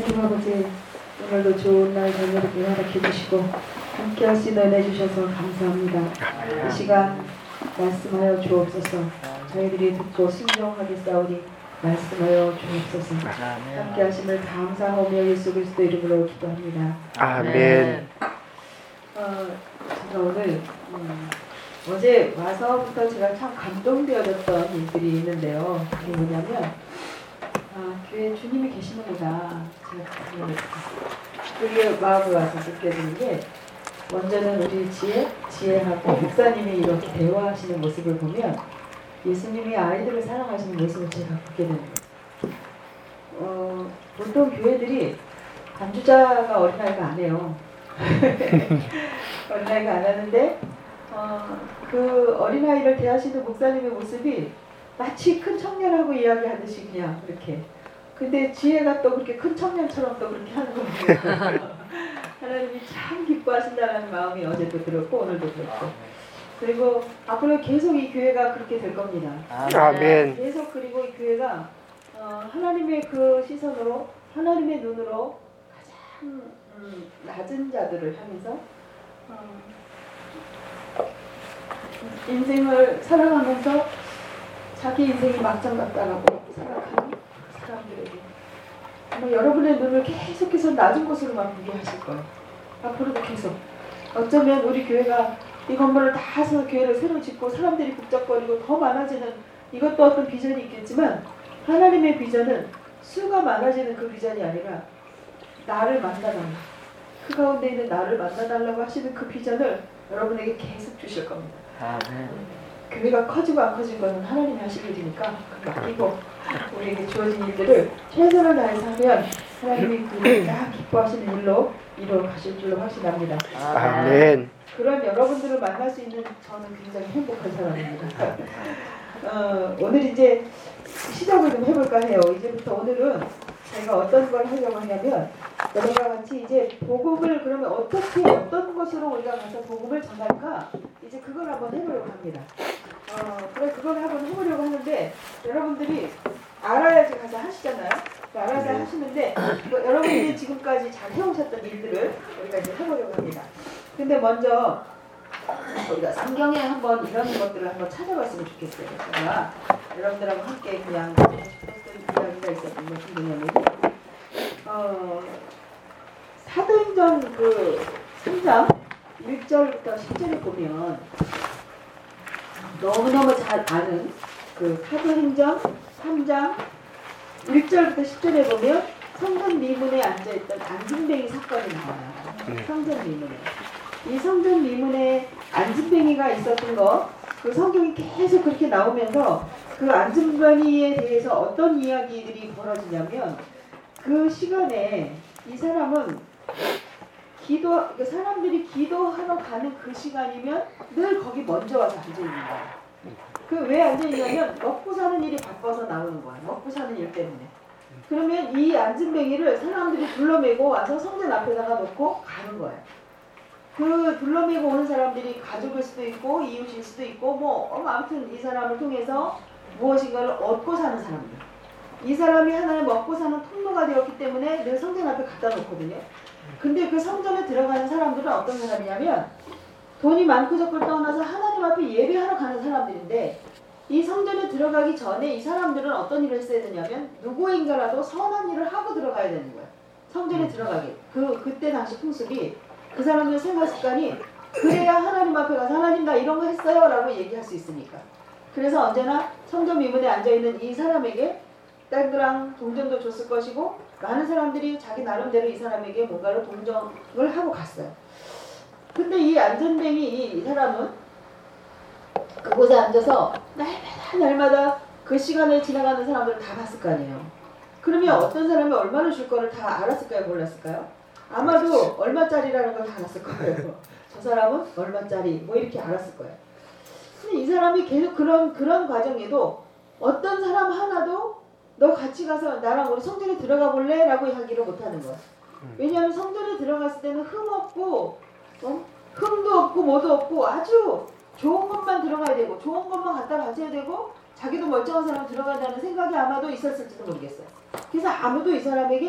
하나님 아버지, 오늘도 좋은 날 저녁에 허락해 주시고 함께 하신 은혜 주셔서 감사합니다. 이 시간 말씀하여 주옵소서. 저희들이 듣고 순종하게 싸우니 말씀하여 주옵소서. 함께 하심을 감사하며 예수 그리스도 이름으로 기도합니다. 아멘. 제가 오늘 어제 와서부터 제가 참 감동되어졌던 일들이 있는데요. 그게 뭐냐면 교회에 주님이 계시는구나. 제가 그게 마음에 와서 느껴 지는 게, 먼저는 우리 지혜하고 목사님이 이렇게 대화하시는 모습을 보면 예수님이 아이들을 사랑하시는 모습을 제가 보게 되는 거예요. 보통 교회들이 간주자가 어린아이가 안 해요. 어린아이가 안 하는데 그 어린아이를 대하시는 목사님의 모습이 마치 큰 청년하고 이야기하듯이 그냥 그렇게. 근데 지혜가 또 그렇게 큰 청년처럼 또 그렇게 하는 거예요. 하나님이 참 기뻐하신다는 마음이 어제도 들었고 오늘도 들었고, 그리고 앞으로 계속 이 교회가 그렇게 될 겁니다. 아멘. 계속. 그리고 이 교회가 하나님의 그 시선으로, 하나님의 눈으로 가장 낮은 자들을 향해서 인생을 살아가면서 자기 인생이 막장 같다라고 생각하는 사람들에게 여러분의 눈을 계속해서 낮은 곳으로만 보게 하실 거예요. 앞으로도 계속. 어쩌면 우리 교회가 이 건물을 다 해서 교회를 새로 짓고 사람들이 북적거리고 더 많아지는, 이것도 어떤 비전이 있겠지만, 하나님의 비전은 수가 많아지는 그 비전이 아니라 나를 만나달라, 그 가운데 있는 나를 만나달라고 하시는 그 비전을 여러분에게 계속 주실 겁니다. 교회가 커지고 안 커진 것은 하나님이 하실 일이니까 맡기고 우리에게 주어진 일들을 최선을 다해서 하면 하나님이 그를 딱 기뻐하시는 일로 이루어 가실 줄로 확신합니다. 아멘. 그런 여러분들을 만날 수 있는 저는 굉장히 행복한 사람입니다. 오늘 이제 시작을 좀 해볼까 해요. 이제부터 오늘은 제가 어떤 걸 하려고 하냐면, 여러분과 같이 이제 복음을 그러면 어떻게, 어떤 것으로 우리가 가서 복음을 전할까, 이제 그걸 한번 해보려고 합니다. 그래, 그걸 한번 해보려고 하는데, 여러분들이 알아야지 가서 하시잖아요. 알아서 하시는데, 여러분들이 지금까지 잘 해오셨던 일들을 우리가 이제 해보려고 합니다. 근데 먼저 우리가 성경에 한번 이런 것들을 한번 찾아봤으면 좋겠어요. 제가 여러분들하고 함께 그냥 싶었던 이야기가 있었던 것이 뭐냐면, 사도행전 그 3장 1절부터 10절에 보면 너무너무 잘 아는 그 사도행전 3장 1절부터 10절에 보면 성전 미문에 앉아있던 안진뱅이 사건이 나와요. 성전 미문에. 이 성전 미문에 안진뱅이가 있었던 거, 그 성경이 계속 그렇게 나오면서 그 안진뱅이에 대해서 어떤 이야기들이 벌어지냐면, 그 시간에 이 사람은 사람들이 기도하러 가는 그 시간이면 늘 거기 먼저 와서 앉아있는 거야. 그 왜 앉아있냐면 먹고 사는 일이 바빠서 나오는 거야. 먹고 사는 일 때문에. 그러면 이 안진뱅이를 사람들이 둘러매고 와서 성전 앞에다가 놓고 가는 거예요. 그 둘러매고 오는 사람들이 가족일 수도 있고 이웃일 수도 있고 아무튼 이 사람을 통해서 무엇인가를 얻고 사는 사람들. 이 사람이 하나의 먹고 사는 통로가 되었기 때문에 늘 성전 앞에 갖다 놓거든요. 근데 그 성전에 들어가는 사람들은 어떤 사람이냐면, 돈이 많고 적고를 떠나서 하나님 앞에 예배하러 가는 사람들인데, 이 성전에 들어가기 전에 이 사람들은 어떤 일을 했어야 되냐면, 누구인가라도 선한 일을 하고 들어가야 되는 거예요. 성전에 들어가기. 그때 당시 풍습이, 그 사람들의 생활 습관이, 그래야 하나님 앞에 가서 하나님 나 이런 거 했어요 라고 얘기할 수 있으니까. 그래서 언제나 성전 미문에 앉아있는 이 사람에게 딸그랑 동전도 줬을 것이고, 많은 사람들이 자기 나름대로 이 사람에게 뭔가를 동정을 하고 갔어요. 근데 이 안진뱅이 이 사람은 그곳에 앉아서 날마다 그 시간에 지나가는 사람들을 다 봤을 거 아니에요. 그러면 어떤 사람이 얼마를 줄 거를 다 알았을까요? 몰랐을까요? 아마도 얼마짜리라는 걸 다 알았을 거예요. 저 사람은 얼마짜리 이렇게 알았을 거예요. 근데 이 사람이 계속 그런 과정에도 어떤 사람 하나도 너 같이 가서 나랑 우리 성전에 들어가 볼래? 라고 하기를 못하는 거야. 왜냐하면 성전에 들어갔을 때는 흠없고 흠도 없고 뭐도 없고 아주 좋은 것만 들어가야 되고 좋은 것만 갖다 가져야 되고 자기도 멀쩡한 사람 들어간다는 생각이 아마도 있었을지도 모르겠어요. 그래서 아무도 이 사람에게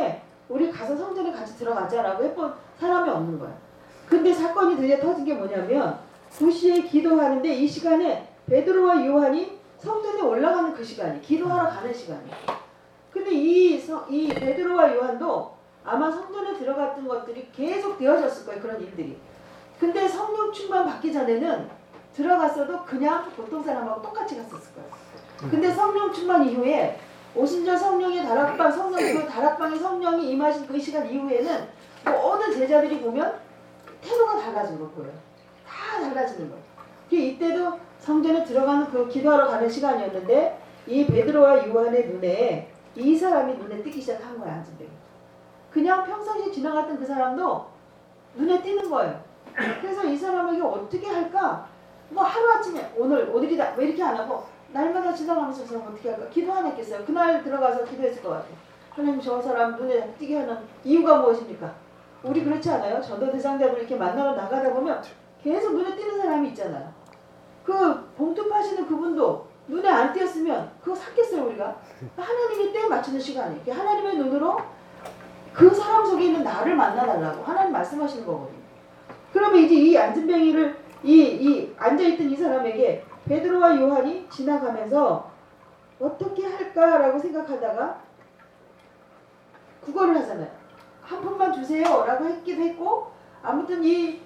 우리 가서 성전에 같이 들어가자라고 해본 사람이 없는 거야. 근데 사건이 드디어 터진 게 뭐냐면 2시에 기도하는데 이 시간에 베드로와 요한이 성전에 올라가는 그 시간이 기도하러 가는 시간이야. 근데 이 베드로와 요한도 아마 성전에 들어갔던 것들이 계속 되어졌을 거예요. 그런 일들이. 근데 성령 충만 받기 전에는 들어갔어도 그냥 보통 사람하고 똑같이 갔었을 거예요. 근데 성령 충만 이후에 오순절 성령의 다락방, 그 다락방에 성령이 임하신 그 시간 이후에는 모든 제자들이 보면 태도가 달라진 걸 보여요. 다 달라지는 거예요. 이때도 성전에 들어가는 그 기도하러 가는 시간이었는데 이 베드로와 요한의 눈에 이 사람이 눈에 띄기 시작한 거야. 안진뱅이. 그냥 평상시에 지나갔던 그 사람도 눈에 띄는 거예요. 그래서 이 사람에게 어떻게 할까? 뭐 하루아침에 오늘이다 왜 이렇게 안 하고 날마다 지나가면서 저 사람 어떻게 할까? 기도 안 했겠어요. 그날 들어가서 기도했을 것 같아요. 하나님 저 사람 눈에 띄게 하는 이유가 무엇입니까? 우리 그렇지 않아요? 전도 대상자들 이렇게 만나러 나가다 보면 계속 눈에 띄는 사람이 있잖아요. 그 봉투 파시는 그분도 눈에 안 띄었으면 그거 샀겠어요 우리가? 하나님이 때 맞추는 시간이에요. 하나님의 눈으로 그 사람 속에 있는 나를 만나달라고 하나님 말씀하시는 거거든요. 그러면 이제 이 안진뱅이를 이 앉아있던 이 사람에게 베드로와 요한이 지나가면서 어떻게 할까라고 생각하다가 구걸을 하잖아요. 한 푼만 주세요 라고 했기도 했고 아무튼 이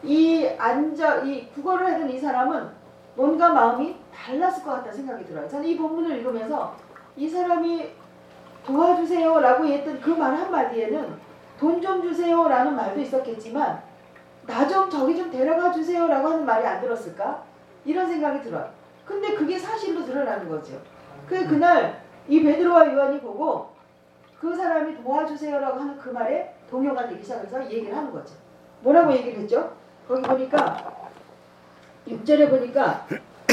구걸을 하던 이 사람은 뭔가 마음이 달랐을 것 같다는 생각이 들어요. 저는 이 본문을 읽으면서 이 사람이 도와주세요 라고 했던 그 말 한마디에는 돈 좀 주세요 라는 말도 있었겠지만 나 좀 저기 좀 데려가 주세요 라고 하는 말이 안 들었을까? 이런 생각이 들어요. 근데 그게 사실로 드러나는 거죠. 그날 이 베드로와 요한이 보고 그 사람이 도와주세요 라고 하는 그 말에 동요가 되기 시작해서 얘기를 하는 거죠. 뭐라고 얘기를 했죠? 거기 보니까 6절에 보니까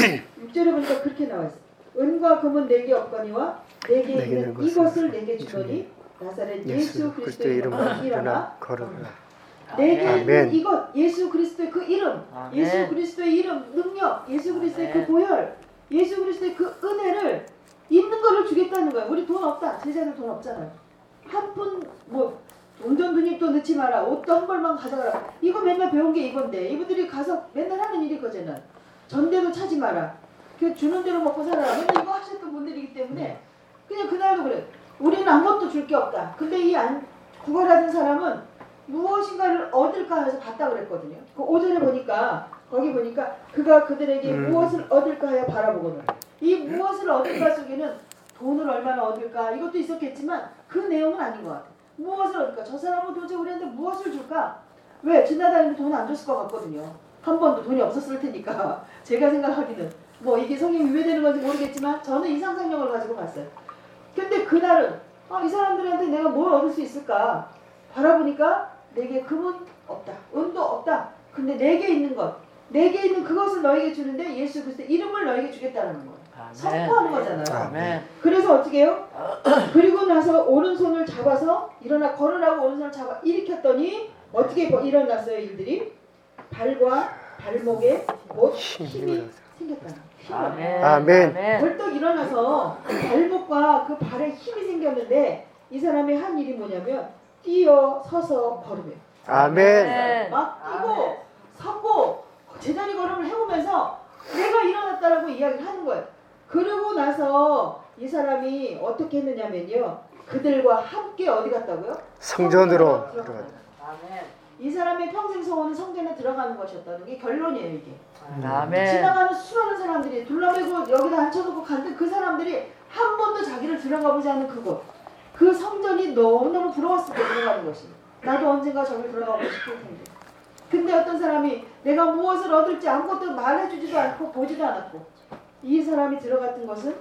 그렇게 나와 있어요. 은과 금은 내게 없거니와 내게 있는 이것을 내게 주노니 나사렛 예수 그리스도의 이름으로 일어나 걸어라. 내게 있는 이것 예수 그리스도의 그 이름 아멘. 예수 그리스도의 이름 능력 예수 그리스도의 아멘. 그 보혈 예수 그리스도의 그 은혜를 있는 거를 주겠다는 거예요. 우리 돈 없다. 제자들 돈 없잖아요. 한 푼 동전 근육도 넣지 마라. 옷도 한 벌만 가져가라. 이거 맨날 배운 게 이건데 이분들이 가서 맨날 하는 일이거든요. 전대도 차지 마라. 그 주는 대로 먹고 살아라. 맨날 이거 하셨던 분들이기 때문에 그냥 그날도 그래. 우리는 아무것도 줄 게 없다. 근데 이 구걸하던 사람은 무엇인가를 얻을까 해서 봤다 그랬거든요. 그 5절에 보니까 거기 보니까 그가 그들에게 무엇을 얻을까 하여 바라보거든. 이 무엇을 얻을까 속에는 돈을 얼마나 얻을까 이것도 있었겠지만 그 내용은 아닌 것 같아요. 무엇을 얻을까? 저 사람은 도대체 우리한테 무엇을 줄까? 왜? 지나다니는 돈 안 줬을 것 같거든요. 한 번도 돈이 없었을 테니까 제가 생각하기는 이게 성경이 유배되는 건지 모르겠지만 저는 이 상상력을 가지고 봤어요. 근데 그날은 이 사람들한테 내가 뭘 얻을 수 있을까? 바라보니까 내게 금은 없다. 은도 없다. 근데 내게 있는 것, 내게 있는 그것을 너에게 주는데 예수 그리스도의 이름을 너에게 주겠다는 거예요. 아멘. 선포하는 거잖아요. 아멘. 그래서 어떻게 해요? 그리고 나서 오른손을 잡아서 일어나 걸으라고 오른손을 잡아 일으켰더니 어떻게 일어났어요? 일들이 발과 발목에 곧 힘이 생겼다는 거예요. 아멘. 아멘. 벌떡 일어나서 발목과 그 발에 힘이 생겼는데 이 사람이 한 일이 뭐냐면 뛰어 서서 걸으며 아멘. 막 뛰고 섰고 제자리 걸음을 해오면서 내가 일어났다라고 이야기를 하는 거예요. 그러고 나서 이 사람이 어떻게 했느냐면요. 그들과 함께 어디 갔다고요? 성전으로 들어갔다. 이 사람의 평생 소원은 성전에 들어가는 것이었다는 게 결론이에요. 이게. 아멘. 지나가는 수많은 사람들이 둘러매고 여기다 앉혀놓고 갔는데 그 사람들이 한 번도 자기를 들어가보지 않은 그곳 그 성전이 너무너무 부러웠을 때 들어가는 것이. 나도 언젠가 저길 들어가고 싶을 텐데. 근데 어떤 사람이 내가 무엇을 얻을지 아무것도 말해주지도 않고 보지도 않았고 이 사람이 들어갔던 것은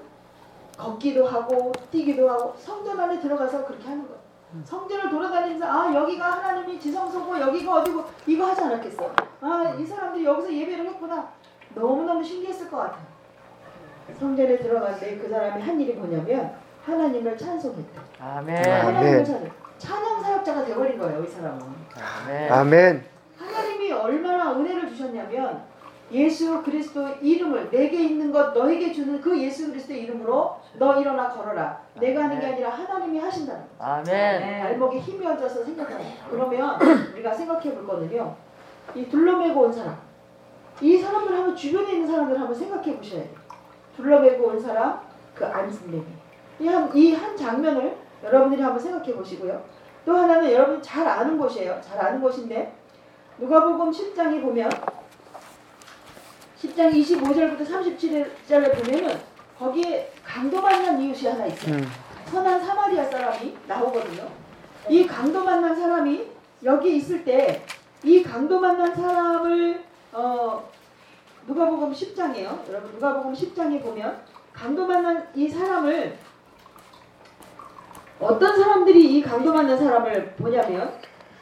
걷기도 하고 뛰기도 하고 성전 안에 들어가서 그렇게 하는 거예요. 성전을 돌아다니면서 여기가 하나님이 지성소고 여기가 어디고 이거 하지 않았겠어. 이 사람들이 여기서 예배를 했구나. 너무너무 신기했을 것 같아요. 성전에 들어갔는데 그 사람이 한 일이 뭐냐면 하나님을 찬송했다. 아멘. 하나님을 찬양 사역자가 되어버린 거예요. 이 사람은. 아멘. 하나님이 얼마나 은혜를 주셨냐면 예수 그리스도 이름을 내게 있는 것 너에게 주는 그 예수 그리스도 이름으로 너 일어나 걸어라. 내가 하는 게 아니라 하나님이 하신다는 거죠. 아멘. 발목에 힘이 얹어서 생각하는 거예요. 그러면 우리가 생각해 볼 거는요. 이 둘러매고 온 사람. 이 사람들 한번 주변에 있는 사람들 한번 생각해 보셔야 돼요. 둘러매고 온 사람 그 안진뱅이. 이 한 장면을 여러분들이 한번 생각해 보시고요. 또 하나는 여러분 잘 아는 곳이에요. 잘 아는 곳인데 누가복음 10장에 보면 10장 25절부터 37절에 보면은 거기에 강도 만난 이웃이 하나 있어요. 선한 사마리아 사람이 나오거든요. 이 강도 만난 사람이 여기 있을 때 이 강도 만난 사람을 누가복음 10장이에요. 여러분 누가복음 10장에 보면 강도 만난 이 사람을 어떤 사람들이 이 강도 만난 사람을 보냐면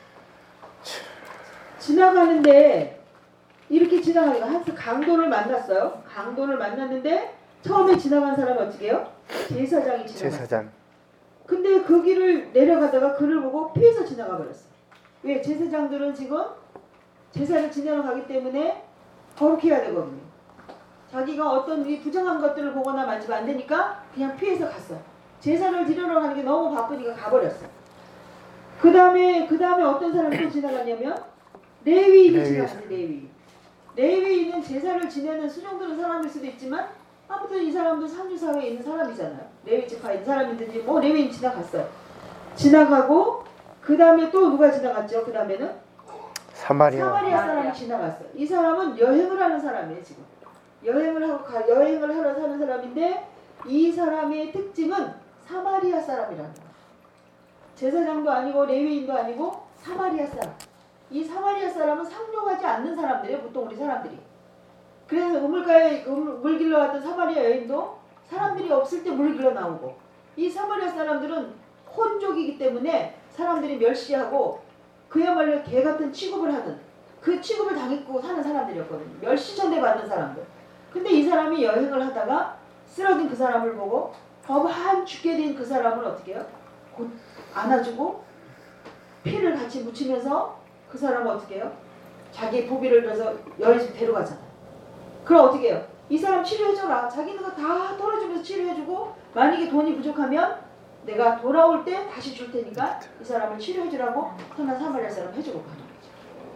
지나가는데 이렇게 지나가니까 한 강도를 만났어요. 강도를 만났는데 처음에 지나간 사람이 어떻게 해요? 제사장이 지나갔어요. 제사장. 근데 그 길을 내려가다가 그를 보고 피해서 지나가 버렸어요. 왜? 제사장들은 지금 제사를 지내러 가기 때문에 거룩해야 되거든요. 자기가 어떤 이 부정한 것들을 보거나 만지면 안 되니까 그냥 피해서 갔어요. 제사를 지내러 가는 게 너무 바쁘니까 가버렸어요. 그 다음에 어떤 사람이 또 지나갔냐면 레위인이 지나갔어요. 레위인은 제사를 지내는 수종드는 사람일 수도 있지만 아무튼 이 사람도 상류사회에 있는 사람이잖아요. 레위 지파에 있는 사람이든지 뭐 레위인 지나갔어요. 지나가고 그 다음에 또 누가 지나갔죠? 그 다음에는 사마리아 사람이 지나갔어요. 이 사람은 여행을 하는 사람이에요. 지금 여행을 하러 사는 사람인데 이 사람의 특징은 사마리아 사람이라는 거예요. 제사장도 아니고 레위인도 아니고 사마리아 사람. 이 사마리아 사람은 상륙하지 않는 사람들이에요. 보통 우리 사람들이. 그래서 우물가에 물 길러 왔던 사마리아 여인도 사람들이 없을 때 물 길러 나오고, 이 사마리아 사람들은 혼족이기 때문에 사람들이 멸시하고 그야말로 개 같은 취급을 하든 그 취급을 당했고 사는 사람들이었거든요. 멸시전대 받는 사람들. 근데 이 사람이 여행을 하다가 쓰러진 그 사람을 보고 거반 죽게 된 그 사람을 어떻게 해요? 곧 안아주고 피를 같이 묻히면서 그 사람은 어떻게 해요? 자기 보비를 들어서 여행 데려가잖아요. 그럼 어떻게 해요? 이 사람 치료해줘라. 자기는 다 털어주면서 치료해주고 만약에 돈이 부족하면 내가 돌아올 때 다시 줄 테니까 이 사람을 치료해주라고 선한 사마리아 사람 해주고 가는 거죠.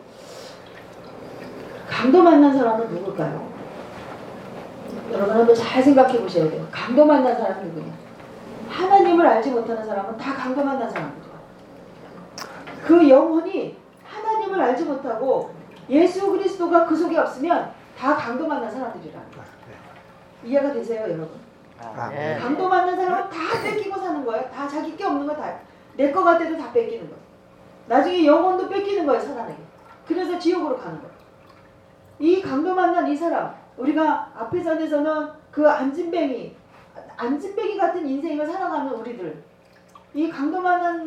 강도 만난 사람은 누굴까요? 여러분 한번 잘 생각해 보셔야 돼요. 강도 만난 사람은 누구냐? 하나님을 알지 못하는 사람은 다 강도 만난 사람이죠. 그 영혼이 하나님을 알지 못하고 예수 그리스도가 그 속에 없으면 다 강도 만난 사람들이라는 거예요. 이해가 되세요, 여러분? 네. 강도 만난 사람은 다 뺏기고 사는 거예요. 다 자기 게 없는 거 다 내 거 같아도 다 뺏기는 거예요. 나중에 영혼도 뺏기는 거예요, 사단에게. 그래서 지옥으로 가는 거예요. 이 강도 만난 이 사람, 우리가 앞에 전에서는 그 안진뱅이 같은 인생을 살아가는 우리들, 이 강도 만난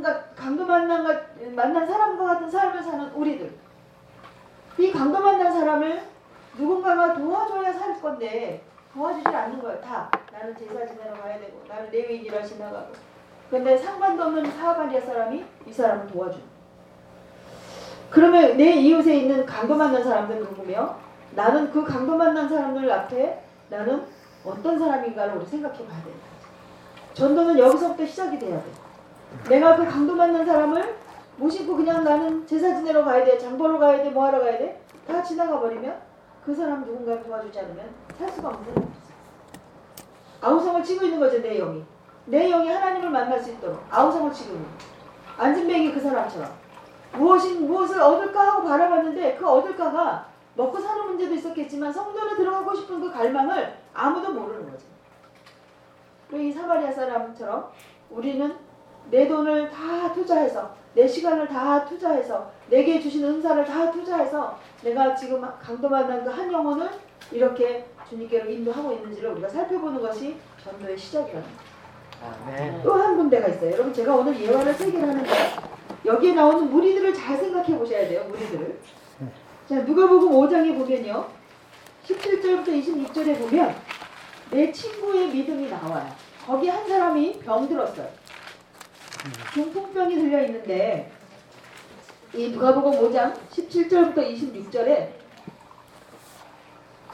사람과 같은 삶을 사는 우리들, 이 강도 만난 사람을 누군가가 도와줘야 살 건데 도와주지 않는 거예요. 다 나는 제사 지내러 가야 되고 나는 레위인이라 지나가고. 근데 상관도 없는 사마리아 사람이 이 사람을 도와주는 거예요. 그러면 내 이웃에 있는 강도 만난 사람들은 누구며 나는 그 강도 만난 사람들 앞에 나는 어떤 사람인가를 우리 생각해 봐야 돼요. 전도는 여기서부터 시작이 돼야 돼요. 내가 그 강도 만난 사람을 모시고 그냥 나는 제사 지내러 가야 돼, 장 보러 가야 돼, 뭐 하러 가야 돼? 다 지나가 버리면 그 사람 누군가를 도와주지 않으면 살 수가 없는 사람이 있어요. 아우성을 치고 있는 거죠, 내 영이. 내 영이 하나님을 만날 수 있도록 아우성을 치고 있는 거예요. 안진뱅이 그 사람처럼 무엇을 얻을까 하고 바라봤는데 그 얻을까가 먹고 사는 문제도 있었겠지만 성전에 들어가고 싶은 그 갈망을 아무도 모르는 거죠. 그리고 이 사마리아 사람처럼 우리는 내 돈을 다 투자해서 내 시간을 다 투자해서 내게 주신 은사를 다 투자해서 내가 지금 강도 만난 그 한 영혼을 이렇게 주님께로 인도하고 있는지를 우리가 살펴보는 것이 전도의 시작이라는 거예요. 또 한 군데가 있어요. 여러분 제가 오늘 예화를 3개를 하는데 여기에 나오는 무리들을 잘 생각해 보셔야 돼요. 무리들을. 자, 누가복음 5장에 보면요. 17절부터 26절에 보면 내 친구의 믿음이 나와요. 거기 한 사람이 병들었어요. 중풍병이 들려 있는데 이 누가복음 5장 17절부터 26절에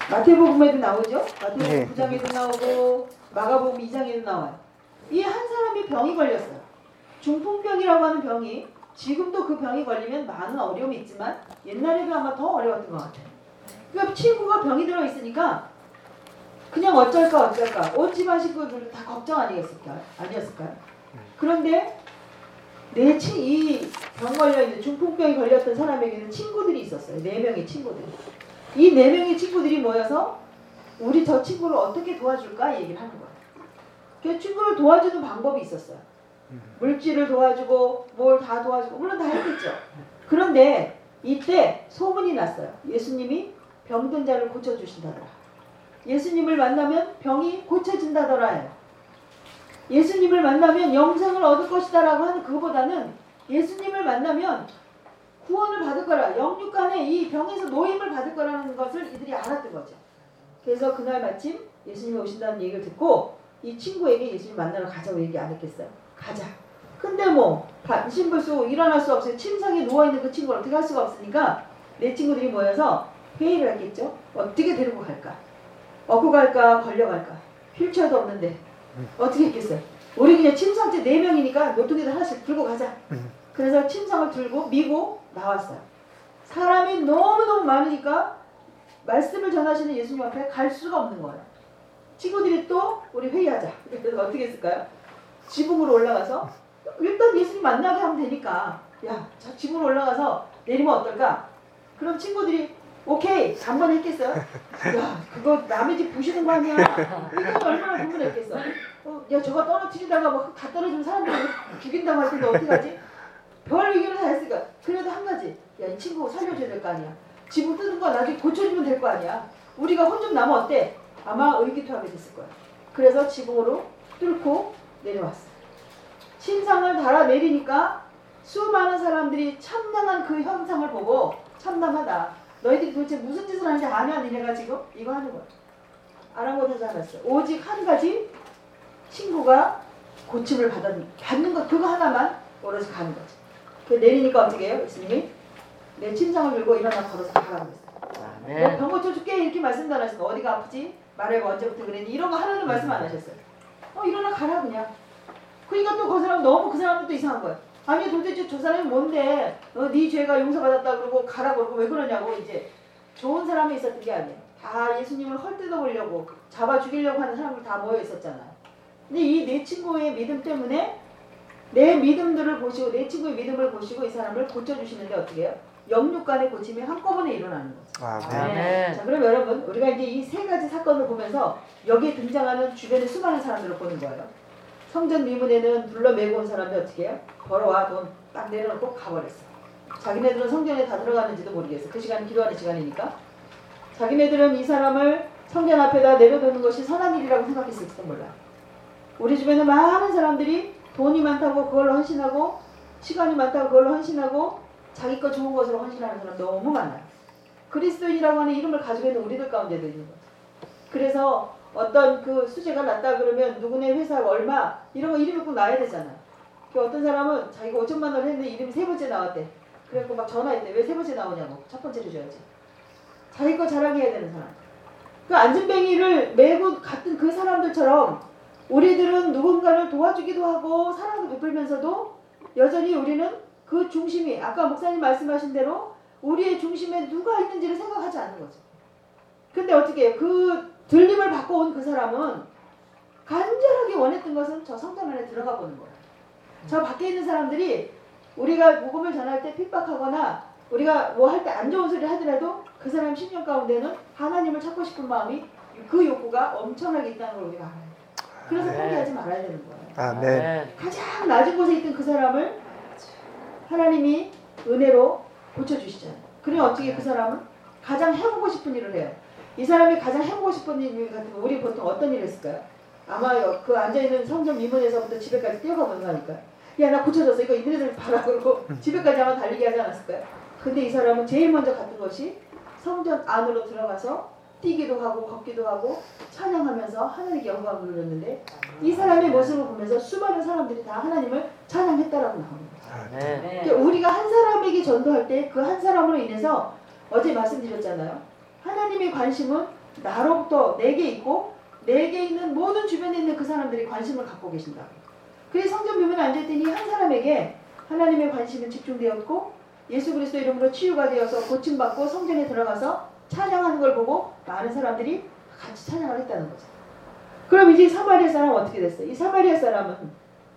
마태복음에도 나오죠. 마태복음 네. 9장에도 나오고 마가복음 2장에도 나와요. 이 한 사람이 병이 걸렸어요. 중풍병이라고 하는 병이 지금도 그 병이 걸리면 많은 어려움이 있지만 옛날에도 아마 더 어려웠던 것 같아요. 그러니까 친구가 병이 들어 있으니까 그냥 어쩔까 온 집안 식구들 다 걱정 아니었을까요? 그런데 이 병 걸려있는 중풍병이 걸렸던 사람에게는 친구들이 있었어요. 4명의 친구들이. 이 4명의 친구들이 모여서 우리 저 친구를 어떻게 도와줄까 얘기를 하는 거예요. 그 친구를 도와주는 방법이 있었어요. 물질을 도와주고 뭘 다 도와주고 물론 다 했겠죠. 그런데 이때 소문이 났어요. 예수님이 병든 자를 고쳐주신다더라. 예수님을 만나면 병이 고쳐진다더라요. 예수님을 만나면 영생을 얻을 것이다라고 하는 그거보다는 예수님을 만나면 구원을 받을 거라, 영육간의 이 병에서 노임을 받을 거라는 것을 이들이 알았던 거죠. 그래서 그날 마침 예수님이 오신다는 얘기를 듣고 이 친구에게 예수님 만나러 가자고 얘기 안 했겠어요? 가자. 근데 뭐 신불수 일어날 수 없어요. 침상에 누워있는 그 친구를 어떻게 할 수가 없으니까 네 친구들이 모여서 회의를 했겠죠. 어떻게 데리고 갈까? 업고 갈까? 걸려갈까? 휠체어도 없는데 어떻게 했겠어요? 우리 그냥 침상째 4명이니까 노통이들 하나씩 들고 가자. 그래서 침상을 들고 미고 나왔어요. 사람이 너무너무 많으니까 말씀을 전하시는 예수님 앞에 갈 수가 없는 거예요. 친구들이 또 우리 회의하자. 그래서 어떻게 했을까요? 지붕으로 올라가서 일단 예수님 만나게 하면 되니까 야, 저 지붕으로 올라가서 내리면 어떨까? 그럼 친구들이 오케이 한번 했겠어요? 야, 그거 남의 집 부시는 거 아니야? 이거 얼마나 흥분했겠어? 야, 저거 떨어뜨리다가 뭐 다 떨어지면 사람들이 죽인다고 할 텐데 어떡하지? 별 의견을 다 했으니까 그래도 한 가지, 야, 이 친구 살려줘야 될 거 아니야. 지붕 뜯은 거 나중에 고쳐주면 될 거 아니야. 우리가 혼 좀 나면 어때? 아마 의기투합이 됐을 거야. 그래서 지붕으로 뚫고 내려왔어. 신상을 달아 내리니까 수많은 사람들이 참담한 그 현상을 보고 참담하다. 너희들이 도대체 무슨 짓을 하는지 아냐 니네가 지금? 이거 하는 거야. 아랑곳하지 않았어. 오직 한 가지 친구가 고침을 받는 것 그거 하나만 오로지 가는 거지. 그 내리니까 어떻게 해요? 예수님이 내 침상을 들고 일어나 걸어서 가라고 했어요. 너 병 고쳐줄게 이렇게 말씀도 안 하셨어. 어디가 아프지? 말해봐 언제부터 그랬니? 이런 거 하나는 말씀 안 하셨어요. 일어나 가라 그냥. 그러니까 또 그 사람 너무 그 사람은 또 이상한 거야. 아니 도대체 저 사람이 뭔데 네 죄가 용서받았다 그러고 가라 그러고 왜 그러냐고. 이제 좋은 사람이 있었던 게 아니에요. 다 예수님을 헐뜯어 보려고 잡아 죽이려고 하는 사람들 다 모여 있었잖아요. 근데 이 내 친구의 믿음 때문에 내 믿음들을 보시고 내 친구의 믿음을 보시고 이 사람을 고쳐주시는데 어떻게 해요? 영육간의 고침이 한꺼번에 일어나는 거죠. 네. 자, 그럼 여러분 우리가 이제 이 세 가지 사건을 보면서 여기에 등장하는 주변의 수많은 사람들을 보는 거예요. 성전 미문에는 불러매고 온 사람들 어떻게 해요? 걸어와 돈 딱 내려놓고 가버렸어. 자기네들은 성전에 다 들어갔는지도 모르겠어. 그 시간이 기도하는 시간이니까. 자기네들은 이 사람을 성전 앞에다 내려놓는 것이 선한 일이라고 생각했을지도 몰라. 우리 주변에 많은 사람들이 돈이 많다고 그걸로 헌신하고 시간이 많다고 그걸로 헌신하고 자기 거 좋은 것으로 헌신하는 사람 너무 많아요. 그리스도인이라고 하는 이름을 가지고 있는 우리들 가운데도 있는 거죠. 그래서 어떤 그 수재가 났다 그러면 누구네 회사가 얼마 이런 거 이름이 꼭 나야 되잖아. 그 어떤 사람은 자기가 5천만 원을 했는데 이름이 3번째 나왔대. 그래갖고 막 전화했대. 왜 3번째 나오냐고. 첫 번째로 줘야지. 자기 거 자랑해야 되는 사람. 그 안전뱅이를 메고 갔던 그 사람들처럼 우리들은 누군가를 도와주기도 하고 사랑도 베풀면서도 여전히 우리는 그 중심이 아까 목사님 말씀하신 대로 우리의 중심에 누가 있는지를 생각하지 않는 거죠. 근데 어떻게 해요? 그 들림을 받고 온 그 사람은 간절하게 원했던 것은 저 성전 안에 들어가 보는 거예요. 저 밖에 있는 사람들이 우리가 복음을 전할 때 핍박하거나 우리가 뭐 할 때 안 좋은 소리 하더라도 그 사람 심령 가운데는 하나님을 찾고 싶은 마음이 그 욕구가 엄청나게 있다는 걸 우리가 알아요. 그래서 포기하지 말아야 되는 거예요. 네. 가장 낮은 곳에 있던 그 사람을 하나님이 은혜로 고쳐주시잖아요. 그럼 어떻게 그 사람은 가장 해보고 싶은 일을 해요. 이 사람이 가장 해보고 싶은 일 같으면 우리 보통 어떤 일을 했을까요? 아마 그 앉아있는 성전 미문에서부터 집에까지 뛰어가보는 거니까요. 야, 나 고쳐졌어. 이거 이들을 봐라. 그러고 집에까지 아마 달리게 하지 않았을까요? 근데 이 사람은 제일 먼저 갔던 것이 성전 안으로 들어가서 뛰기도 하고 걷기도 하고 찬양하면서 하나님께 영광을 돌렸는데 이 사람의 모습을 보면서 수많은 사람들이 다 하나님을 찬양했다라고 나옵니다. 그러니까 우리가 한 사람에게 전도할 때 그 한 사람으로 인해서 어제 말씀드렸잖아요. 하나님의 관심은 나로부터 내게 있고 내게 있는 모든 주변에 있는 그 사람들이 관심을 갖고 계신다. 그래서 성전 묘문에 앉았더니 한 사람에게 하나님의 관심은 집중되었고 예수 그리스도 이름으로 치유가 되어서 고침받고 성전에 들어가서 찬양하는 걸 보고 많은 사람들이 같이 찬양을 했다는 거죠. 그럼 이제 사마리아 사람은 어떻게 됐어요? 이 사마리아 사람은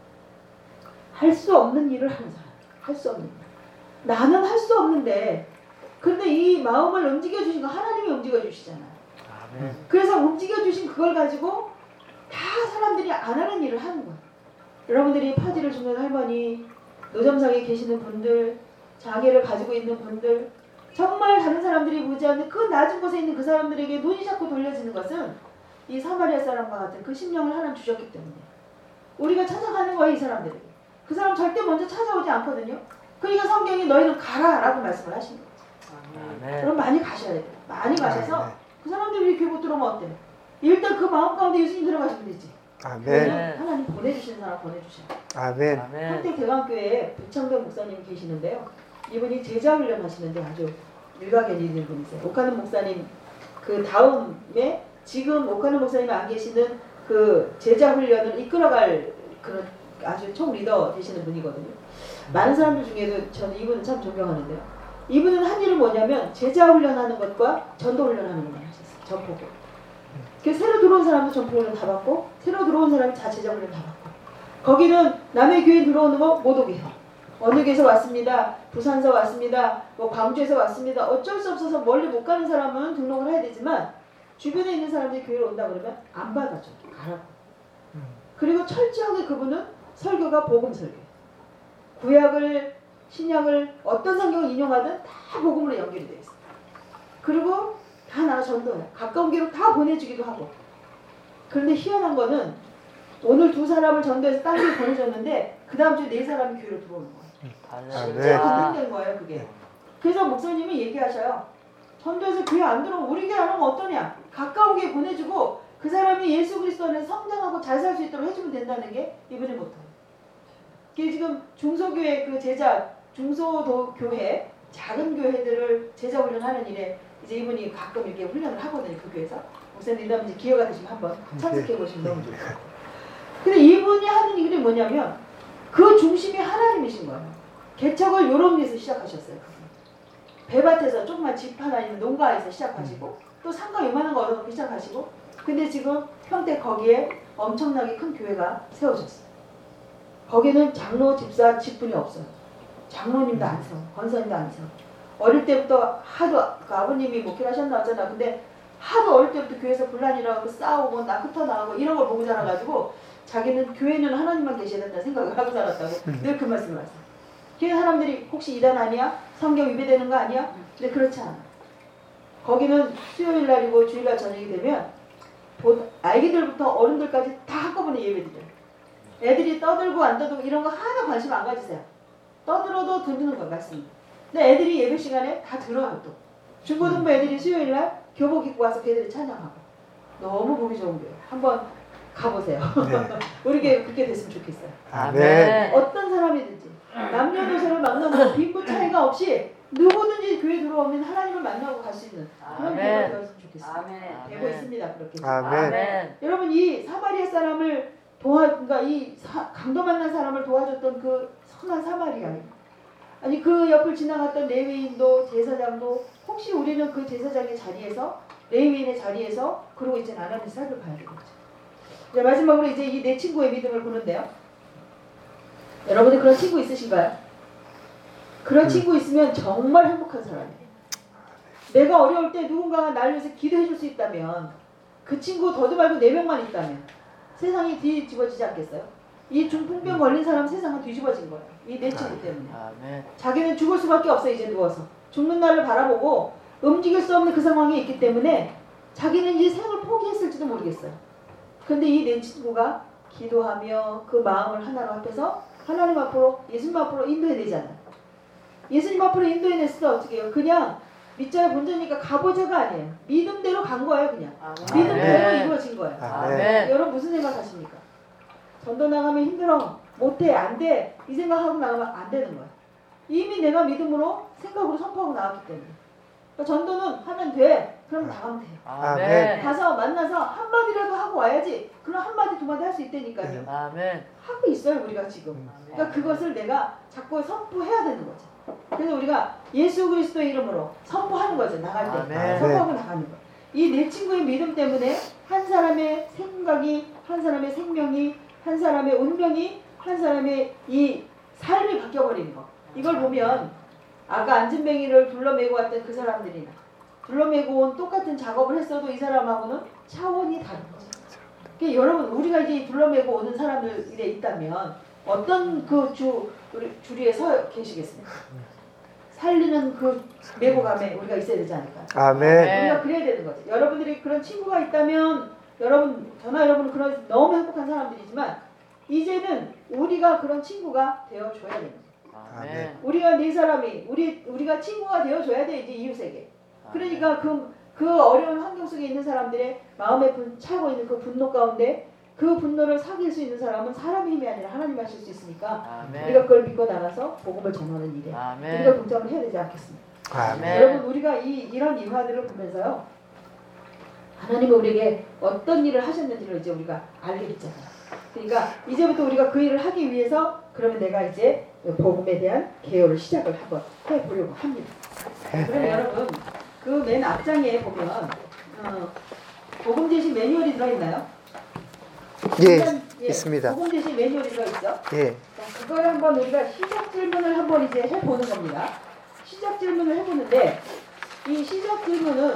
할 수 없는 일을 하는 사람. 할 수 없는 일. 나는 할 수 없는데 그런데 이 마음을 움직여주신 거 하나님이 움직여주시잖아요. 아멘. 그래서 움직여주신 그걸 가지고 다 사람들이 안 하는 일을 하는 거예요. 여러분들이 파지를 줍는 할머니, 노점상에 계시는 분들, 장애를 가지고 있는 분들, 정말 다른 사람들이 보지 않는 그 낮은 곳에 있는 그 사람들에게 눈이 자꾸 돌려지는 것은 이 사마리아 사람과 같은 그 심령을 하나님 주셨기 때문에 우리가 찾아가는 거예요. 이 사람들에게. 그 사람 절대 먼저 찾아오지 않거든요. 그러니까 성경이 너희는 가라 라고 말씀을 하신 거예요. 아멘. 그럼 많이 가셔야 돼요. 많이 가셔서 그 사람들이 교회 못 들어오면 어때요? 일단 그 마음 가운데 예수님 들어가시면 되지. 아멘. 하나님 보내주시는 사람 보내주셔요. 아멘. 평택대강교회에 부창덕 목사님 계시는데요. 이분이 제자 훈련 하시는데 아주 일가견이 있는 분이세요. 오카는 목사님 그 다음에 지금 오카는 목사님이 안 계시는 그 제자 훈련을 이끌어갈 그런 아주 총 리더 되시는 분이거든요. 많은 사람들 중에도 저는 이분은 참 존경하는데요. 이분은 한 일은 뭐냐면 제자 훈련하는 것과 전도 훈련하는 것만 하셨어요. 전포고. 그 새로 들어온 사람도 전포 훈련 다 받고 새로 들어온 사람이 다 제자 훈련 다 받고 거기는 남의 교회 들어오는 거 못 오게 해요. 어느 교회에서 왔습니다. 부산에서 왔습니다. 뭐 광주에서 왔습니다. 어쩔 수 없어서 멀리 못 가는 사람은 등록을 해야 되지만 주변에 있는 사람들이 교회로 온다 그러면 안 받아줘. 가라고. 그리고 철저하게 그분은 설교가 복음 설교. 구약을 신약을 어떤 성경을 인용하든 다 복음으로 연결이 되어 있어요. 그리고 다 나가 전도해요. 가까운 교회로 다 보내주기도 하고. 그런데 희한한 거는 오늘 2사람을 전도해서 딴 교회 보내줬는데 그 다음 주에 4사람이 교회로 들어오는 거예요. 진짜 감동된 거예요 그게. 그래서 목사님이 얘기하셔요. 전도해서 교회 안 들어오면 우리 교회 안 오면 어떠냐. 가까운 교회 보내주고 그 사람이 예수 그리스도 안에 성장하고 잘 살 수 있도록 해주면 된다는 게 이분의 모토예요. 그게 지금 중소교회 그 제자 중소도 교회 작은 교회들을 제자 훈련하는 일에 이제 이분이 가끔 이렇게 훈련을 하거든요. 그 교회에서. 목사님들 이제 기회가 되시면 한번 참석해 보시면 너무 좋을 것 같아요. 근데 이분이 하는 일이 뭐냐면 그 중심이 하나님이신 거예요. 개척을 요런데서 시작하셨어요. 배밭에서 조그만 집 하나 있는 농가에서 시작하시고 또 상가 요만한 거 얻어놓고 시작하시고 근데 지금 평택 거기에 엄청나게 큰 교회가 세워졌어요. 거기는 장로, 집사, 직분이 없어요. 장로님도 안 세워, 권사님도 안 세워. 어릴 때부터 하도 그 아버님이 목회를 하셨나 하잖아. 근데 하도 어릴 때부터 교회에서 분란이라고 싸우고 나 흩어나가고 이런 걸 보고 자라가지고 자기는 교회는 하나님만 계셔야 된다는 생각을 하고 살았다고 늘 그 말씀을 하세요. 교회 사람들이 혹시 이단 아니야? 성경 위배되는 거 아니야? 근데 그렇지 않아. 거기는 수요일 날이고 주일날 저녁이 되면 아기들부터 어른들까지 다 한꺼번에 예배드려요. 애들이 떠들고 안 떠들고 이런 거 하나 관심 안 가지세요. 떠들어도 듣는 거예요. 말씀. 근데 애들이 예배 시간에 다 들어요 또. 중고등부 애들이 수요일날 교복 입고 와서 걔들이 찬양하고. 너무 보기 좋은 거예요. 한번 가보세요. 네. 우리 교회 그렇게 됐으면 좋겠어요. 아멘. 어떤 사람이든지 남녀노소를 만나고 빈부 차이가 없이 누구든지 교회 들어오면 하나님을 만나고 갈 수 있는 그런 교회가 되었으면 좋겠어요. 아멘. 되고 있습니다. 그렇게. 아멘. 여러분 이 사마리아 사람을 그러니까 이 강도 만난 사람을 도와줬던 그 선한 사마리아인. 아니 그 옆을 지나갔던 레위인도 제사장도 혹시 우리는 그 제사장의 자리에서 레위인의 자리에서 그러고 있지는 않았는지 살펴봐야 되겠죠. 자, 마지막으로 이제 이 내 친구의 믿음을 보는데요. 여러분들 그런 친구 있으신가요? 그런 친구 있으면 정말 행복한 사람이에요. 내가 어려울 때 누군가가 나를 위해서 기도해 줄 수 있다면 그 친구 더도 말고 4명만 있다면 세상이 뒤집어지지 않겠어요? 이 중풍병 걸린 사람 세상은 뒤집어진 거예요. 이 내 친구 때문에. 자기는 죽을 수밖에 없어 이제 누워서. 죽는 날을 바라보고 움직일 수 없는 그 상황에 있기 때문에 자기는 이제 생을 포기했을지도 모르겠어요. 그런데 이 내 친구가 기도하며 그 마음을 하나로 합해서 하나님 앞으로 예수님 앞으로 인도해내잖아요. 예수님 앞으로 인도해냈을 때 어떻게 해요? 그냥 밑자에 본전이니까 가보자가 아니에요. 믿음대로 간 거예요 그냥. 믿음대로 이루어진 거예요. 여러분 무슨 생각하십니까? 전도 나가면 힘들어. 못해. 안 돼. 이 생각하고 나가면 안 되는 거예요. 이미 내가 믿음으로 생각으로 선포하고 나왔기 때문에. 그러니까 전도는 하면 돼. 그럼 나가면 돼요. 아멘. 가서 만나서 한마디라도 하고 와야지. 그럼 한마디 두 마디 할 수 있다니까요. 아멘. 하고 있어요 우리가 지금. 그러니까 그것을 내가 자꾸 선포해야 되는 거죠. 그래서 우리가 예수 그리스도의 이름으로 선포하는 거죠. 나갈 때 아멘. 선포하고 나가는 거. 이 내 친구의 믿음 때문에 한 사람의 생각이, 한 사람의 생명이, 한 사람의 운명이, 한 사람의 이 삶이 바뀌어버리는 거. 이걸 보면 아까 안진뱅이를 둘러매고 왔던 그 사람들이나 둘러매고 온 똑같은 작업을 했어도 이 사람하고는 차원이 다른 거죠. 그러니까 여러분 우리가 이제 둘러매고 오는 사람들에 있다면 어떤 그 주리에 서 계시겠습니까? 살리는 그 메고감에 우리가 있어야 되지 않을까요? 아멘. 우리가 그래야 되는 거죠. 여러분들이 그런 친구가 있다면 저나 여러분은 그런 너무 행복한 사람들이지만 이제는 우리가 그런 친구가 되어줘야 됩니다. 아멘. 우리가 네 사람이 우리가 친구가 되어줘야 돼 이제 이웃에게. 그러니까 그 어려운 환경 속에 있는 사람들의 마음에 차고 있는 그 분노 가운데 그 분노를 사귈 수 있는 사람은 사람의 힘이 아니라 하나님 하실 수 있으니까 아멘. 우리가 그걸 믿고 나가서 복음을 전하는 일에 아멘. 우리가 동참을 해야 되지 않겠습니까? 아멘. 여러분 우리가 이런 일화들을 보면서요 하나님은 우리에게 어떤 일을 하셨는지를 이제 우리가 알게 됐잖아요. 그러니까 이제부터 우리가 그 일을 하기 위해서 그러면 내가 이제 복음에 대한 개요를 시작을 한번 해보려고 합니다. 그럼 여러분 그 맨 앞장에 보면 복음 제시 매뉴얼이 들어있나요? 예, 있습니다. 복음 제시 매뉴얼이 들어있죠? 예. 자, 그걸 한번 우리가 시작 질문을 한번 이제 해보는 겁니다. 시작 질문을 해보는데 이 시작 질문은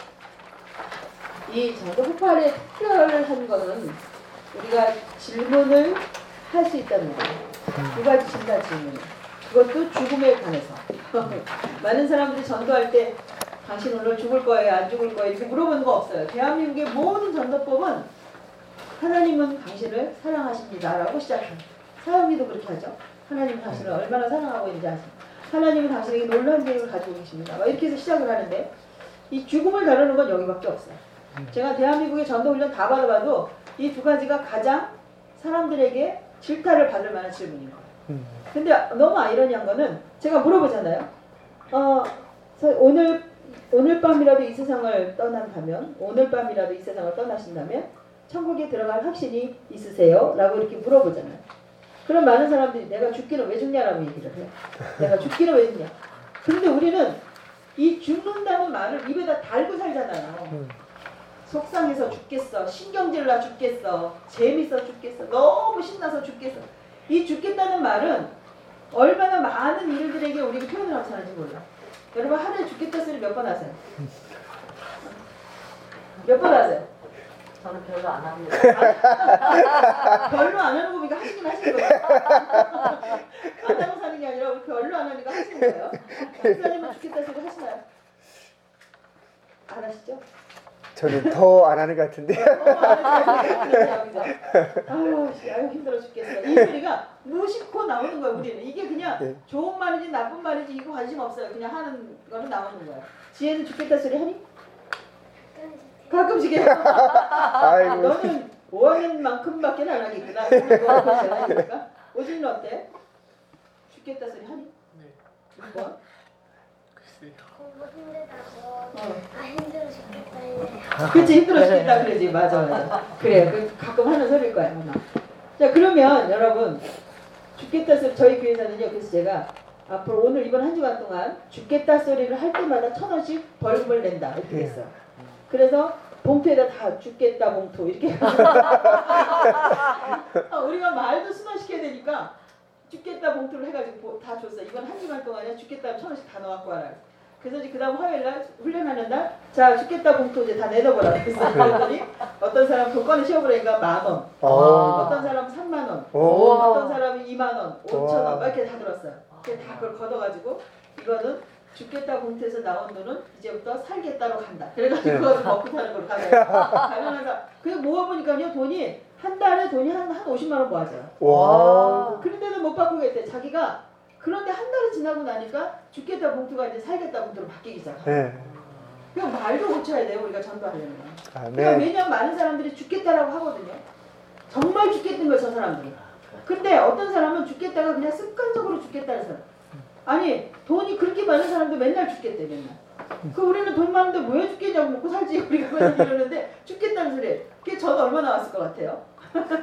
이 전도 폭발에 특별한 거는 우리가 질문을 할 수 있다는 거예요. 두 가지 질문. 그것도 죽음에 관해서. 많은 사람들이 전도할 때 당신 오늘 죽을 거예요? 안 죽을 거예요? 이렇게 물어보는 거 없어요. 대한민국의 모든 전도법은 하나님은 당신을 사랑하십니다 라고 시작해요. 사형리도 그렇게 하죠. 하나님은 당신을 얼마나 사랑하고 있는지 아십니까? 하나님은 당신에게 놀라운 계획을 가지고 계십니다. 이렇게 해서 시작을 하는데 이 죽음을 다루는 건 여기밖에 없어요. 제가 대한민국의 전도훈련 다 받아봐도 이 두 가지가 가장 사람들에게 질타를 받을 만한 질문인 거예요. 근데 너무 아이러니한 거는 제가 물어보잖아요. 오늘 밤이라도 이 세상을 떠난다면, 오늘 밤이라도 이 세상을 떠나신다면 천국에 들어갈 확신이 있으세요? 라고 이렇게 물어보잖아요. 그럼 많은 사람들이 내가 죽기는 왜 죽냐라고 얘기를 해요. 내가 죽기는 왜 죽냐. 그런데 우리는 이 죽는다는 말을 입에다 달고 살잖아요. 속상해서 죽겠어, 신경질 나 죽겠어, 재밌어 죽겠어, 너무 신나서 죽겠어. 이 죽겠다는 말은 얼마나 많은 일들에게 우리가 표현을 하고 사는지 몰라. 여러분 하루에 죽겠다 소리 몇 번 하세요? 몇 번 하세요? 저는 별로 안 합니다. 별로 안 하는 거 보니까 하시긴 하시는 거예요. 안 하고 사는 게 아니라 우리 별로 안 하니까 하시는 거예요. 목사님은 죽겠다 소리 하시나요? 안 하시죠? 저는 더 안 하는 것 같은데. 아유 힘들어 죽겠어. 이 소리가 무심코 나오는 거예요. 우리는 이게 그냥 좋은 말인지 나쁜 말인지 이거 관심 없어요. 그냥 하는 거는 나오는 거예요. 지혜는 죽겠다 소리 하니? 가끔씩 해요. 아이고. 너는 5학년만큼밖에 안 하겠구나. 오진이는 어때? 죽겠다 소리 하니? 네. 뭐? 공부 힘들다고 힘들어 죽겠다 이래요. 그치 힘들어 죽겠다 그러지. 맞아. 그래 가끔 하는 소리일 거야 아마. 자 그러면 여러분 죽겠다 소리 저희 교회에서는요. 그래서 제가 앞으로 오늘 이번 한 주간 동안 죽겠다 소리를 할 때마다 1,000원씩 벌금을 낸다 이렇게 했어요. 그래서 봉투에다 다 죽겠다 봉투 이렇게 우리가 말도 순환시켜야 되니까 죽겠다 봉투를 해가지고 다 줬어. 이번 한 주간 동안에 죽겠다 1,000원씩 다 넣어갖고 와라. 그래서 이제 그 다음 화요일날 훈련하는 날 자 죽겠다 봉투 이제 다 내놓으라 그랬어. 그랬더니 어떤 사람 돈 꺼내 씌워보라니까 10,000원, 어떤 사람 30,000원, 어떤 사람이 20,000원, 5,000원 막 이렇게 다 들었어요. 그래서 다 그걸 걷어가지고 이거는 죽겠다 봉투에서 나온 돈은 이제부터 살겠다로 간다. 그래가지고 그거를 먹고 사는 걸로 가요. 가난하다. 그래서 모아보니까요 돈이 한 달에 돈이 한 50만 원 모아져요. 와. 그런데도 못 바꾸고 있대. 자기가 그런데 한 달이 지나고 나니까 죽겠다 봉투가 이제 살겠다 봉투로 바뀌기 시작해요. 네. 그냥 말도 고쳐야 돼요. 우리가 전도하려면. 아멘. 그러니까 왜냐면 많은 사람들이 죽겠다라고 하거든요. 정말 죽겠는 거예요. 저 사람들이. 근데 어떤 사람은 죽겠다가 그냥 습관적으로 죽겠다는 사람. 아니 돈이 그렇게 많은 사람도 맨날 죽겠대 맨날. 그 우리는 돈 많은데 왜 죽겠냐고 먹고 살지 우리가 맨날 이러는데 죽겠다는 소리. 그게 전 얼마 나왔을 것 같아요? 저는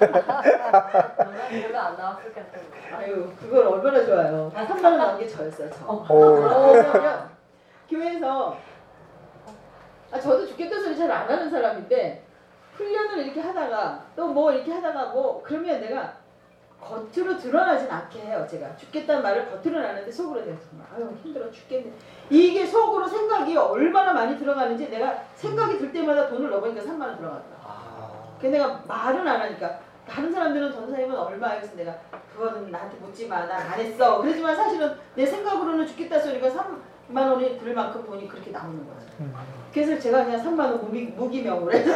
별로 안 나왔을 것 같아요. 아유 그걸 얼마나 좋아요. 3만 원 나온 게 저였어요 저. 오. 왜냐면 교회에서 저도 죽겠다 소리 잘 안 하는 사람인데 훈련을 이렇게 하다가 또 뭐 이렇게 하다가 뭐 그러면 내가 겉으로 드러나진 않게 해요. 제가 죽겠다는 말을 겉으로 하는데 속으로 내가 정말 아유 힘들어 죽겠네. 이게 속으로 생각이 얼마나 많이 들어가는지 내가 생각이 들 때마다 돈을 넣어보니까 3만 원 들어갔다. 그래서 내가 말은 안 하니까 다른 사람들은 전사님은 얼마예요? 그래서 내가 그거는 나한테 묻지 마. 난 안 했어. 그러지만 사실은 내 생각으로는 죽겠다 소리가 3만 원이 들 만큼 돈이 그렇게 나오는 거죠. 그래서 제가 그냥 3만 원 무기명으로 해서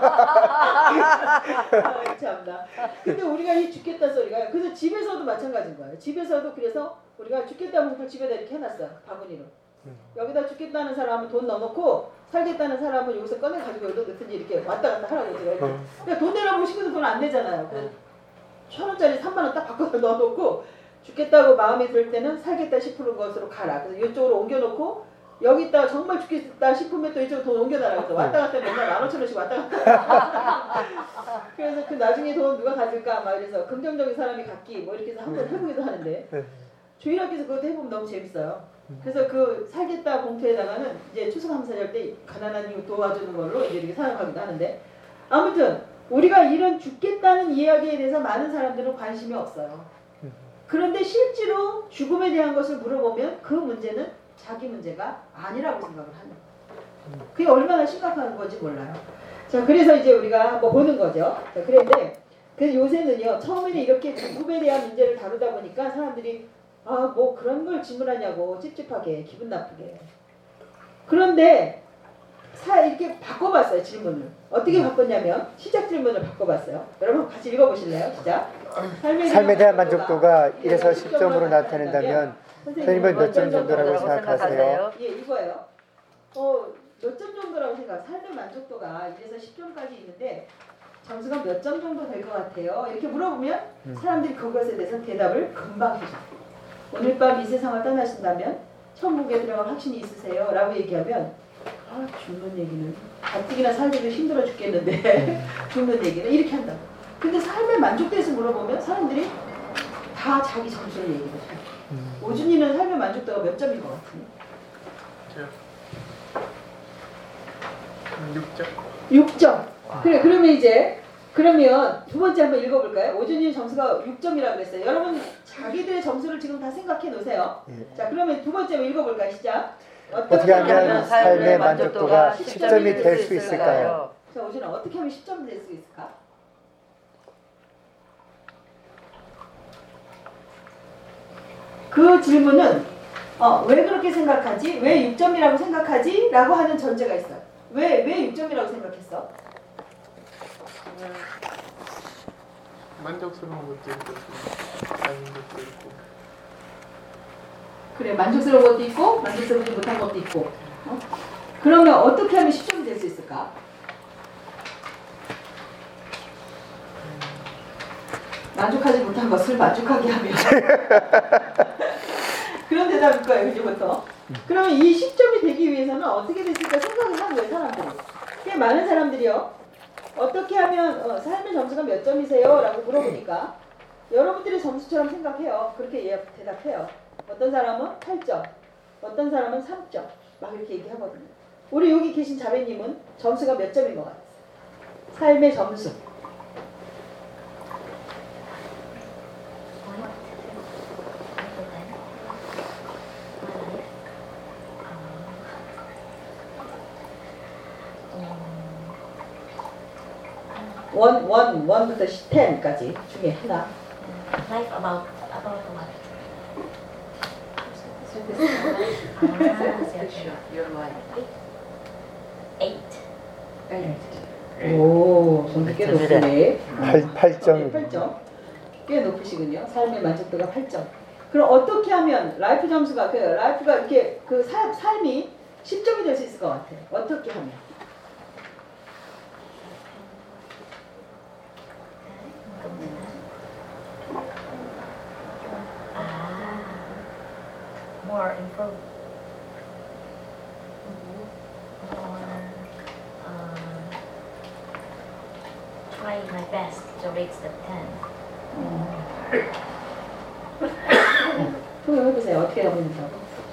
참나. 근데 우리가 이 죽겠다 소리가 그래서 집에서도 마찬가지인 거예요. 집에서도 그래서 우리가 죽겠다는 걸 집에다 이렇게 해놨어요. 바구니로. 여기다 죽겠다는 사람은 돈 넣어놓고 살겠다는 사람은 여기서 꺼내가지고 여기다 넣든지 이렇게 왔다 갔다 하라고 제가. 그러니까 돈 내라고 시켜도 돈 안 내잖아요. 1,000원짜리 3만 원 딱 바꿔서 넣어놓고 죽겠다고 마음이 들 때는 살겠다 싶은 것으로 가라. 그래서 이쪽으로 옮겨놓고 여기 있다가 정말 죽겠다 싶으면 또 이쪽으로 돈 옮겨놔라. 그래서 왔다 갔다 맨날 15,000원씩 왔다 갔다. 그래서 그 나중에 돈 누가 가질까 막 이래서 긍정적인 사람이 갖기 뭐 이렇게 해서 한번 해보기도 하는데 주일학교에서 그것도 해보면 너무 재밌어요. 그래서 그 살겠다 봉투에다가는 이제 추수감사절 때 가난한 이웃 도와주는 걸로 이제 이렇게 사용하기도 하는데 아무튼 우리가 이런 죽겠다는 이야기에 대해서 많은 사람들은 관심이 없어요. 그런데 실제로 죽음에 대한 것을 물어보면 그 문제는 자기 문제가 아니라고 생각을 하는 거예요. 그게 얼마나 심각한 건지 몰라요. 자, 그래서 이제 우리가 뭐 보는 거죠. 자, 그런데 그 요새는요, 처음에는 이렇게 죽음에 대한 문제를 다루다 보니까 사람들이 뭐 그런 걸 질문하냐고 찝찝하게 기분 나쁘게. 그런데 이렇게 바꿔봤어요 질문을. 어떻게 바꿨냐면 시작 질문을 바꿔봤어요. 여러분 같이 읽어보실래요? 시작. 삶에 대한 만족도가 1에서 10점으로 나타낸다면 선생님은 몇 점 정도라고 생각하세요? 예, 이거예요. 몇 점 정도라고 생각? 삶의 만족도가 1에서 10점까지 있는데 점수가 몇 점 정도 될 것 같아요? 이렇게 물어보면 사람들이 그것에 대해서 대답을 금방 해줘. 오늘 밤 이 세상을 떠나신다면 천국에 들어갈 확신이 있으세요? 라고 얘기하면 죽는 얘기는 가뜩이나 살기도 힘들어 죽겠는데 죽는 얘기는 이렇게 한다고. 근데 삶의 만족도에서 물어보면 사람들이 다 자기 점수를 얘기해 줘요. 오준이는 삶의 만족도가 몇 점인 것 같으니? 6점. 6점. 그래, 그러면 두 번째 한번 읽어볼까요? 오준이 점수가 6점이라고 그랬어요. 여러분 자기들의 점수를 지금 다 생각해 놓으세요. 자, 그러면 두 번째 한번 읽어볼까요? 시작. 어떻게 하면 삶의 만족도가 10점이 될 수 있을까요? 자, 오준아 어떻게 하면 10점 될 수 있을까? 그 질문은 왜 그렇게 생각하지? 왜 6점이라고 생각하지? 라고 하는 전제가 있어요. 왜 6점이라고 생각했어? 만족스러운 것도 있고 아닌 것도 있고. 그래, 만족스러운 것도 있고 만족스럽지 못한 것도 있고. 그러면 어떻게 하면 10점이 될 수 있을까? 만족하지 못한 것을 만족하게 하면 그런 대답일 거예요, 이제부터. 그러면 이 10점이 되기 위해서는 어떻게 됐을까 생각을 하는 거예요, 사람들이. 꽤 많은 사람들이요. 어떻게 하면 삶의 점수가 몇 점이세요? 라고 물어보니까 여러분들의 점수처럼 생각해요. 그렇게 대답해요. 어떤 사람은 8점, 어떤 사람은 3점 막 이렇게 얘기하거든요. 우리 여기 계신 자매님은 점수가 몇 점인 것 같아요? 삶의 점수. 원부터 10까지 중에 하나. Like about what? You're right. 8. 오, 점수 꽤 높으네. 8점. 8점. 꽤 높으시군요. 삶의 만족도가 8점. 그럼 어떻게 하면 라이프 점수가 라이프가 이렇게 삶이 10점이 될 수 있을 것 같아요. 어떻게 하면? more improved. Or trying my best to reach the 10. 그럼 해보세요. 어떻게 하면 된다고?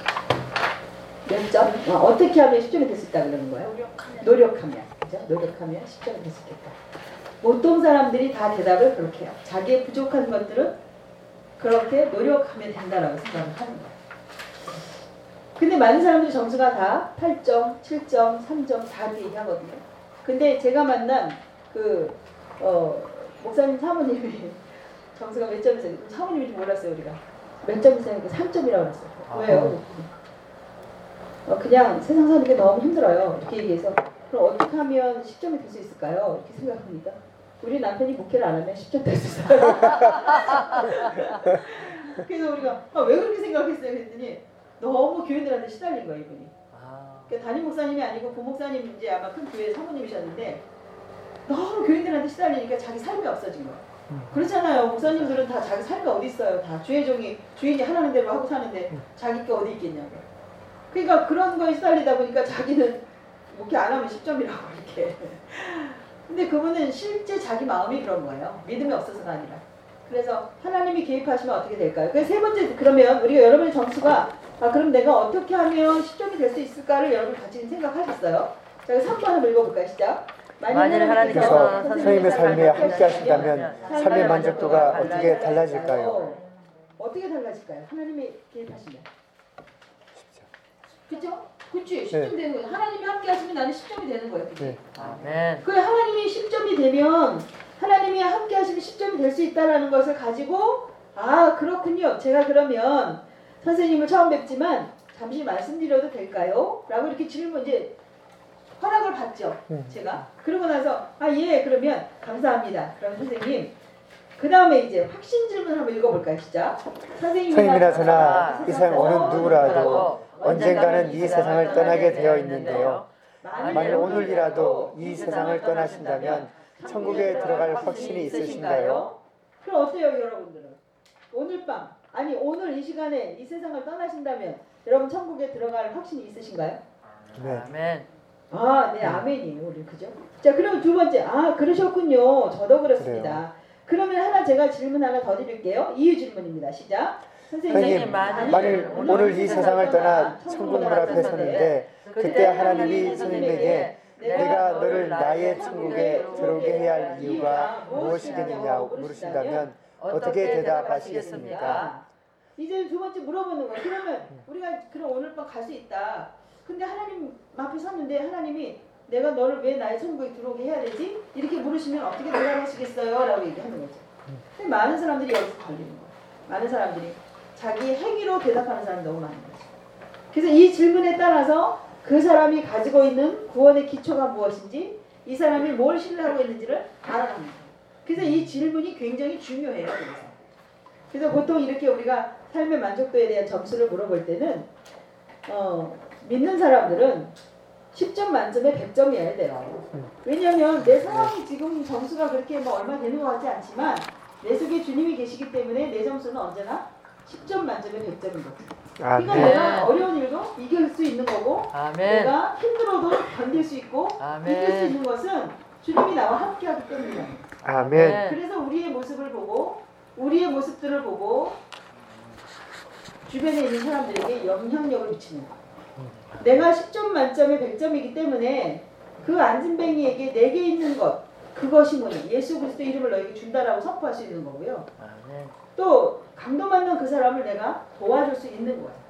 몇 점? 어떻게 하면 10점이 될 수 있다 그러는 거예요? 노력하면. 그죠? 노력하면 10점이 될 수 있겠다. 보통 사람들이 다 대답을 그렇게 해요. 자기의 부족한 것들은 그렇게 노력하면 된다라고 생각을 하는 거예요. 근데 많은 사람들이 점수가 다 8점, 7점, 3점 다 이렇게 얘기하거든요. 근데 제가 만난 그 목사님 사모님이 점수가 몇 점이세요? 사모님인지 몰랐어요 우리가. 몇 점이세요? 3점이라고 그랬어요. 왜요? 그냥 세상 사는 게 너무 힘들어요. 이렇게 얘기해서 그럼 어떻게 하면 10점이 될 수 있을까요? 이렇게 생각합니다. 우리 남편이 목회를 안 하면 10점 될 수 있어요. 그래서 우리가 왜 그렇게 생각했어요? 그랬더니 너무 교인들한테 시달린 거예요 이분이. 그러니까 담임 목사님이 아니고 부목사님 이제 아마 큰 교회 사모님이셨는데 너무 교인들한테 시달리니까 자기 삶이 없어진 거예요. 그렇잖아요. 목사님들은 다 자기 삶이 어디 있어요. 다 주인이 하라는 대로 하고 사는데 자기 게 어디 있겠냐고요. 그러니까 그런 거에 시달리다 보니까 자기는 목회 안 하면 10점이라고 이렇게. 근데 그분은 실제 자기 마음이 그런 거예요. 믿음이 없어서가 아니라. 그래서 하나님이 개입하시면 어떻게 될까요? 그 세 번째 그러면 우리가 여러분의 점수가 그럼 내가 어떻게 하면 10점이 될 수 있을까를 여러분 같이 생각하셨어요? 자, 3번 한번 읽어볼까요? 시작. 만일 하나님께서 선생님의 삶에 함께 하신다면 삶의 만족도가 어떻게 달라질까요? 어떻게 달라질까요? 하나님이 개입하시면. 그죠? 그치? 10점 되는 거예요. 하나님이 함께 하시면 나는 10점이 되는 거예요. 그치? 아멘. 그 하나님이 10점이 되면 하나님이 함께 하시면 10점이 될 수 있다는 것을 가지고 그렇군요. 제가 그러면 선생님을 처음 뵙지만 잠시 말씀드려도 될까요? 라고 이렇게 질문 이제 허락을 받죠. 제가. 그러고 나서 예 그러면 감사합니다. 그럼 선생님 그 다음에 이제 확신 질문 한번 읽어볼까요? 시작. 선생님이나 저나 이 세상 어느 누구라도 언젠가는 이 세상을 떠나게 되어 있는데요. 만일 오늘이라도 이 세상을 떠나신다면 천국에 들어갈 확신이 있으신가요? 그럼 어때요 여러분들은? 오늘 밤 오늘 이 시간에 이 세상을 떠나신다면 여러분 천국에 들어갈 확신이 있으신가요? 네. 아멘. 네 아멘이에요 우리 그죠? 자 그럼 두 번째 그러셨군요. 저도 그렇습니다. 그러면 제가 질문 하나 더 드릴게요. 이유 질문입니다. 시작. 선생님, 만일 오늘 이 세상을 떠나 천국 문 앞에 섰는데 그때 하나님이 선생님에게 내가 너를 나의 천국에 들어오게 해야 할 이유가 무엇이겠느냐 물으신다면 어떻게 대답하시겠습니까? 이제 두 번째 물어보는 거예요. 그러면 우리가 그럼 오늘 밤 갈 수 있다. 근데 하나님 앞에 섰는데 하나님이 내가 너를 왜 나의 천국에 들어오게 해야 되지? 이렇게 물으시면 어떻게 대답하시겠어요? 라고 얘기하는 거죠. 근데 많은 사람들이 여기서 걸리는 거예요. 많은 사람들이 자기 행위로 대답하는 사람이 너무 많은 거죠. 그래서 이 질문에 따라서 그 사람이 가지고 있는 구원의 기초가 무엇인지 이 사람이 뭘 신뢰하고 있는지를 알아갑니다. 그래서 이 질문이 굉장히 중요해요. 그래서 보통 이렇게 우리가 삶의 만족도에 대한 점수를 물어볼 때는 믿는 사람들은 10점 만점에 100점이어야 돼요. 왜냐하면 내 상황이 지금 점수가 그렇게 얼마 되는 것 같지 않지만 내 속에 주님이 계시기 때문에 내 점수는 언제나 10점 만점에 100점이거든요. 그러니까 내가 어려운 일도 이길 수 있는 거고 내가 힘들어도 견딜 수 있고 이길 수 있는 것은 주님이 나와 함께하기 때문이에요. 아멘. 그래서 우리의 모습을 보고 우리의 모습들을 보고 주변에 있는 사람들에게 영향력을 미치는 거예요. 내가 10점 만점에 100점이기 때문에 그 안진뱅이에게 내게 있는 것 그것이 뭐냐 예수 그리스도 이름을 너에게 준다라고 선포할 수 있는 거고요. 또 감동받는 그 사람을 내가 도와줄 수 있는 거예요.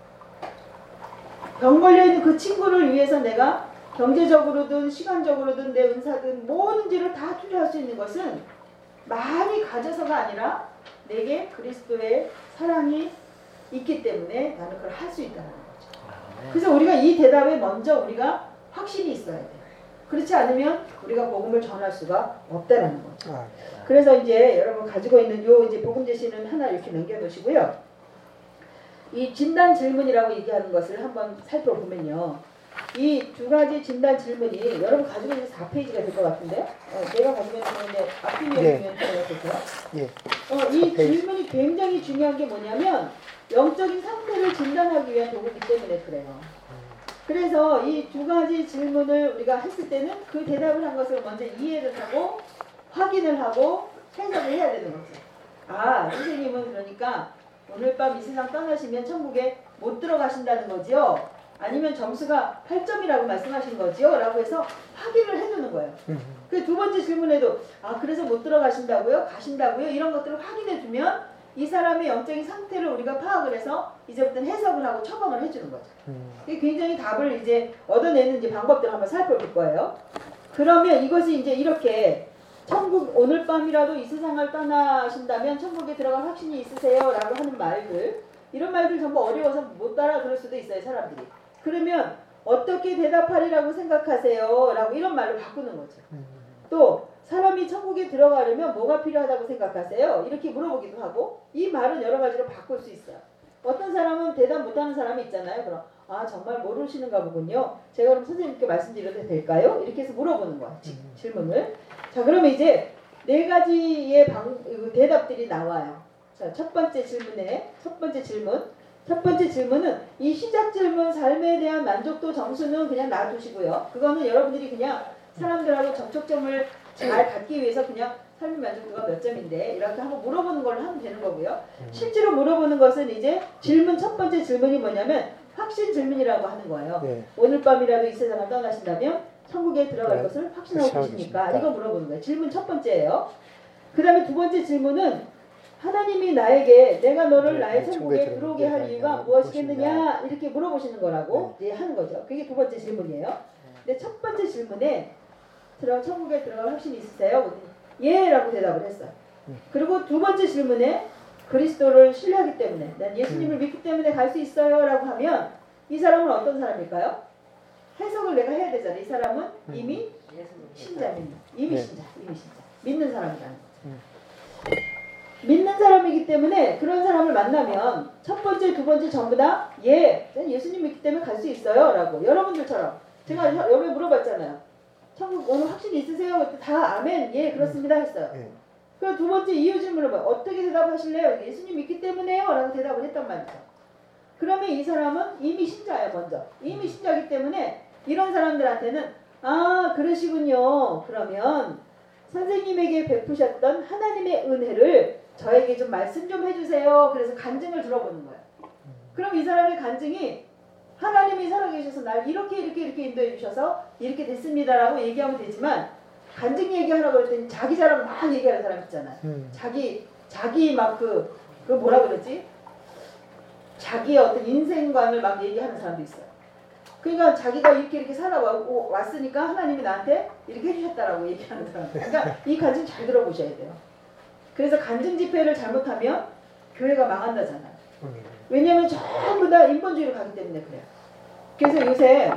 병 걸려있는 그 친구를 위해서 내가 경제적으로든 시간적으로든 내 은사든 뭐든지를 다 투자할 수 있는 것은 많이 가져서가 아니라 내게 그리스도의 사랑이 있기 때문에 나는 그걸 할 수 있다는 거죠. 그래서 우리가 이 대답에 먼저 우리가 확신이 있어야 돼요. 그렇지 않으면 우리가 복음을 전할 수가 없다라는 거죠. 그래서 이제 여러분 가지고 있는 요 이제 복음 제시는 하나 이렇게 남겨놓으시고요. 이 진단 질문이라고 얘기하는 것을 한번 살펴보면요. 이 두 가지 진단 질문이 여러분 가지고 있는 4페이지가 될 것 같은데요. 내가 가지고 있는 거는 앞뒤면 예. 되겠죠. 예. 이 4페이지. 질문이 굉장히 중요한 게 뭐냐면 영적인 상태를 진단하기 위한 도구이기 때문에 그래요. 그래서 이 두 가지 질문을 우리가 했을 때는 그 대답을 한 것을 먼저 이해를 하고 확인을 하고 해석을 해야 되는 거죠. 아, 선생님은 그러니까 오늘 밤 이 세상 떠나시면 천국에 못 들어가신다는 거지요? 아니면 점수가 8점이라고 말씀하신 거지요? 라고 해서 확인을 해두는 거예요. 그 두 번째 질문에도 아, 그래서 못 들어가신다고요? 가신다고요? 이런 것들을 확인해 두면 이 사람의 영적인 상태를 우리가 파악을 해서 이제부터는 해석을 하고 처방을 해주는 거죠. 이게 굉장히 답을 이제 얻어내는 이제 방법들을 한번 살펴볼 거예요. 그러면 이것이 이제 이렇게 천국 오늘 밤이라도 이 세상을 떠나신다면 천국에 들어갈 확신이 있으세요? 라고 하는 말들, 이런 말들 전부 어려워서 못 알아들을 수도 있어요, 사람들이. 그러면 어떻게 대답하리라고 생각하세요? 라고 이런 말로 바꾸는 거죠. 또 사람이 천국에 들어가려면 뭐가 필요하다고 생각하세요? 이렇게 물어보기도 하고, 이 말은 여러 가지로 바꿀 수 있어요. 어떤 사람은 대답 못하는 사람이 있잖아요. 그럼 아, 정말 모르시는가 보군요. 제가 그럼 선생님께 말씀드려도 될까요? 이렇게 해서 물어보는 거야, 질문을. 자, 그러면 이제 네 가지의 대답들이 나와요. 자, 첫 번째 질문은 이 시작 질문 삶에 대한 만족도 점수는 그냥 놔두시고요. 그거는 여러분들이 그냥 사람들하고 접촉점을 잘 갖기 위해서 그냥 삶의 만족도가 몇 점인데 이렇게 한번 물어보는 걸로 하면 되는 거고요. 실제로 물어보는 것은 이제 첫 번째 질문이 뭐냐면 확신 질문이라고 하는 거예요. 네. 오늘 밤이라도 이 세상을 떠나신다면 천국에 들어갈 네. 것을 확신하고 계십니까? 계십니까? 이거 물어보는 거예요. 질문 첫 번째예요. 그 다음에 두 번째 질문은 하나님이 나에게 내가 너를 네, 나의 네, 천국에 천국에 들어오게 할 들어오게 이유가 할 무엇이겠느냐 이렇게 물어보시는 거라고 이제 하는 거죠. 그게 두 번째 질문이에요. 근데 첫 번째 질문에 천국에 들어갈 확신이 있으세요? 그랬더니 예 라고 대답을 했어요. 그리고 두 번째 질문에 그리스도를 신뢰하기 때문에 난 예수님을 믿기 때문에 갈 수 있어요 라고 하면 이 사람은 어떤 사람일까요? 해석을 내가 해야 되잖아. 이 사람은 이미 신자입니다. 이미 네. 신자. 믿는 사람이라는 거죠. 믿는 사람이기 때문에 그런 사람을 만나면 첫 번째, 두 번째 전부 다 예, 예수님 믿기 때문에 갈 수 있어요 라고 여러분들처럼 제가 여러분에 물어봤잖아요. 천국 오늘 확신이 있으세요? 그때 다 아멘, 예 그렇습니다 했어요. 네. 그리고 두 번째 이유 질문을 봐요. 어떻게 대답하실래요? 예수님 믿기 때문에요 라고 대답을 했단 말이죠. 그러면 이 사람은 이미 신자예요. 먼저 이미 신자이기 때문에 이런 사람들한테는 아 그러시군요. 그러면 선생님에게 베푸셨던 하나님의 은혜를 저에게 좀 말씀 좀 해주세요. 그래서 간증을 들어보는 거예요. 그럼 이 사람의 간증이 하나님이 살아계셔서 날 이렇게 인도해 주셔서 이렇게 됐습니다라고 얘기하면 되지만 간증 얘기하라고 그랬더니 자기 자랑 막 얘기하는 사람 있잖아요. 자기 막 그 뭐라 그러지? 자기의 어떤 인생관을 막 얘기하는 사람도 있어요. 그러니까 자기가 이렇게 살아왔으니까 하나님이 나한테 이렇게 해주셨다라고 얘기하는 사람. 그러니까 이 간증 잘 들어보셔야 돼요. 그래서 간증 집회를 잘못하면 교회가 망한다잖아요. 왜냐하면 전부 다 인본주의로 가기 때문에 그래요. 그래서 요새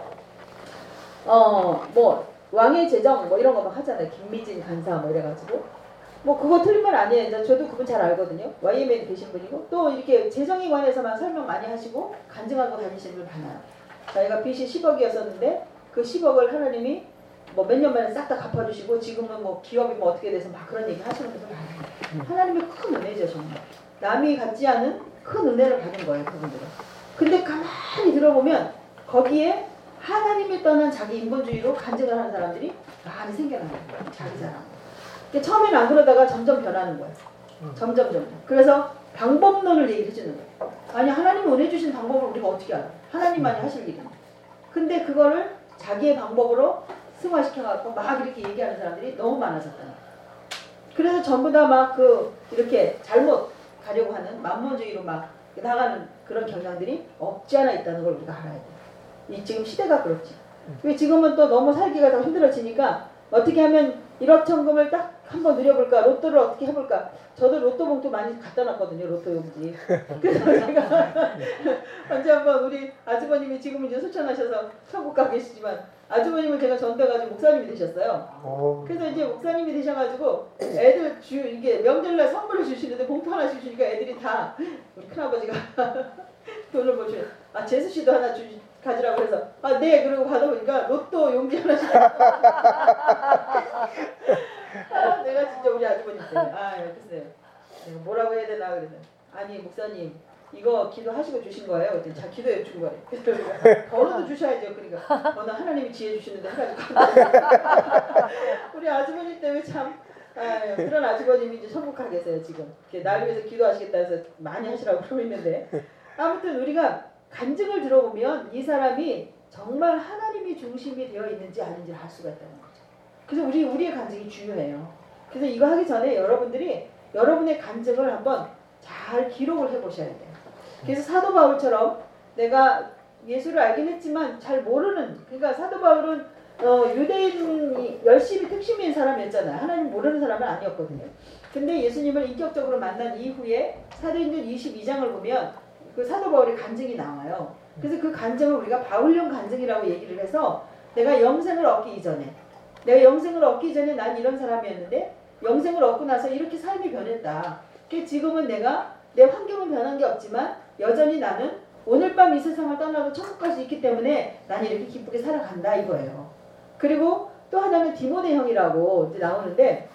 뭐 왕의 재정 뭐 이런 거 막 하잖아요. 김미진 간사 뭐 이래가지고 뭐 그거 틀린 말 아니에요. 이제 저도 그분 잘 알거든요. YMN에 계신 분이고 또 이렇게 재정에 관해서만 설명 많이 하시고 간증하고 다니시는 분 많아요. 자기가 빚이 10억이었었는데 그 10억을 하나님이 뭐 몇 년 만에 싹 다 갚아주시고 지금은 뭐 기업이 뭐 어떻게 돼서 막 그런 얘기 하시는 분들 많아요. 하나님의 큰 은혜죠 정말. 남이 갖지 않은 큰 은혜를 받은 거예요 그분들은. 근데 가만히 들어보면 거기에 하나님이 떠난 자기 인본주의로 간증을 하는 사람들이 많이 생겨나는 거예요. 자기 자랑. 그러니까 처음에는 안 그러다가 점점 변하는 거예요. 점점. 그래서 방법론을 얘기해 주는 거예요. 아니 하나님이 은혜 주신 방법을 우리가 어떻게 알아? 하나님만이 하실 일인데. 근데 그거를 자기의 방법으로 승화시켜갖고 막 이렇게 얘기하는 사람들이 너무 많아졌다는 거예요. 그래서 전부 다 막 이렇게 잘못 가려고 하는 만몬주의로 막 나가는 그런 경향들이 없지 않아 있다는 걸 우리가 알아야 돼요. 지금 시대가 그렇지. 왜 지금은 또 너무 살기가 더 힘들어지니까 어떻게 하면 1억 천금을 딱 한번 누려볼까? 로또를 어떻게 해볼까? 저도 로또 봉투 많이 갖다 놨거든요. 로또 용지. 그래서 제가 언제 한번 우리 아주버님이 지금 이제 소천하셔서 천국 가 계시지만 아주버님을 제가 전도해가지고 목사님이 되셨어요. 그래서 이제 목사님이 되셔가지고 애들 이게 명절날 선물을 주시는데 봉투 하나씩 주니까 애들이 다 우리 큰아버지가 돈을 보시면 제수 씨도 하나 가지라고 해서 아, 네. 그러고 받아보니까 로또 용지 하나씩 아, 내가 진짜 우리 아주버님 때문에 글쎄요. 내가 뭐라고 해야 되나 그래서 아니 목사님 이거 기도하시고 주신 거예요. 그랬더니 자 기도해 준 거래. 그러니까 번호도 주셔야죠. 그러니까 번호 하나님이 지혜 주시는데 해가지고 우리 아주버님 때문에 참 그런 아주버님이 이제 천국 가 계세요 지금. 날 위해서 기도하시겠다 해서 많이 하시라고 그러고 있는데 아무튼 우리가 간증을 들어보면 이 사람이 정말 하나님이 중심이 되어 있는지 아닌지를 알 수가 있다는 거죠. 그래서 우리의 간증이 중요해요. 그래서 이거 하기 전에 여러분들이 여러분의 간증을 한번 잘 기록을 해보셔야 돼요. 그래서 사도 바울처럼 내가 예수를 알긴 했지만 잘 모르는, 그러니까 사도 바울은 유대인이 열심히 특심인 사람이었잖아요. 하나님 모르는 사람은 아니었거든요. 근데 예수님을 인격적으로 만난 이후에 사도행전 22장을 보면 그 사도 바울의 간증이 나와요. 그래서 그 간증을 우리가 바울령 간증이라고 얘기를 해서 내가 영생을 얻기 이전에 난 이런 사람이었는데 영생을 얻고 나서 이렇게 삶이 변했다. 지금은 내가 내 환경은 변한 게 없지만 여전히 나는 오늘 밤 이 세상을 떠나도 천국 갈 수 있기 때문에 나는 이렇게 기쁘게 살아간다 이거예요. 그리고 또 하나는 디모데 형이라고 이제 나오는데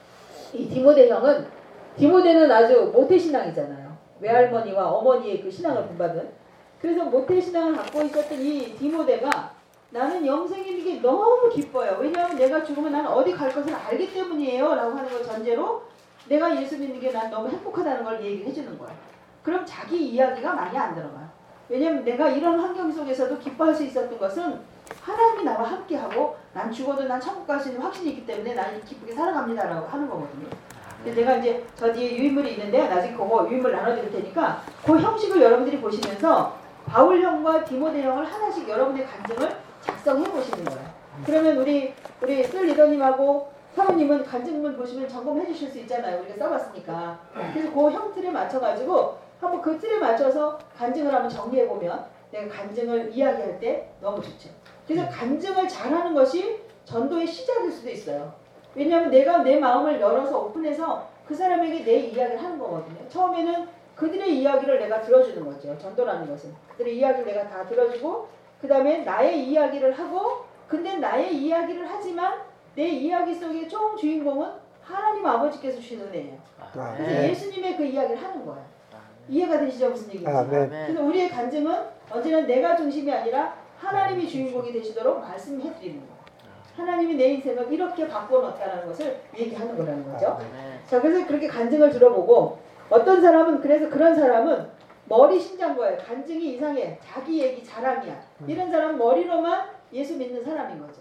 이 디모데 형은 디모데는 아주 모태신앙이잖아요. 외할머니와 어머니의 그 신앙을 본받은. 그래서 모태신앙을 갖고 있었던 이 디모데가 나는 영생이는 게 너무 기뻐요. 왜냐하면 내가 죽으면 나는 어디 갈 것을 알기 때문이에요 라고 하는 걸 전제로 내가 예수 믿는 게 난 너무 행복하다는 걸 얘기해 주는 거야. 그럼 자기 이야기가 많이 안 들어가요. 왜냐면 내가 이런 환경 속에서도 기뻐할 수 있었던 것은 하나님이 나와 함께하고 난 죽어도 난 천국 갈 수 있는 확신이 있기 때문에 난 기쁘게 살아갑니다라고 하는 거거든요. 근데 내가 이제 저 뒤에 유인물이 있는데 나중에 그거 유인물 나눠드릴 테니까 그 형식을 여러분들이 보시면서 바울형과 디모데형을 하나씩 여러분의 간증을 작성해 보시는 거예요. 그러면 우리 뜰 리더님하고 사모님은 간증문 보시면 점검해 주실 수 있잖아요. 우리가 써봤으니까. 그래서 그 형 틀에 맞춰가지고 한번 그 틀에 맞춰서 간증을 한번 정리해 보면 내가 간증을 이야기할 때 너무 좋죠. 그래서 간증을 잘하는 것이 전도의 시작일 수도 있어요. 왜냐하면 내가 내 마음을 열어서 오픈해서 그 사람에게 내 이야기를 하는 거거든요. 처음에는 그들의 이야기를 내가 들어주는 거죠. 전도라는 것은. 그들의 이야기를 내가 다 들어주고 그 다음에 나의 이야기를 하고 근데 나의 이야기를 하지만 내 이야기 속의 총 주인공은 하나님 아버지께서 주신 은혜예요. 그래서 예수님의 그 이야기를 하는 거예요. 이해가 되시죠? 무슨 얘기인지. 그래서 우리의 간증은 언제나 내가 중심이 아니라 하나님이 주인공이 되시도록 말씀해 드리는 거예요. 하나님이 내 인생을 이렇게 바꿔놓았다는 것을 얘기하는 거라는 거죠. 자, 그래서 그렇게 간증을 들어보고 어떤 사람은 그래서 그런 사람은 머리 신장 거예요. 간증이 이상해. 자기 얘기 자랑이야. 이런 사람은 머리로만 예수 믿는 사람인 거죠.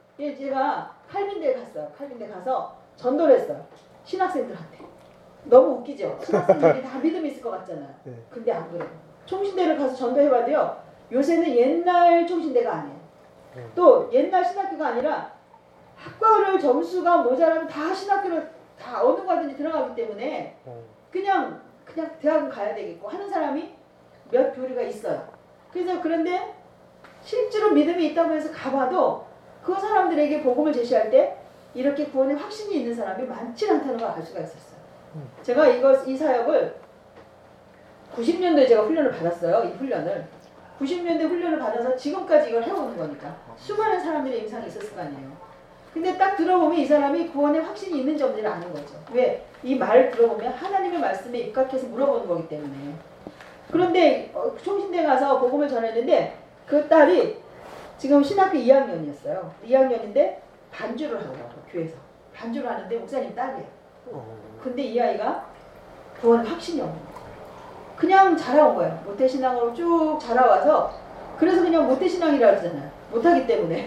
제가 칼빈대에 갔어요. 칼빈대 가서 전도를 했어요. 신학생들한테. 너무 웃기죠? 신학생들이 다 믿음이 있을 것 같잖아요. 근데 안 그래요. 총신대를 가서 전도해봐도요. 요새는 옛날 총신대가 아니에요. 또 옛날 신학교가 아니라 학과를 점수가 모자라면 다 신학교를 다 어느 과든지 들어가기 때문에 그냥 대학은 가야 되겠고 하는 사람이 몇 교류가 있어요. 그래서 그런데 실제로 믿음이 있다고 해서 가봐도 그 사람들에게 복음을 제시할 때 이렇게 구원에 확신이 있는 사람이 많지 않다는 걸 알 수가 있었어요. 제가 이 사역을 90년도에 제가 훈련을 받았어요. 이 훈련을. 90년대 훈련을 받아서 지금까지 이걸 해오는 거니까 수많은 사람들의 임상이 있었을 거 아니에요. 근데 딱 들어보면 이 사람이 구원에 확신이 있는지 없는지를 아는 거죠. 왜? 이 말을 들어보면 하나님의 말씀에 입각해서 물어보는 거기 때문에. 그런데 총신대 가서 복음을 전했는데 그 딸이 지금 신학교 2학년이었어요. 2학년인데 반주를 하더라고요. 교회에서. 반주를 하는데 목사님 딸이에요. 근데 이 아이가 구원 확신이 없는 거예요. 그냥 자라온 거예요. 모태신앙으로 쭉 자라와서 그래서 그냥 모태신앙이라고 하잖아요. 못하기 때문에.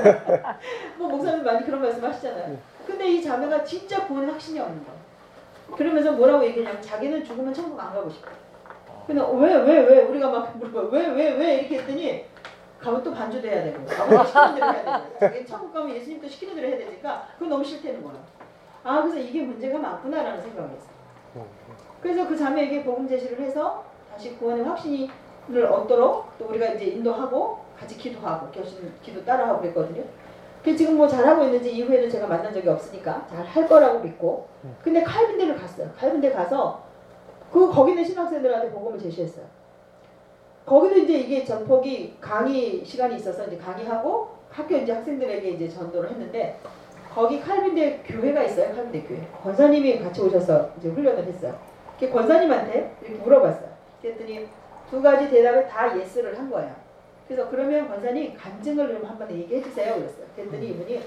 뭐 목사님 많이 그런 말씀 하시잖아요. 근데 이 자매가 진짜 구원에 확신이 없는 거예요. 그러면서 뭐라고 얘기했냐면 자기는 죽으면 천국 안 가고 싶어. 근데 왜 우리가 막 물어봐요. 왜 이렇게 했더니 가면 또 반주도 해야 되고 아버지 시키는 대로 해야 되고 자기는 천국 가면 예수님도 시키는 대로 해야 되니까 그건 너무 싫다는 거예요. 아 그래서 이게 문제가 많구나라는 생각을 했어요. 그래서 그 자매에게 복음 제시를 해서 다시 구원의 확신을 얻도록 또 우리가 이제 인도하고 같이 기도하고 기도 따라하고 그랬거든요. 그 지금 뭐 잘하고 있는지 이후에는 제가 만난 적이 없으니까 잘 할 거라고 믿고 근데 칼빈대를 갔어요. 칼빈대 가서 거기 있는 신학생들한테 복음을 제시했어요. 거기도 이제 이게 전폭이 강의 시간이 있어서 이제 강의하고 학교 이제 학생들에게 이제 전도를 했는데 거기 칼빈대 교회가 있어요. 칼빈대 교회. 권사님이 같이 오셔서 이제 훈련을 했어요. 권사님한테 이렇게 물어봤어요. 그랬더니 두 가지 대답을 다 예스를 한 거예요. 그래서 그러면 권사님 간증을 좀 한번 얘기해 주세요. 그랬어요. 그랬더니 이분이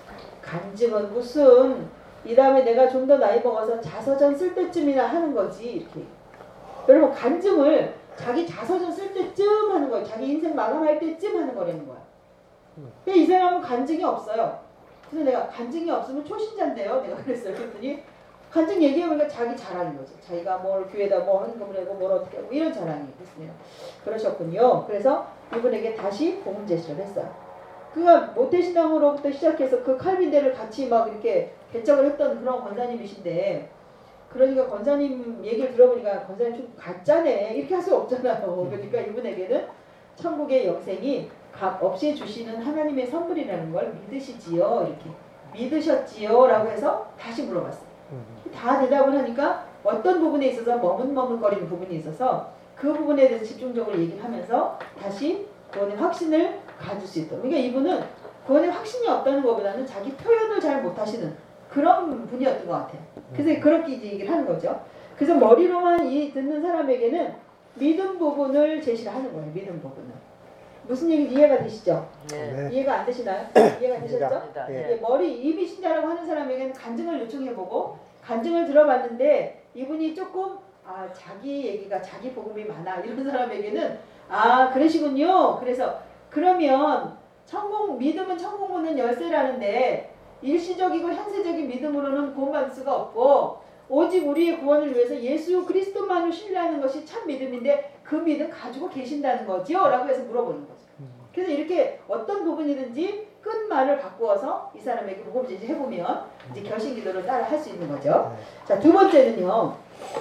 간증은 무슨 이 다음에 내가 좀 더 나이 먹어서 자서전 쓸 때쯤이나 하는 거지 이렇게. 여러분 간증을 자기 자서전 쓸 때쯤 하는 거예요. 자기 인생 마감할 때쯤 하는 거라는 거야. 근데 이 사람은 간증이 없어요. 그래서 내가 간증이 없으면 초신자인데요. 내가 그랬어요. 그랬더니 간증 얘기해보니까 자기 자랑인 거죠. 자기가 뭘 교회에다 뭐 헌금을 하고 뭘 어떻게 하고 이런 자랑이 있습니다. 그러셨군요. 그래서 이분에게 다시 복음 제시를 했어요. 그가 모태신앙으로부터 시작해서 그 칼빈대를 같이 막 이렇게 개척을 했던 그런 권사님이신데 그러니까 권사님 얘기를 들어보니까 권사님 좀 가짜네 이렇게 할 수 없잖아요. 그러니까 이분에게는 천국의 영생이 값 없이 주시는 하나님의 선물이라는 걸 믿으시지요 이렇게 믿으셨지요 라고 해서 다시 물어봤어요. 다 대답을 하니까 어떤 부분에 있어서 머뭇머뭇거리는 부분이 있어서 그 부분에 대해서 집중적으로 얘기를 하면서 다시 구원의 확신을 가질 수 있도록. 그러니까 이분은 구원의 확신이 없다는 것보다는 자기 표현을 잘 못하시는 그런 분이었던 것 같아요. 그래서 그렇게 이제 얘기를 하는 거죠. 그래서 머리로만 이 듣는 사람에게는 믿음 부분을 제시를 하는 거예요. 믿음 부분을. 무슨 얘기인지 이해가 되시죠? 네. 이해가 안 되시나요? 이해가 되셨죠? 네. 머리 입이 신자라고 하는 사람에게는 간증을 요청해보고 간증을 들어봤는데 이분이 조금 자기 얘기가 자기 복음이 많아 이런 사람에게는 그러시군요. 그래서 그러면 믿음은 천국 문은 열쇠라는데 일시적이고 현세적인 믿음으로는 구원받을 수가 없고 오직 우리의 구원을 위해서 예수 그리스도만을 신뢰하는 것이 참 믿음인데 그 믿음 가지고 계신다는 거죠? 라고 해서 물어보는 거죠. 그래서 이렇게 어떤 부분이든지 끝말을 바꾸어서 이 사람에게 복음 제시해보면 이제 결신기도를 따라 할 수 있는 거죠. 자, 두 번째는요.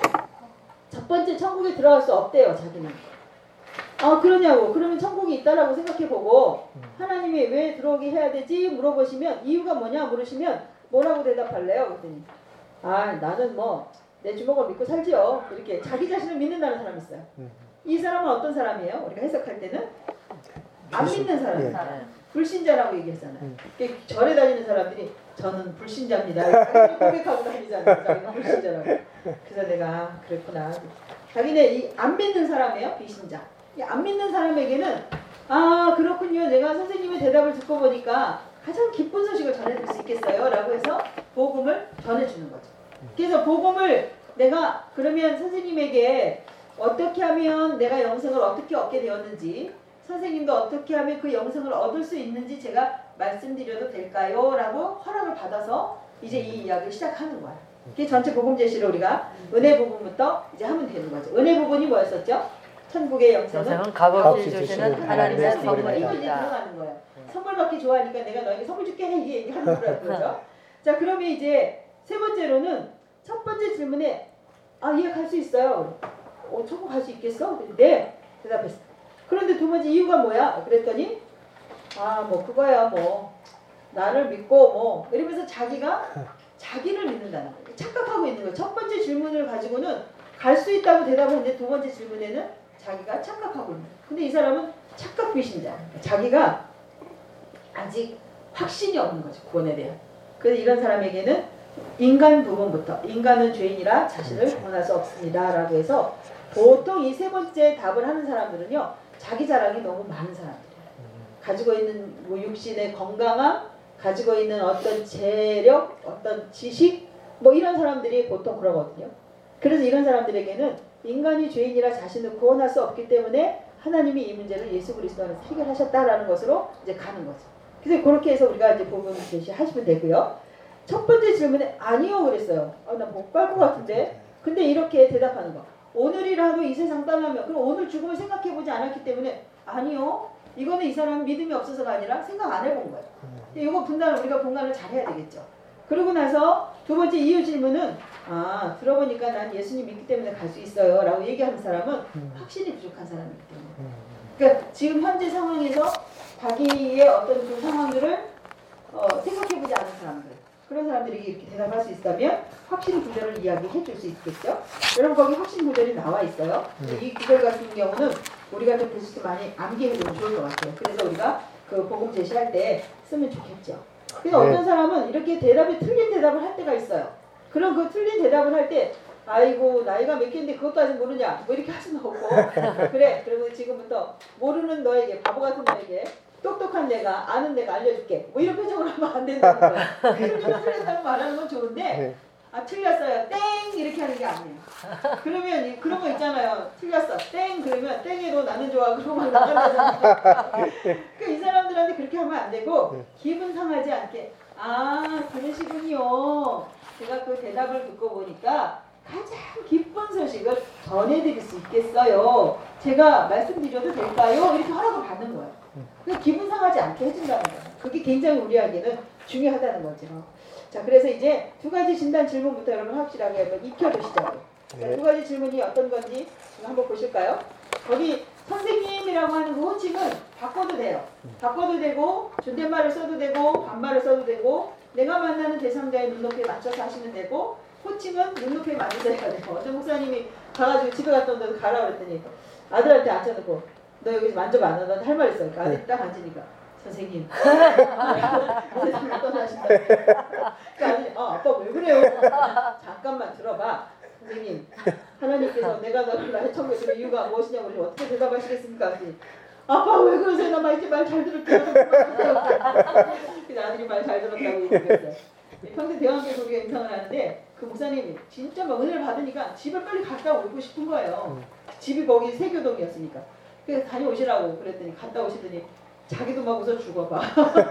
첫 번째 천국에 들어갈 수 없대요. 자기는. 그러냐고. 그러면 천국이 있다라고 생각해보고 하나님이 왜 들어오게 해야 되지? 물어보시면 이유가 뭐냐 물으시면 뭐라고 대답할래요? 그랬더니 나는 내 주먹을 믿고 살지요. 이렇게 자기 자신을 믿는다는 사람이 있어요. 이 사람은 어떤 사람이에요? 우리가 해석할 때는 안 믿는 사람. 불신자라고 얘기했잖아요. 절에 다니는 사람들이 저는 불신자입니다. 자기는 고백하고 다니잖아요. 자기는 불신자라고. 그래서 내가 그랬구나. 자기네 안 믿는 사람이에요. 비신자. 안 믿는 사람에게는 그렇군요. 내가 선생님의 대답을 듣고 보니까 가장 기쁜 소식을 전해드릴 수 있겠어요. 라고 해서 복음을 전해주는 거죠. 그래서 복음을 내가 그러면 선생님에게 어떻게 하면 내가 영생을 어떻게 얻게 되었는지 선생님도 어떻게 하면 그 영생을 얻을 수 있는지 제가 말씀드려도 될까요? 라고 허락을 받아서 이제 이 이야기를 시작하는 거야. 그게 전체 복음 제시를 우리가 은혜 부분부터 이제 하면 되는 거죠. 은혜 부분이 뭐였었죠? 천국의 영생은 값없이 주시는 하나님의 이거 이제 선물입니다. 들어가는 거예요. 선물 받기 좋아하니까 내가 너에게 선물 줄게 이게 얘기하는 거죠. 자, 그러면 이제 세 번째로는 첫 번째 질문에 이해할 수 있어요. 천국 갈 수 있겠어? 네, 대답했어. 그런데 두 번째 이유가 뭐야? 그랬더니 그거야 나를 믿고 이러면서 자기를 믿는다는 거예요. 착각하고 있는 거예요. 첫 번째 질문을 가지고는 갈 수 있다고 대답했는데 두 번째 질문에는 자기가 착각하고 있는 거예요. 근데 이 사람은 착각 비신자. 자기가 아직 확신이 없는 거죠. 구원에 대한. 그래서 이런 사람에게는 인간 부분부터 인간은 죄인이라 자신을 구원할 수 없습니다. 라고 해서 보통 이 세 번째 답을 하는 사람들은요. 자기 자랑이 너무 많은 사람들이에요. 가지고 있는 육신의 건강함, 가지고 있는 어떤 재력, 어떤 지식 이런 사람들이 보통 그러거든요. 그래서 이런 사람들에게는 인간이 죄인이라 자신을 구원할 수 없기 때문에 하나님이 이 문제를 예수 그리스도 안에서 해결하셨다라는 것으로 이제 가는 거죠. 그래서 그렇게 해서 우리가 이제 복음 제시하시면 되고요. 첫 번째 질문에 아니요 그랬어요. 나 못 갈 것 같은데. 근데 이렇게 대답하는 거. 오늘이라도 이 세상 떠나면 그럼 오늘 죽음을 생각해보지 않았기 때문에 아니요. 이거는 이 사람은 믿음이 없어서가 아니라 생각 안 해본 거예요. 이거 분단을 우리가 분간을 잘 해야 되겠죠. 그러고 나서 두 번째 이유 질문은 들어보니까 난 예수님 믿기 때문에 갈 수 있어요 라고 얘기하는 사람은 확신이 부족한 사람이기 때문에 그러니까 지금 현재 상황에서 자기의 어떤 그 상황들을 생각해보지 않은 사람들 그런 사람들이 이렇게 대답할 수 있다면 확신 구절을 이야기해 줄 수 있겠죠. 여러분 거기 확신 구절이 나와 있어요. 이 구절 같은 경우는 우리가 좀 테스트 많이 암기해두면 좋을 것 같아요. 그래서 우리가 그 복음 제시할 때 쓰면 좋겠죠. 근데 어떤 사람은 이렇게 대답이 틀린 대답을 할 때가 있어요. 그럼 그 틀린 대답을 할 때 아이고 나이가 몇 개인데 그것도 아직 모르냐 뭐 이렇게 할 수는 없고 그래 그러면 지금부터 모르는 너에게 바보 같은 너에게 똑똑한 내가 아는 내가 알려줄게 뭐 이런 표정을 하면 안 된다는 거예요. 틀렸다고 말하는 건 좋은데 아 틀렸어요 땡 이렇게 하는 게 아니에요. 그러면 그런 거 있잖아요. 틀렸어 땡 그러면 땡에도 나는 좋아 그러면 나가잖아요. 그러니까 이 사람들한테 그렇게 하면 안 되고 기분 상하지 않게 아 그러시군요. 제가 그 대답을 듣고 보니까 가장 기쁜 소식을 전해드릴 수 있겠어요. 제가 말씀드려도 될까요? 이렇게 허락을 받는 거예요. 그러니까 기분 상하지 않게 해준다는 거예요. 그게 굉장히 우리에게는 중요하다는 거죠. 자, 그래서 이제 두 가지 진단 질문부터 여러분 확실하게 한번 익혀보시자고요. 네. 두 가지 질문이 어떤 건지 한번 보실까요? 거기 선생님이라고 하는 그 호칭은 바꿔도 돼요. 바꿔도 되고 존댓말을 써도 되고 반말을 써도 되고 내가 만나는 대상자의 눈높이에 맞춰서 하시면 되고 호칭은 눈높이에 맞춰서 해야 돼요. 어떤 목사님이 가가지고 집에 갔다 온다고 가라 그랬더니 아들한테 앉혀놓고 너 여기서 만져봐 안 한다 할 말 있어. 그러니까 아들이 딱 앉으니까 선생님 선생님이 떠나신다. 그러니까 아들이 아빠 왜 그래요? 잠깐만 들어봐. 선생님 하나님께서 내가 너를 나의 천국에 들을 이유가 무엇이냐고 그러면 어떻게 대답하시겠습니까? 아빠 왜 그러세요? 나 말 잘 들을게요. 그래서 아들이 말 잘 들었다고 얘기했어요. 평생 대학교에 우리가 임상을 하는데 그 목사님이 진짜 막 은혜를 받으니까 집을 빨리 갔다 오고 싶은 거예요. 집이 거기 세교동이었으니까. 그래서 다녀오시라고 그랬더니 갔다 오시더니 자기도 막 웃어 죽어봐.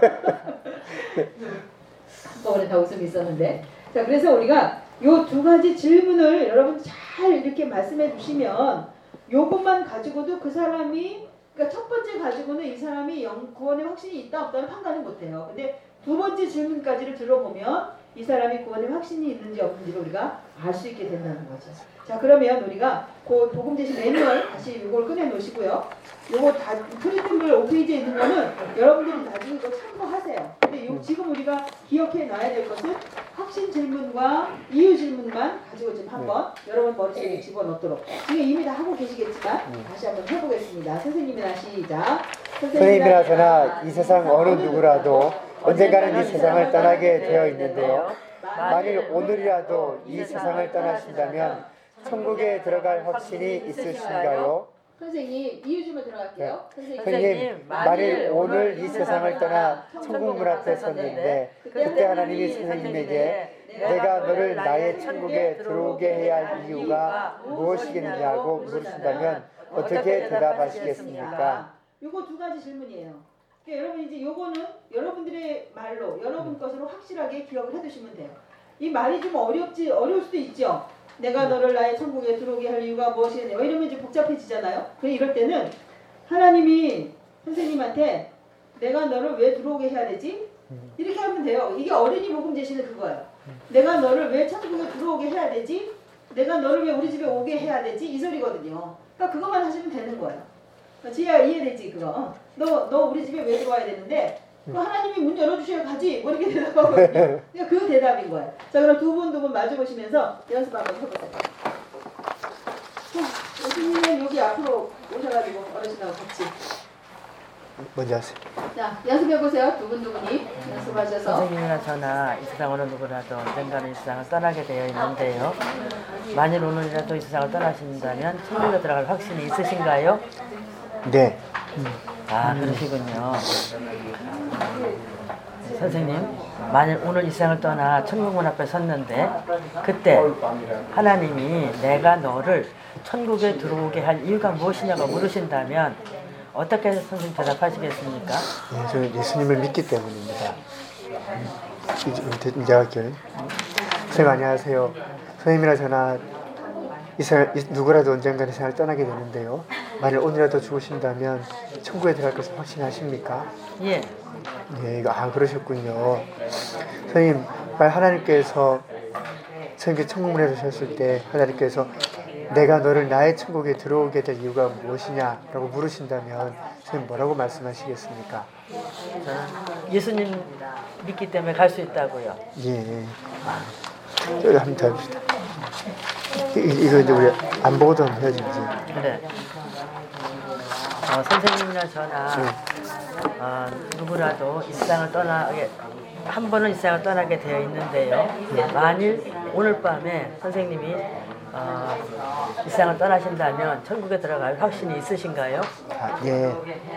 한꺼번에 다 웃음이 있었는데. 자, 그래서 우리가 요 두 가지 질문을 여러분 잘 이렇게 말씀해 주시면 요것만 가지고도 그 사람이 그러니까 첫 번째 가지고는 이 사람이 구원의 확신이 있다 없다는 판단을 못해요. 근데 두 번째 질문까지를 들어보면 이 사람이 구원의 확신이 있는지 없는지를 우리가 알 수 있게 된다는 거죠. 자, 그러면 우리가 그 복음 제시 매뉴얼 다시 이걸 꺼내 놓으시고요. 요거 다 프린트물 5페이지에 있는 거는 여러분들이 나중에 이거 참고하세요. 근데 지금 우리가 기억해 놔야 될 것은 확신 질문과 이유 질문만 가지고 지금 한번 여러분 머릿속에 집어넣도록 지금 이미 다 하고 계시겠지만 다시 한번 해보겠습니다. 선생님이나 시작. 선생님이나 저나 이 세상 어느 누구라도 언젠가는 이 세상을 떠나게 되어 있는데요. 만일 오늘이라도 이 세상을 떠나신다면 천국에 들어갈 확신이 있으신가요? 선생님 이유 주면 들어갈게요. 선생님, 만일 오늘 이 세상을 떠나 천국 문 앞에 섰는데 그때 하나님이 선생님에게 내가 너를 나의 천국에 들어오게 해야 할 이유가 무엇이겠느냐고 물으신다면 어떻게 대답하시겠습니까? 요거 두 가지 질문이에요. 그러니까 여러분 이제 요거는 여러분들의 말로 여러분 것으로 확실하게 기억을 해두시면 돼요. 이 말이 좀 어려울 수도 있죠. 내가 너를 나의 천국에 들어오게 할 이유가 무엇이겠냐 이러면 이제 복잡해지잖아요. 그래 이럴 때는 하나님이 선생님한테 내가 너를 왜 들어오게 해야 되지? 이렇게 하면 돼요. 이게 어린이 복음 제시는 그거예요. 내가 너를 왜 천국에 들어오게 해야 되지? 내가 너를 왜 우리 집에 오게 해야 되지? 이 소리거든요. 그러니까 그것만 하시면 되는 거예요. 지혜야 이해되지 그거? 너 우리 집에 왜 들어와야 되는데 그 하나님이 문 열어주셔야 가지 뭐 이렇게 대답하거든요. 그러니까 그 대답인 거예요. 자 그럼 두 분 마주 보시면서 연습 한번 해보세요. 교수님은 여기 앞으로 오셔가지고 어르신하고 같이 먼저 하세요. 자 연습해보세요. 두 분이 연습하셔서 선생님이나 저나 이 세상 어느 누구라도 언젠가는 이 세상을 떠나게 되어 있는데요. 만일 오늘이라도 이 세상을 떠나신다면 천국에 들어갈 확신이 있으신가요? 네. 아 그러시군요. 선생님, 만일 오늘 이 세상을 떠나 천국문 앞에 섰는데 그때 하나님이 내가 너를 천국에 들어오게 할 이유가 무엇이냐고 물으신다면 어떻게 선생님 대답하시겠습니까? 네, 저는 예수님을 믿기 때문입니다. 이제 할게요. 선생님 안녕하세요. 선생님이나 저나 누구라도 언젠가는 세상을 떠나게 되는데요. 만일 오늘이라도 죽으신다면 천국에 들어갈 것을 확신하십니까? 예. 네, 그러셨군요. 선생님, 하나님께서 선생님께 천국문에 오셨을 때 하나님께서 내가 너를 나의 천국에 들어오게 될 이유가 무엇이냐라고 물으신다면 선생님 뭐라고 말씀하시겠습니까? 저는 예수님 믿기 때문에 갈 수 있다고요. 예. 저희 한번 더 해봅시다. 이거 이제 우리 안 보고도 한번 해야지. 그래. 선생님이나 저나 누구라도 이 세상을 떠나게 한 번은 이 세상을 떠나게 되어 있는데요. 만일 오늘 밤에 선생님이 이 세상을 떠나신다면 천국에 들어갈 확신이 있으신가요? 예.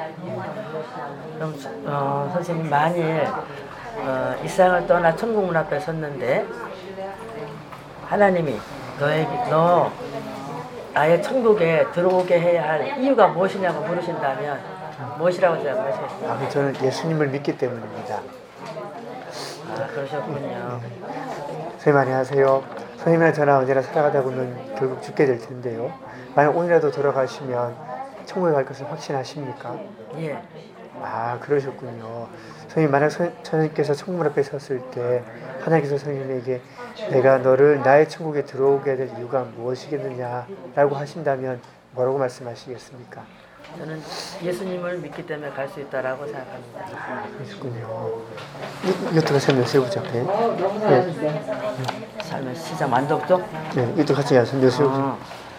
그럼 선생님 만일 이 세상을 떠나 천국 문 앞에 섰는데 하나님이 너 아예 천국에 들어오게 해야 할 이유가 무엇이냐고 물으신다면 무엇이라고 생각하시겠어요? 저는 예수님을 믿기 때문입니다. 그러셨군요. 선생님 안녕하세요. 선생님이나 저나 언제나 살아가다 보면 결국 죽게 될 텐데요. 만약 오늘이라도 돌아가시면 천국에 갈 것을 확신하십니까? 예. 그러셨군요. 선생님 만약 선생님께서 천국 앞에 섰을 때 하나님께서 선생님에게 내가 너를 나의 천국에 들어오게 될 이유가 무엇이겠느냐라고 하신다면 뭐라고 말씀하시겠습니까? 저는 예수님을 믿기 때문에 갈 수 있다라고 생각합니다. 그러셨군요. 이것도 같이 한번 세우자. 너무 잘하셨어요. 삶의 시작 만족도? 네, 이것도 같이 한번 세우자.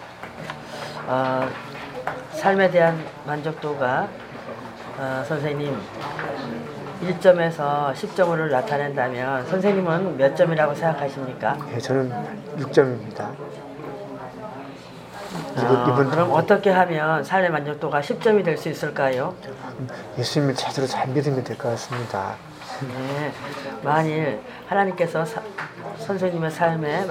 삶에 대한 만족도가 선생님 1점에서 10점으로 나타낸다면 선생님은 몇 점이라고 생각하십니까? 네, 저는 6점입니다. 그럼 어떻게 하면 삶의 만족도가 10점이 될 수 있을까요? 예수님을 제대로 잘 믿으면 될 것 같습니다. 네, 만일 하나님께서 선생님의 삶에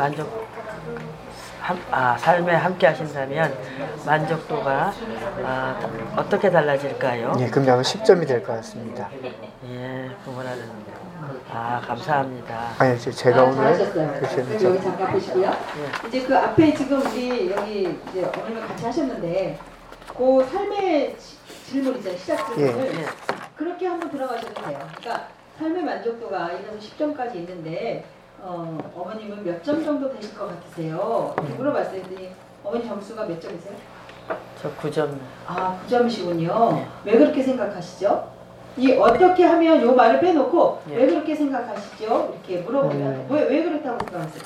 삶에 함께 하신다면 만족도가 어떻게 달라질까요? 예, 그럼 아마 10점이 될 것 같습니다. 예, 그분하는 감사합니다. 아니, 제가 오늘 잘하셨어요. 그랬는데 여기 잠깐 보시고요. 이제 그 앞에 지금 우리 여기 이제 어머님과 같이 하셨는데 그 삶의 질문 있잖아요. 시작 질문을 예. 그렇게 한번 들어가셔도 돼요. 그러니까 삶의 만족도가 1에서 10점까지 있는데 어머님은 몇 점 정도 되실 것 같으세요? 이렇게 물어봤어요. 했더니 어머니 점수가 몇 점이세요? 저 9점. 9점이시군요. 왜 그렇게 생각하시죠? 이 어떻게 하면 요 말을 빼놓고 예. 왜 그렇게 생각하시죠? 이렇게 물어보면 왜 그렇다고 생각하세요?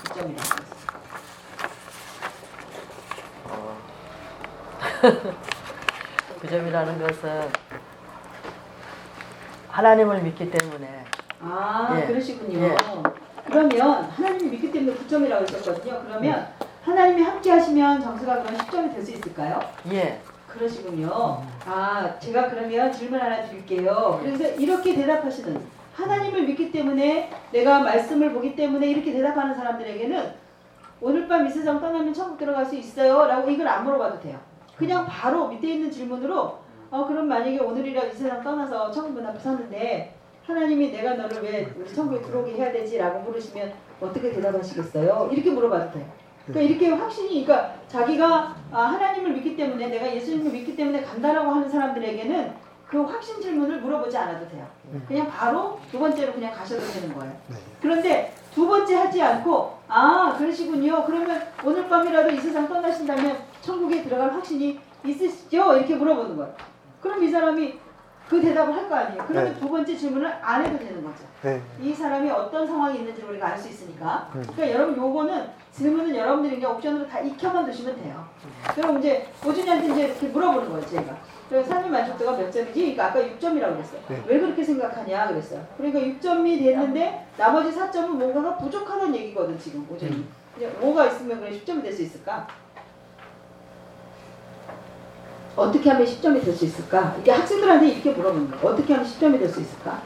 9점이라고. 9점이라는 것은 하나님을 믿기 때문에. 예. 그러시군요. 예. 그러면 하나님을 믿기 때문에 9점이라고 했었거든요. 그러면 하나님이 함께 하시면 점수가 그럼 10점이 될 수 있을까요? 예. 그러시군요. 제가 그러면 질문 하나 드릴게요. 그래서 이렇게 대답하시는 하나님을 믿기 때문에 내가 말씀을 보기 때문에 이렇게 대답하는 사람들에게는 오늘 밤 이 세상 떠나면 천국 들어갈 수 있어요? 라고 이걸 안 물어봐도 돼요. 그냥 바로 밑에 있는 질문으로 그럼 만약에 오늘이라 이 세상 떠나서 천국 문 앞에 섰는데 하나님이 내가 너를 왜 우리 천국에 들어오게 해야 되지? 라고 물으시면 어떻게 대답하시겠어요? 이렇게 물어봐도 돼요. 그러니까 이렇게 확신이, 그러니까 자기가 하나님을 믿기 때문에 내가 예수님을 믿기 때문에 간다라고 하는 사람들에게는 그 확신 질문을 물어보지 않아도 돼요. 그냥 바로 두 번째로 그냥 가셔도 되는 거예요. 그런데 두 번째 하지 않고 그러시군요. 그러면 오늘 밤이라도 이 세상 떠나신다면 천국에 들어갈 확신이 있으시죠? 이렇게 물어보는 거예요. 그럼 이 사람이 그 대답을 할 거 아니에요. 그러면 두 번째 질문을 안 해도 되는 거죠. 이 사람이 어떤 상황이 있는지 우리가 알 수 있으니까. 그러니까 여러분 요거는 질문은 여러분들이 그냥 옵션으로 다 익혀만 두시면 돼요. 그럼 이제 오준이한테 이제 이렇게 물어보는 거예요, 제가. 그래서 삶의 만족도가 몇 점이지? 그러니까 아까 6점이라고 그랬어요. 왜 그렇게 생각하냐 그랬어요. 그러니까 6점이 됐는데 나머지 4점은 뭔가가 부족하다는 얘기거든 지금 오준이. 그냥 뭐가 있으면 그래 10점이 될 수 있을까? 어떻게 하면 10점이 될 수 있을까? 이렇게 학생들한테 이렇게 물어보는 거예요. 어떻게 하면 10점이 될 수 있을까?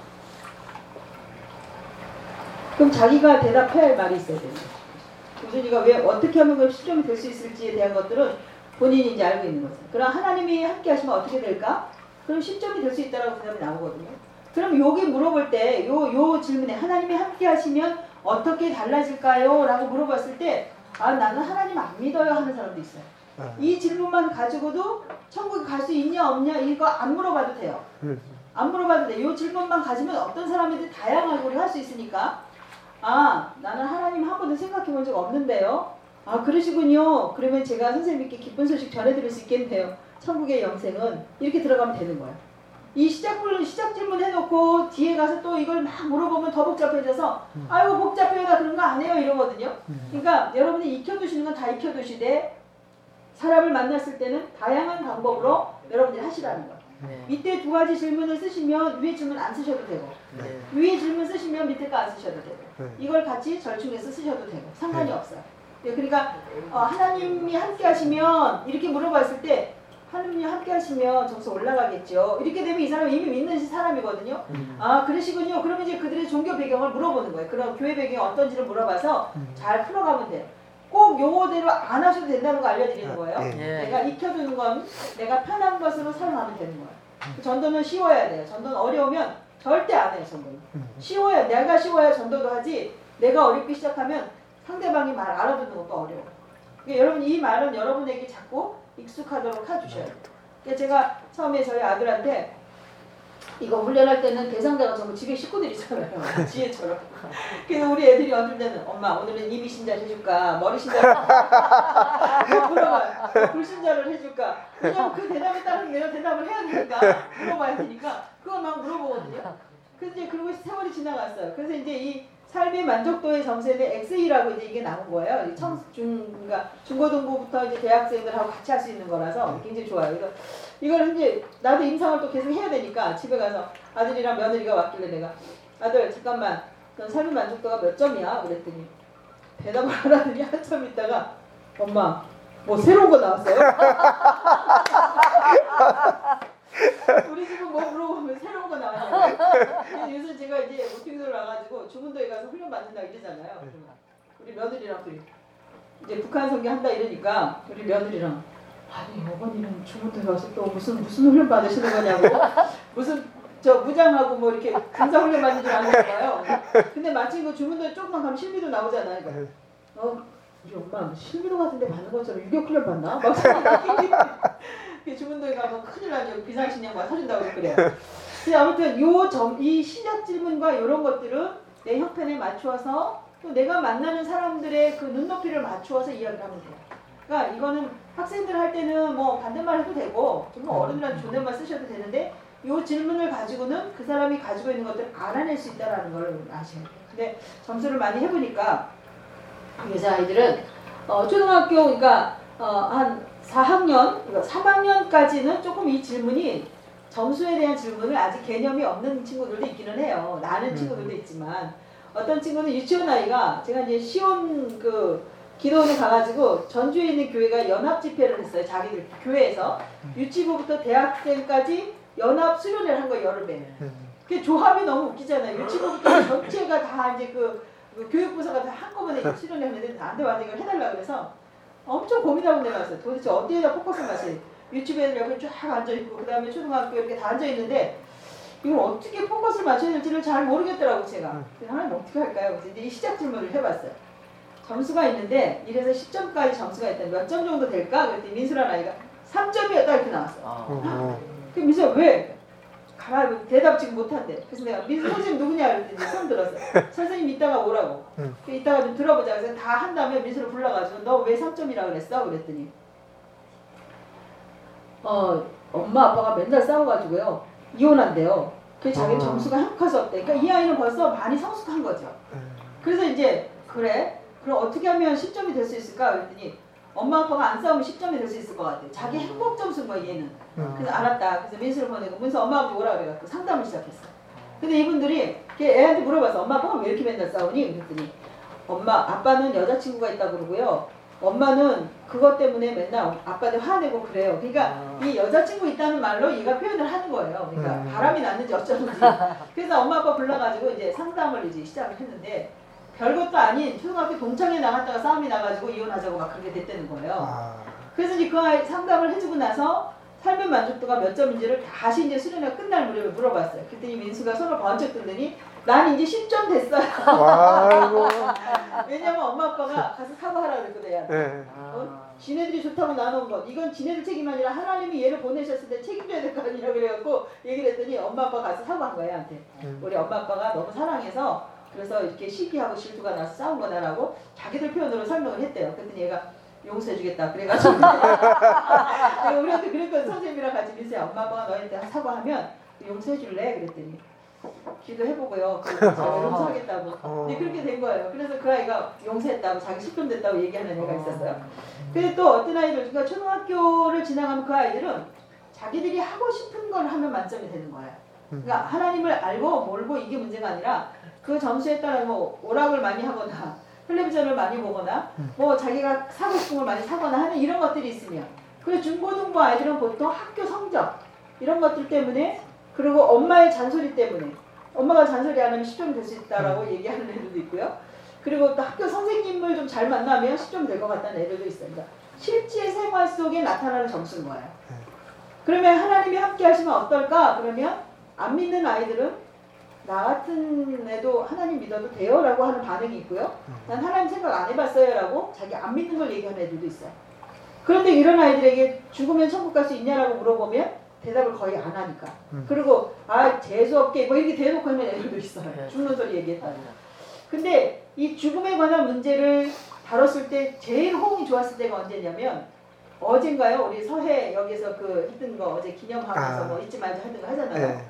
그럼 자기가 대답해야 할 말이 있어야 되는 거죠. 우준이가 왜 어떻게 하면 그럼 10점이 될 수 있을지에 대한 것들은 본인이 이제 알고 있는 거죠. 그럼 하나님이 함께 하시면 어떻게 될까? 그럼 10점이 될 수 있다라고 대답이 나오거든요. 그럼 여기 물어볼 때 요 질문에 하나님이 함께 하시면 어떻게 달라질까요? 라고 물어봤을 때 나는 하나님 안 믿어요 하는 사람도 있어요. 이 질문만 가지고도 천국에 갈 수 있냐 없냐 이거 안 물어봐도 돼요. 안 물어봐도 돼. 이 질문만 가지면 어떤 사람이든 다양하게 우리 할 수 있으니까 나는 하나님 한 번도 생각해 본 적 없는데요. 그러시군요. 그러면 제가 선생님께 기쁜 소식 전해드릴 수 있겠네요. 천국의 영생은 이렇게 들어가면 되는 거예요. 이 시작 질문 해놓고 뒤에 가서 또 이걸 막 물어보면 더 복잡해져서 아이고 복잡해요 나 그런 거 안 해요 이러거든요. 그러니까 여러분이 익혀두시는 건 다 익혀두시되 사람을 만났을 때는 다양한 방법으로 여러분들이 하시라는 거예요. 네. 밑에 두 가지 질문을 쓰시면 위에 질문 안 쓰셔도 되고 네. 위에 질문 쓰시면 밑에 거 안 쓰셔도 되고 이걸 같이 절충해서 쓰셔도 되고 상관이 없어요. 예, 그러니까 하나님이 함께 하시면 이렇게 물어봤을 때 하나님이 함께 하시면 점수 올라가겠죠. 이렇게 되면 이 사람은 이미 믿는 사람이거든요. 아 그러시군요. 그러면 이제 그들의 종교 배경을 물어보는 거예요. 그럼 교회 배경이 어떤지를 물어봐서 잘 풀어가면 돼요. 꼭 용어대로 안 하셔도 된다는 거 알려드리는 거예요. 예. 내가 익혀두는 건 내가 편한 것으로 사용하면 되는 거예요. 전도는 쉬워야 돼요. 전도는 어려우면 절대 안 해요. 전도는 쉬워야 내가 쉬워야 전도도 하지 내가 어렵기 시작하면 상대방이 말 알아듣는 것도 어려워. 그러니까 여러분 이 말은 여러분에게 자꾸 익숙하도록 해주셔야 돼요. 그러니까 제가 처음에 저희 아들한테 이거 훈련할 때는 대상자가 전부 집에 식구들이잖아요. 지혜처럼. 그래서 우리 애들이 어떨 때는 엄마 오늘은 이미 신자 해줄까 머리 신자를 물어봐요. 불신자를 해줄까. 왜냐면 그 대답에 따른 내가 대답을 해야 되니까 물어봐야 되니까 그걸 막 물어보거든요. 그래서 이제 그러고 세월이 지나갔어요. 그래서 이제 이 삶의 만족도의 점수에 대해 XE라고 이제 이게 나온 거예요. 그러니까 중고등부부터 이제 대학생들하고 같이 할 수 있는 거라서 굉장히 좋아요. 그래서 이걸 이제 나도 임상을 또 계속 해야 되니까 집에 가서 아들이랑 며느리가 왔길래 내가 아들 잠깐만 넌 삶의 만족도가 몇 점이야? 그랬더니 대답을 안 하더니 한참 있다가 엄마 뭐 새로운 거 나왔어요? 우리 집은 뭐 물어보면 새로운 거 나왔냐고. 요새 제가 이제 모팅소를 와가지고 주문도에 가서 훈련 받는다 이러잖아요. 우리 며느리랑 둘이 이제 북한 선교 한다 이러니까 우리 며느리랑 아니 어머니는 주문도에 가서 또 무슨 훈련 받으시는 거냐고 무슨 저 무장하고 뭐 이렇게 강사 훈련 받는 줄 아는 거예요. 근데 마침 그 주문도에 조금만 가면 실미도 나오잖아요. 그러니까 우리 엄마 실미도 같은데 받는 것처럼 유격 훈련 받나? 막 주문도에 가면 큰일 나죠. 비상식량 막 사준다고 그래요. 근데 아무튼 이 시작 질문과 이런 것들은 내 형편에 맞추어서 또 내가 만나는 사람들의 그 눈높이를 맞추어서 이야기를 하면 돼요. 그러니까 이거는 학생들 할 때는 뭐 반대말 해도 되고 정말 어른들한테 존댓말 쓰셔도 되는데 이 질문을 가지고는 그 사람이 가지고 있는 것들을 알아낼 수 있다는 걸 아셔야 돼요. 근데 점수를 많이 해보니까 요새 아이들은 초등학교 그러니까 한 4학년, 3학년까지는 조금 이 질문이 점수에 대한 질문을 아직 개념이 없는 친구들도 있기는 해요. 나는 친구들도 있지만 어떤 친구는 유치원 아이가 제가 이제 시온 그 기도원에 가가지고 전주에 있는 교회가 연합 집회를 했어요. 자기들 교회에서 유치부부터 대학생까지 연합 수련회를 한 거예요. 여름에. 그 조합이 너무 웃기잖아요. 유치부부터 전체가 다 이제 그 교육부서가 다 한꺼번에 수련회 하는데 나한테 와서 이걸 해달라고 그래서 엄청 고민하고 내려왔어요. 도대체 어디에다 포커스를 맞춰야 유치부 애들 옆에 쫙 앉아있고 그 다음에 초등학교 이렇게 다 앉아있는데 이걸 어떻게 포커스를 맞춰야 될지를 잘 모르겠더라고 제가. 그래서 하나님 어떻게 할까요? 그래서 이제 이 시작 질문을 해봤어요. 점수가 있는데 1에서 10점까지 점수가 있다. 몇 점 정도 될까? 그랬더니 민수란 아이가 3점이었다 이렇게 나왔어요. 그 민수가 왜? 가만히 대답 지금 못한대. 그래서 내가 민수 선생님 누구냐? 그랬더니 손 들었어요. 선생님 이따가 오라고. 이따가 좀 들어보자. 그래서 다 한 다음에 민수를 불러가지고 너 왜 3점이라고 그랬어? 그랬더니 엄마 아빠가 맨날 싸워가지고요 이혼한대요. 그래서 자기 점수가 행복할 수 없대. 그러니까 이 아이는 벌써 많이 성숙한 거죠. 그래서 이제 그래? 그럼 어떻게 하면 10점이 될 수 있을까? 그랬더니 엄마 아빠가 안 싸우면 10점이 될 수 있을 것 같아. 자기 행복 점수인 거야 얘는. 그래서 알았다. 그래서 민수를 보내고 민수 엄마 아버지 오라 그래갖고 상담을 시작했어. 근데 이분들이 애한테 물어봐서 엄마 아빠가 왜 이렇게 맨날 싸우니? 그랬더니 엄마 아빠는 여자친구가 있다고 그러고요. 엄마는 그것 때문에 맨날 아빠한테 화내고 그래요. 그러니까 이 여자친구 있다는 말로 얘가 표현을 하는 거예요. 그러니까 바람이 났는지 어쩌는지. 그래서 엄마 아빠 불러가지고 이제 상담을 이제 시작을 했는데 별것도 아닌 초등학교 동창회 나갔다가 싸움이 나가지고 이혼하자고 막 그렇게 됐다는 거예요. 그래서 이제 그 아이 상담을 해주고 나서 삶의 만족도가 몇 점인지를 다시 이제 수련회가 끝날 무렵에 물어봤어요. 그랬더니 민수가 손을 번쩍 들더니 난 이제 10점 됐어요. 왜냐면 엄마 아빠가 가서 사과하라 그랬거든요. 네. 지네들이 좋다고 나눈 것 이건 지네들 책임이 아니라 하나님이 얘를 보내셨을 때 책임져야 될 거 아니라 그래갖고 얘기를 했더니 엄마 아빠가 가서 사과한 거예요. 한테. 우리 엄마 아빠가 너무 사랑해서 그래서 이렇게 시기하고 질투가 나서 싸운 거다라고 자기들 표현으로 설명을 했대요. 그랬더니 얘가 용서해주겠다. 그래가지고 우리한테 그랬거든. 선생님이랑 같이 민수야 엄마 아빠가 너희한테 사과하면 용서해줄래? 그랬더니 기도해보고요. 제가 용서하겠다고. 근데 그렇게 된 거예요. 그래서 그 아이가 용서했다고 자기 10점 됐다고 얘기하는 애가 있었어요. 근데 또 어떤 아이들 그러니까 초등학교를 지나가면 그 아이들은 자기들이 하고 싶은 걸 하면 만점이 되는 거예요. 그러니까 하나님을 알고 몰고 이게 문제가 아니라 그 점수에 따라 뭐 오락을 많이 하거나 텔레비전을 많이 보거나 뭐 자기가 사고 싶은 걸 많이 사거나 하는 이런 것들이 있으면, 그리고 중고등부 아이들은 보통 학교 성적 이런 것들 때문에, 그리고 엄마의 잔소리 때문에, 엄마가 잔소리 안 하면 10점 될 수 있다라고 얘기하는 애들도 있고요. 그리고 또 학교 선생님을 좀 잘 만나면 10점 될 것 같다는 애들도 있습니다. 실제 생활 속에 나타나는 점수인 거예요. 그러면 하나님이 함께 하시면 어떨까? 그러면 안 믿는 아이들은 나 같은 애도 하나님 믿어도 돼요? 라고 하는 반응이 있고요. 난 하나님 생각 안 해봤어요 라고 자기 안 믿는 걸 얘기하는 애들도 있어요. 그런데 이런 아이들에게 죽으면 천국 갈 수 있냐라고 물어보면 대답을 거의 안 하니까. 그리고 재수없게 뭐 이렇게 대놓고 하는 애들도 있어요. 죽는 소리 얘기했다고. 근데 이 죽음에 관한 문제를 다뤘을 때 제일 호응이 좋았을 때가 언제냐면, 어젠가요? 우리 서해 여기서 그 했던 거 어제 기념하면서 뭐 잊지 말자 하던 거 하잖아요. 네.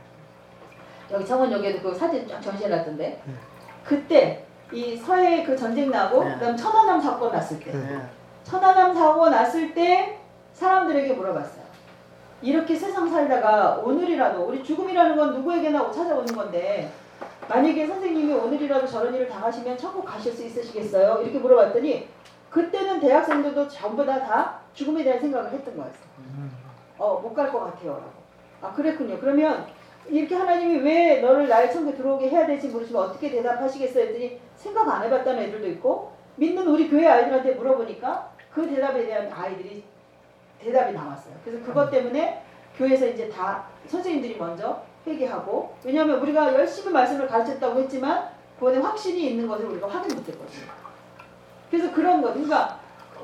여기 청원역에도 그 사진 쫙 전시해놨던데, 그때 이 서해 그 전쟁 나고 그다음 천안함 사고 났을 때, 천안함 사고 났을 때 사람들에게 물어봤어요. 이렇게 세상 살다가 오늘이라도, 우리 죽음이라는 건 누구에게나 찾아오는 건데 만약에 선생님이 오늘이라도 저런 일을 당하시면 천국 가실 수 있으시겠어요? 이렇게 물어봤더니 그때는 대학생들도 전부 다 죽음에 대한 생각을 했던 거였어요. 못 갈 것 같아요 라고. 그랬군요. 그러면 이렇게 하나님이 왜 너를 나의 천국에 들어오게 해야 될지 물으시면 어떻게 대답하시겠어요? 했더니 생각 안 해봤다는 애들도 있고, 믿는 우리 교회 아이들한테 물어보니까 그 대답에 대한 아이들이 대답이 나왔어요. 그래서 그것 때문에 교회에서 이제 다 선생님들이 먼저 회개하고, 왜냐하면 우리가 열심히 말씀을 가르쳤다고 했지만 그거에 확신이 있는 것을 우리가 확인 못했거든요. 그래서 그런 거, 그러니까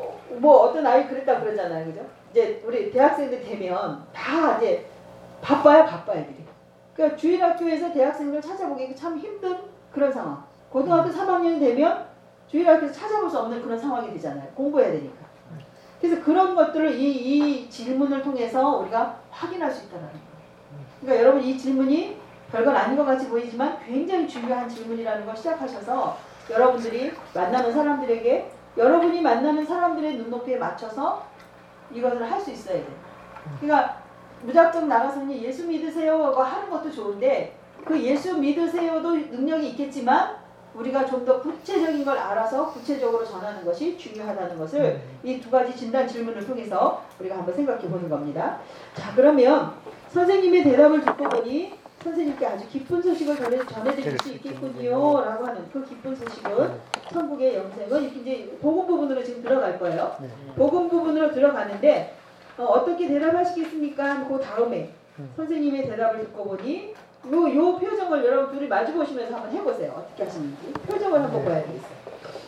뭐 어떤 아이 그랬다고 그러잖아요, 그죠? 이제 우리 대학생들 되면 다 이제 바빠요, 애들이. 그러니까 주일학교에서 대학생들 찾아보기 참 힘든 그런 상황. 고등학교 3학년이 되면 주일학교에서 찾아볼 수 없는 그런 상황이 되잖아요. 공부해야 되니까. 그래서 그런 것들을 이 질문을 통해서 우리가 확인할 수 있다는 거예요. 그러니까 여러분, 이 질문이 별건 아닌 것 같이 보이지만 굉장히 중요한 질문이라는 걸 시작하셔서 여러분들이 만나는 사람들에게, 여러분이 만나는 사람들의 눈높이에 맞춰서 이것을 할 수 있어야 돼요. 그러니까 무작정 나가서는 예수 믿으세요 하는 것도 좋은데, 그 예수 믿으세요도 능력이 있겠지만 우리가 좀 더 구체적인 걸 알아서 구체적으로 전하는 것이 중요하다는 것을 이 두 가지 진단 질문을 통해서 우리가 한번 생각해 보는 겁니다. 자, 그러면 선생님의 대답을 듣고 보니 선생님께 아주 기쁜 소식을 전해드릴 수 있겠군요 라고 하는 그 기쁜 소식은, 천국의 영생은 이렇게 이제 복음 부분으로 지금 들어갈 거예요. 복음 부분으로 들어가는데 어떻게 대답하시겠습니까? 그 다음에 선생님의 대답을 듣고 보니 요 표정을 여러분 둘이 마주 보시면서 한번 해보세요. 어떻게 하시는지 표정을 한번 봐야 되겠어요.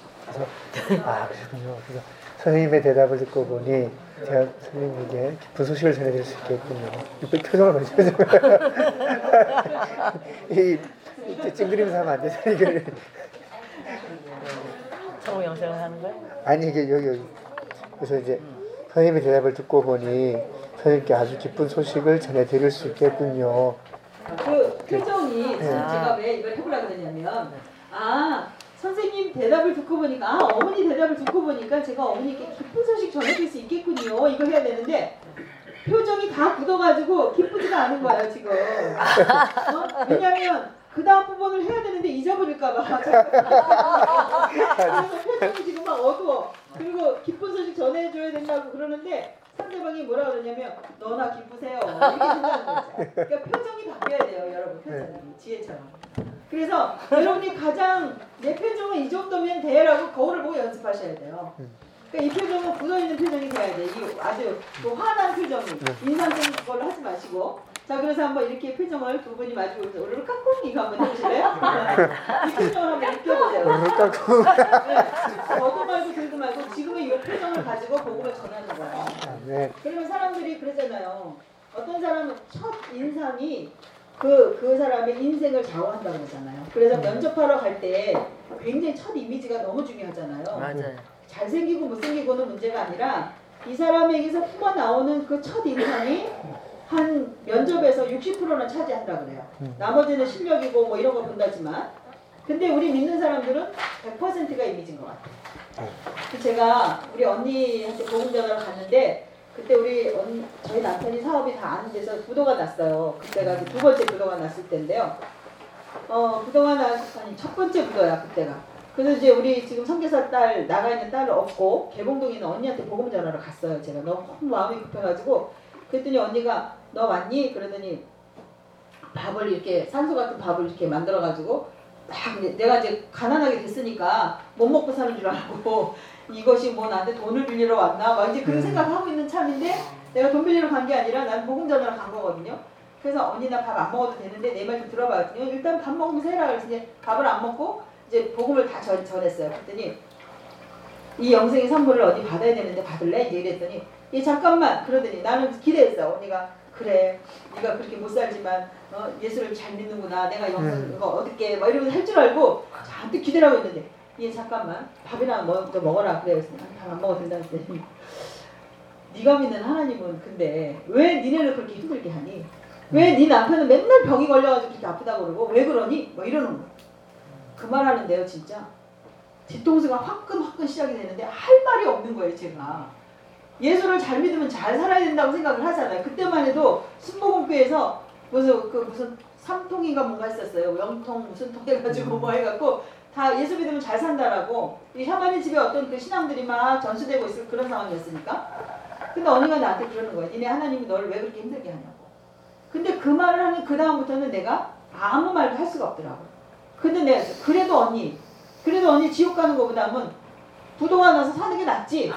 그렇군요. 그래서 선생님의 대답을 듣고 보니 제가 선생님에게 기쁜 소식을 전해드릴 수 있겠군요. 표정을 보시죠. 이 찡그리면서 하면 안 되죠. 이걸. 천국 영생을 하는 거야? 아니 이게 여기. 그래서 이제 선생님의 대답을 듣고 보니 선생님께 아주 기쁜 소식을 전해드릴 수 있겠군요. 그 표정이 제가 왜 이걸 해보려고 그랬냐면, 선생님 대답을 듣고 보니까, 어머니 대답을 듣고 보니까 제가 어머니께 기쁜 소식 전해드릴 수 있겠군요, 이거 해야 되는데 표정이 다 굳어가지고 기쁘지가 않은 거예요 지금. 왜냐면 그 다음 부분을 해야 되는데 잊어버릴까봐. 표정이 지금 막 어두워. 그리고 기쁜 소식 전해줘야 된다고 그러는데 상대방이 뭐라 그러냐면 너나 기쁘세요 이렇게 된다는 거죠. 그러니까 표정이 바뀌어야 돼요 여러분. 표정이 지혜처럼. 그래서 여러분이 가장 내 표정은 이 정도면 돼라고 거울을 보고 연습하셔야 돼요. 그러니까 이 표정은 굳어있는 표정이 돼야 돼. 이 아주 또 화난 표정이 인상적인 걸로 하지 마시고. 자, 그래서 한번 이렇게 표정을 두 분이 마주보고 오르르 깎고 이거 한번 해보실래요? 이 표정을 한번 느껴보세요. 오르르 깎고. 저도 말고 들도 말고 지금의 이 표정을 가지고 복음을 전하는 거예요. 네. 그러면 사람들이 그러잖아요. 어떤 사람은 첫 인상이 그 사람의 인생을 좌우한다고 그러잖아요. 그래서 면접하러 갈 때 굉장히 첫 이미지가 너무 중요하잖아요. 맞아요. 잘생기고 못생기고는 문제가 아니라 이 사람에게서 품어나오는 그 첫 인상이 한 면접에서 60%는 차지한다 그래요. 나머지는 실력이고 뭐 이런 거 본다지만, 근데 우리 믿는 사람들은 100%가 이미지인 것 같아요. 제가 우리 언니한테 복음 전하러 갔는데 그때 저희 남편이 사업이 다 안 돼서 부도가 났어요. 그때가 두 번째 부도가 났을 때인데요. 부도가 아니 첫 번째 부도야 그때가. 그래서 이제 우리 지금 선교사 딸 나가 있는 딸을 업고 개봉동에 있는 언니한테 복음 전하러 갔어요. 제가 너무 마음이 급해가지고 그랬더니 언니가 너 왔니? 그러더니 밥을 이렇게 산소 같은 밥을 이렇게 만들어가지고 딱 내가 이제 가난하게 됐으니까 못 먹고 사는 줄 알고 이것이 뭐 나한테 돈을 빌리러 왔나 막 이제 그런 생각하고 있는 참인데 내가 돈 빌리러 간 게 아니라 난 복음 전하러 간 거거든요. 그래서 언니 나 밥 안 먹어도 되는데 내 말 좀 들어봐 했더니 일단 밥 먹으면서 해라 그래서 이제 밥을 안 먹고 이제 복음을 다 전했어요. 그랬더니 이 영생의 선물을 어디 받아야 되는데 받을래? 이제 이랬더니 얘 잠깐만 그러더니 나는 기대했어. 언니가 그래 네가 그렇게 못 살지만 예수를 잘 믿는구나 내가 영생 이거 어떻게 막 이러면서 할 줄 알고 잔뜩 기대를 하고 있는데 얘 잠깐만 밥이나 먼저 먹어라 그래. 그래서 밥 안 먹어도 된다 했더니 네가 믿는 하나님은 근데 왜 니네를 그렇게 힘들게 하니? 왜 네 남편은 맨날 병이 걸려가지고 그렇게 아프다고 그러고 왜 그러니? 뭐 이러는 거야. 그 말 하는데요 진짜 뒤통수가 화끈화끈 시작이 되는데 할 말이 없는 거예요 제가. 예수를 잘 믿으면 잘 살아야 된다고 생각을 하잖아요. 그때만 해도 순복음교회에서 무슨 삼통인가 뭔가 했었어요. 영통 무슨 통 해가지고 뭐 해갖고 다 예수 믿으면 잘 산다라고 이 샤머니 집에 어떤 그 신앙들이 막 전수되고 있을 그런 상황이었으니까. 근데 언니가 나한테 그러는 거예요. 니네 하나님이 너를 왜 그렇게 힘들게 하냐고. 근데 그 말을 하는 그 다음부터는 내가 아무 말도 할 수가 없더라고요. 근데 내가 그래도 언니 지옥 가는 것보다는 부도가 나서 사는 게 낫지.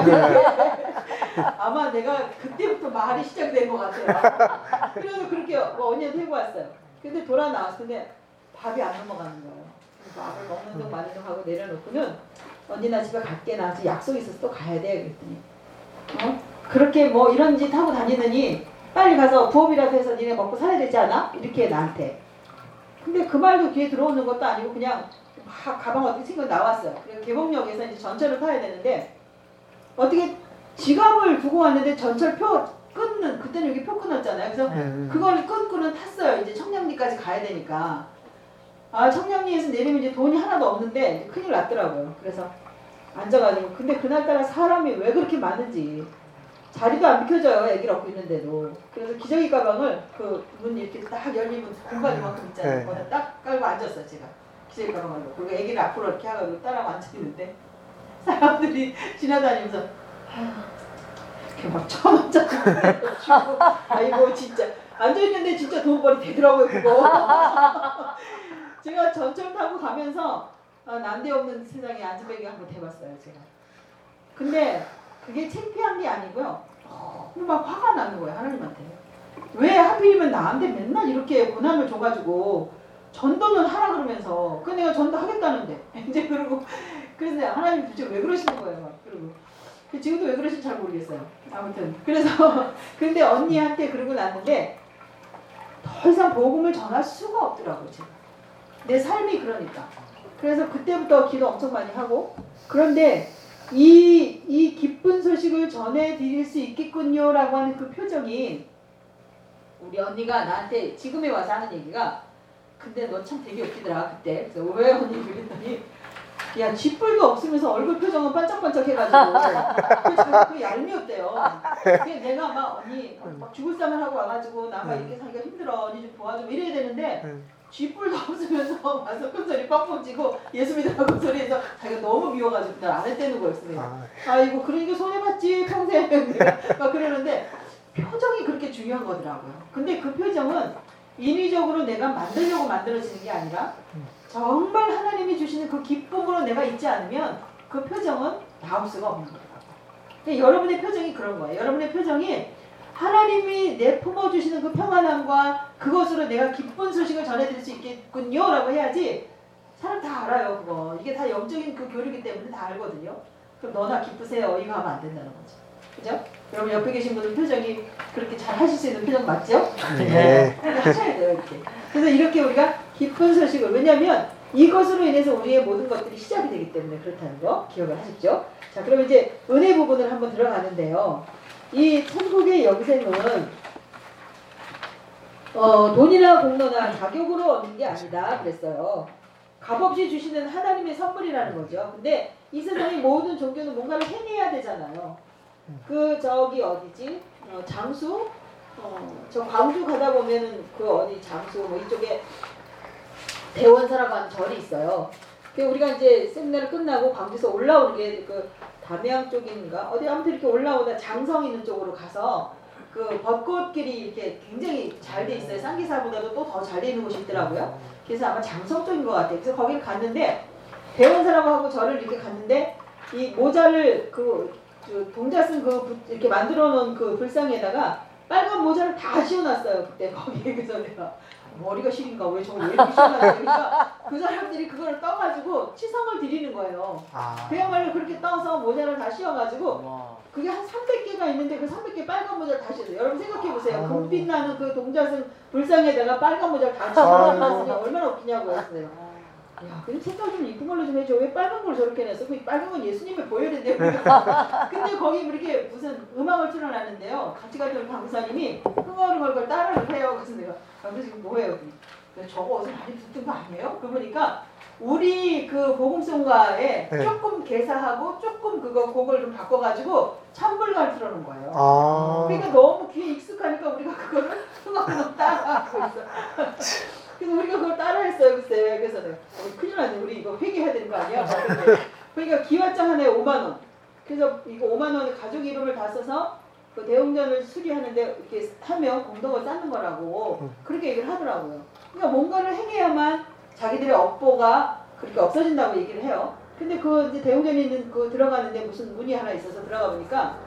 내가 아마 내가 그때부터 말이 시작된 것 같아요. 그래서 그렇게 언니한테 해고 왔어요. 근데 돌아 나왔을 때 밥이 안 넘어가는 거예요. 밥을 먹는 둥 마는 둥 하고 내려놓고는 언니 나 집에 갈게 나 지금 약속 있어서 또 가야 돼 그랬더니 그렇게 뭐 이런 짓 하고 다니느니 빨리 가서 부업이라도 해서 니네 먹고 살아야 되지 않아? 이렇게 나한테. 근데 그 말도 귀에 들어오는 것도 아니고 그냥 막 가방 어떻게 챙겨 나왔어요. 그래서 개봉역에서 이제 전철을 타야 되는데 어떻게 지갑을 두고 왔는데 전철 표 끊는 그때는 여기 표 끊었잖아요. 그래서 그걸 끊고는 탔어요. 이제 청량리까지 가야 되니까. 청량리에서 내리면 이제 돈이 하나도 없는데 이제 큰일 났더라고요. 그래서 앉아가지고 근데 그날따라 사람이 왜 그렇게 많은지 자리도 안 비켜져요. 애기를 업고 있는데도. 그래서 기저귀 가방을 그 문 이렇게 딱 열리면 공간이 만큼 있잖아요. 거기다 딱 깔고 앉았어요. 제가 기저귀 가방을. 그리고 애기를 앞으로 이렇게 하고 따라고 앉아있는데 사람들이 지나다니면서 이렇게 막 1,000원짜리 주고 아이고 진짜 앉아있는데 진짜 돈벌이 되더라고요 그거. 제가 전철 타고 가면서 난데없는 세상에 안전벨기 한번 대봤어요 제가. 근데 그게 창피한 게 아니고요. 너무 막 화가 나는 거예요 하나님한테. 왜 하필이면 나한테 맨날 이렇게 고난을 줘가지고 전도는 하라 그러면서 그 내가 전도 하겠다는데 이제 그러고 그래서 하나님 도대체 왜 그러시는 거예요 막 그러고 지금도 왜 그러신지 잘 모르겠어요. 아무튼 그래서 근데 언니한테 그러고 났는데 더 이상 복음을 전할 수가 없더라고요 제가. 내 삶이 그러니까. 그래서 그때부터 기도 엄청 많이 하고 그런데 이 기쁜 소식을 전해드릴 수 있겠군요 라고 하는 그 표정이 우리 언니가 나한테 지금에 와서 하는 얘기가 근데 너 참 되게 웃기더라 그때. 그래서 왜 언니 그랬더니 야 쥐뿔도 없으면서 얼굴 표정은 반짝반짝 해가지고 그 얄미웠대요. 내가 막 언니 막 죽을 싸움을 하고 와가지고 나 막 이렇게 사기가 힘들어 언니 좀 도와줘 이래야 되는데 쥐뿔도 없으면서 와서 큰소리 뻥뻥 치고 예수 믿으라고 소리해서 자기가 너무 미워가지고 날 안 했다는 거였어요. 아이고 그러니까 손해봤지 평생 막 그러는데 표정이 그렇게 중요한 거더라고요. 근데 그 표정은 인위적으로 내가 만들려고 만들어지는 게 아니라 정말 하나님이 주시는 그 기쁨으로 내가 있지 않으면 그 표정은 나올 수가 없는 거더라고요. 그러니까 여러분의 표정이 그런 거예요. 여러분의 표정이 하나님이 내품어 주시는 그 평안함과 그것으로 내가 기쁜 소식을 전해드릴 수 있겠군요 라고 해야지. 사람 다 알아요 그거. 이게 다 영적인 그 교류이기 때문에 다 알거든요. 그럼 너나 기쁘세요 이거 하면 안 된다는 거죠. 그죠? 여러분 옆에 계신 분들 표정이 그렇게 잘 하실 수 있는 표정 맞죠? 네. 하셔야 돼요 이렇게. 그래서 이렇게 우리가 기쁜 소식을 왜냐하면 이것으로 인해서 우리의 모든 것들이 시작이 되기 때문에 그렇다는 거 기억을 하십시오. 자 그럼 이제 은혜 부분을 한번 들어가는데요. 이 천국의 영생은 돈이나 공로나 자격으로 얻는 게 아니다 그랬어요. 값없이 주시는 하나님의 선물이라는 거죠. 근데 이 세상의 모든 종교는 뭔가를 해내야 되잖아요. 그 저기 어디지? 장수? 저 광주 가다 보면은 그 어디 장수 뭐 이쪽에 대원사라고 하는 절이 있어요. 그 우리가 이제 세미나를 끝나고 광주에서 올라오는 게 그 담양 쪽인가 어디 아무튼 이렇게 올라오다 장성 있는 쪽으로 가서 그 벚꽃길이 이렇게 굉장히 잘 돼 있어요. 쌍기사보다도 또 더 잘 돼 있는 곳이 있더라고요. 그래서 아마 장성 쪽인 것 같아요. 그래서 거기를 갔는데 대원사라고 하고 절을 이렇게 갔는데 이 모자를 그 동자 쓴 그 이렇게 만들어 놓은 그 불상에다가 빨간 모자를 다 씌워놨어요. 그때 거기에. 그래서 내가 머리가 시린가 왜 저거 왜 이렇게 씌워놨냐. 그러니까 그 사람들이 그걸 떠가지고 치성을 드리는 거예요. 그야말로 그렇게 떠서 모자를 다 씌워가지고 그게 한 300개가 있는데 그 300개 빨간 모자를 다 씌워요. 여러분 생각해보세요. 금빛 나는 그 동자승 불상에다가 빨간 모자를 다 씌워놨으니 얼마나 웃기냐고 했어요. 야, 그럼 색깔 좀 이쁜 걸로 좀 해줘. 왜 빨간 걸 저렇게 냈어? 그 빨간 건 예수님을 보여야 된대요. 근데 거기 이렇게 무슨 음악을 틀어놨는데요. 같이 갔던 강사님이 흥얼흥얼 그걸 따라를 해요. 그래서 내가 강사 지금 뭐해요? 저거 어디서 많이 듣던 거 아니에요? 그러니까 우리 그 복음송가에 조금 개사하고 조금 그거 곡을 좀 바꿔가지고 찬불가를 틀어놓은 거예요. 그러니까 너무 귀에 익숙하니까 우리가 그거를 흥얼흥얼 따라하고 있어. 그래서 우리가 그걸 따라했어요, 글쎄. 그래서 내가 큰일 났네. 우리 이거 회개해야 되는 거 아니야? 그러니까 기와장 하나에 5만 원. 그래서 이거 5만 원에 가족 이름을 다 써서 그 대웅전을 수리하는데 이렇게 하면 공덕을 쌓는 거라고 그렇게 얘기를 하더라고요. 그러니까 뭔가를 행해야만 자기들의 업보가 그렇게 없어진다고 얘기를 해요. 근데 그 이제 대웅전에 있는 그 들어가는데 무슨 문이 하나 있어서 들어가 보니까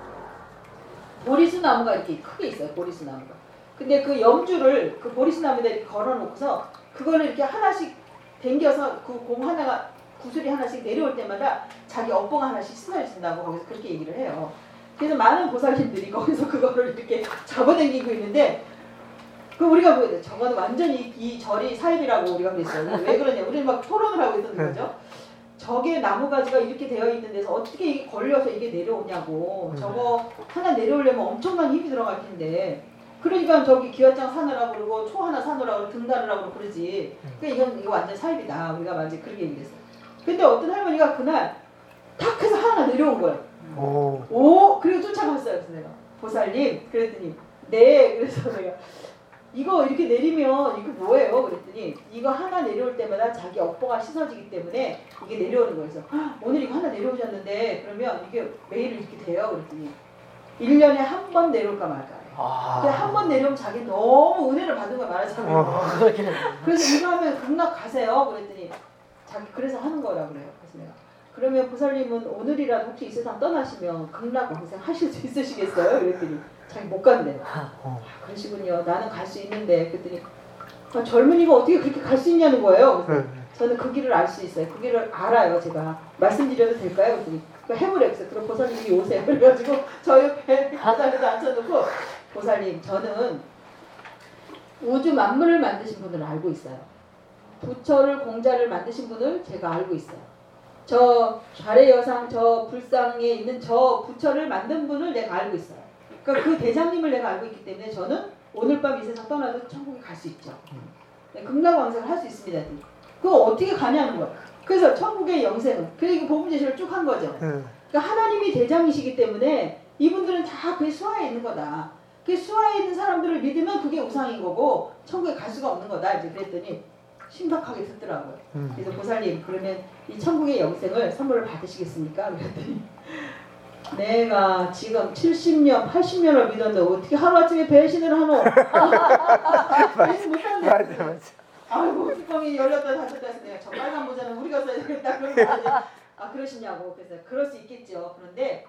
보리수 나무가 이렇게 크게 있어요. 보리수 나무가. 근데 그 염주를 그 보리수 나무에다 이렇게 걸어놓고서 그거를 이렇게 하나씩 당겨서 그 공 하나가 구슬이 하나씩 내려올 때마다 자기 업보가 하나씩 씻어진다고 거기서 그렇게 얘기를 해요. 그래서 많은 보살님들이 거기서 그거를 이렇게 잡아당기고 있는데 그 우리가 뭐 저거는 완전히 이 절이 사입이라고 우리가 그랬어요. 왜 그러냐? 우리는 막 토론을 하고 있었는 거죠. 저게 나무가지가 이렇게 되어 있는 데서 어떻게 이게 걸려서 이게 내려오냐고. 저거 하나 내려오려면 엄청난 힘이 들어갈 텐데. 그러니까 저기 기와장 사느라고 그러고 초 하나 사느라고 그러고 등다르라고 그러지. 그러니까 이거 완전 사입이다. 우리가 완전 그렇게 얘기했어요. 근데 어떤 할머니가 그날 탁 해서 하나 내려온 거예요. 오, 그리고 쫓아갔어요. 그래서 내가 보살님 그랬더니 네. 그래서 내가 이거 이렇게 내리면 이거 뭐예요? 그랬더니 이거 하나 내려올 때마다 자기 업보가 씻어지기 때문에 이게 내려오는 거예요. 그래서 오늘 이거 하나 내려오셨는데 그러면 이게 매일 이렇게 돼요? 그랬더니 1년에 한 번 내려올까 말까. 한 번 내려오면 자기 너무 은혜를 받은 거 말하자면. 그래서 이거 하면 극락 가세요. 그랬더니 자기 그래서 하는 거라고 그래요. 그래서 내가 그러면 보살님은 오늘이라도 혹시 이 세상 떠나시면 극락 왕생 하실 수 있으시겠어요? 그랬더니 자기 못 간대요. 그러시군요. 나는 갈 수 있는데. 그랬더니 젊은이가 어떻게 그렇게 갈 수 있냐는 거예요. 그래서 저는 그 길을 알 수 있어요. 그 길을 알아요. 제가 말씀드려도 될까요? 그랬더니 해보래. 그래서 그럼 보살님이 오세요. 그래가지고 저 옆에 보살님도 앉혀놓고 보살님 저는 우주 만물을 만드신 분을 알고 있어요. 부처를 공자를 만드신 분을 제가 알고 있어요. 저 좌례 여상 저 불상에 있는 저 부처를 만든 분을 내가 알고 있어요. 그러니까 그 대장님을 내가 알고 있기 때문에 저는 오늘 밤 이 세상 떠나도 천국에 갈 수 있죠. 극락왕생을 할 수 있습니다. 그거 어떻게 가냐는 거예요. 그래서 천국의 영생은 그리고 복음 제시를 쭉 한 거죠. 그러니까 하나님이 대장이시기 때문에 이분들은 다 그 수하에 있는 거다. 그 수하에 있는 사람들을 믿으면 그게 우상인 거고 천국에 갈 수가 없는 거다. 이제 그랬더니 심각하게 듣더라고요. 그래서 보살님 그러면 이 천국의 영생을 선물을 받으시겠습니까? 그랬더니 내가 지금 70년, 80년을 믿었는데 어떻게 하루아침에 배신을 하노? 배신 못하는데. 맞아. 아이고 뚜껑이 열렸다 닫혔다 해서 내가 저 빨간 모자는 우리가 써야 되겠다. 그러면 그러시냐고. 그래서 그럴 수 있겠죠. 그런데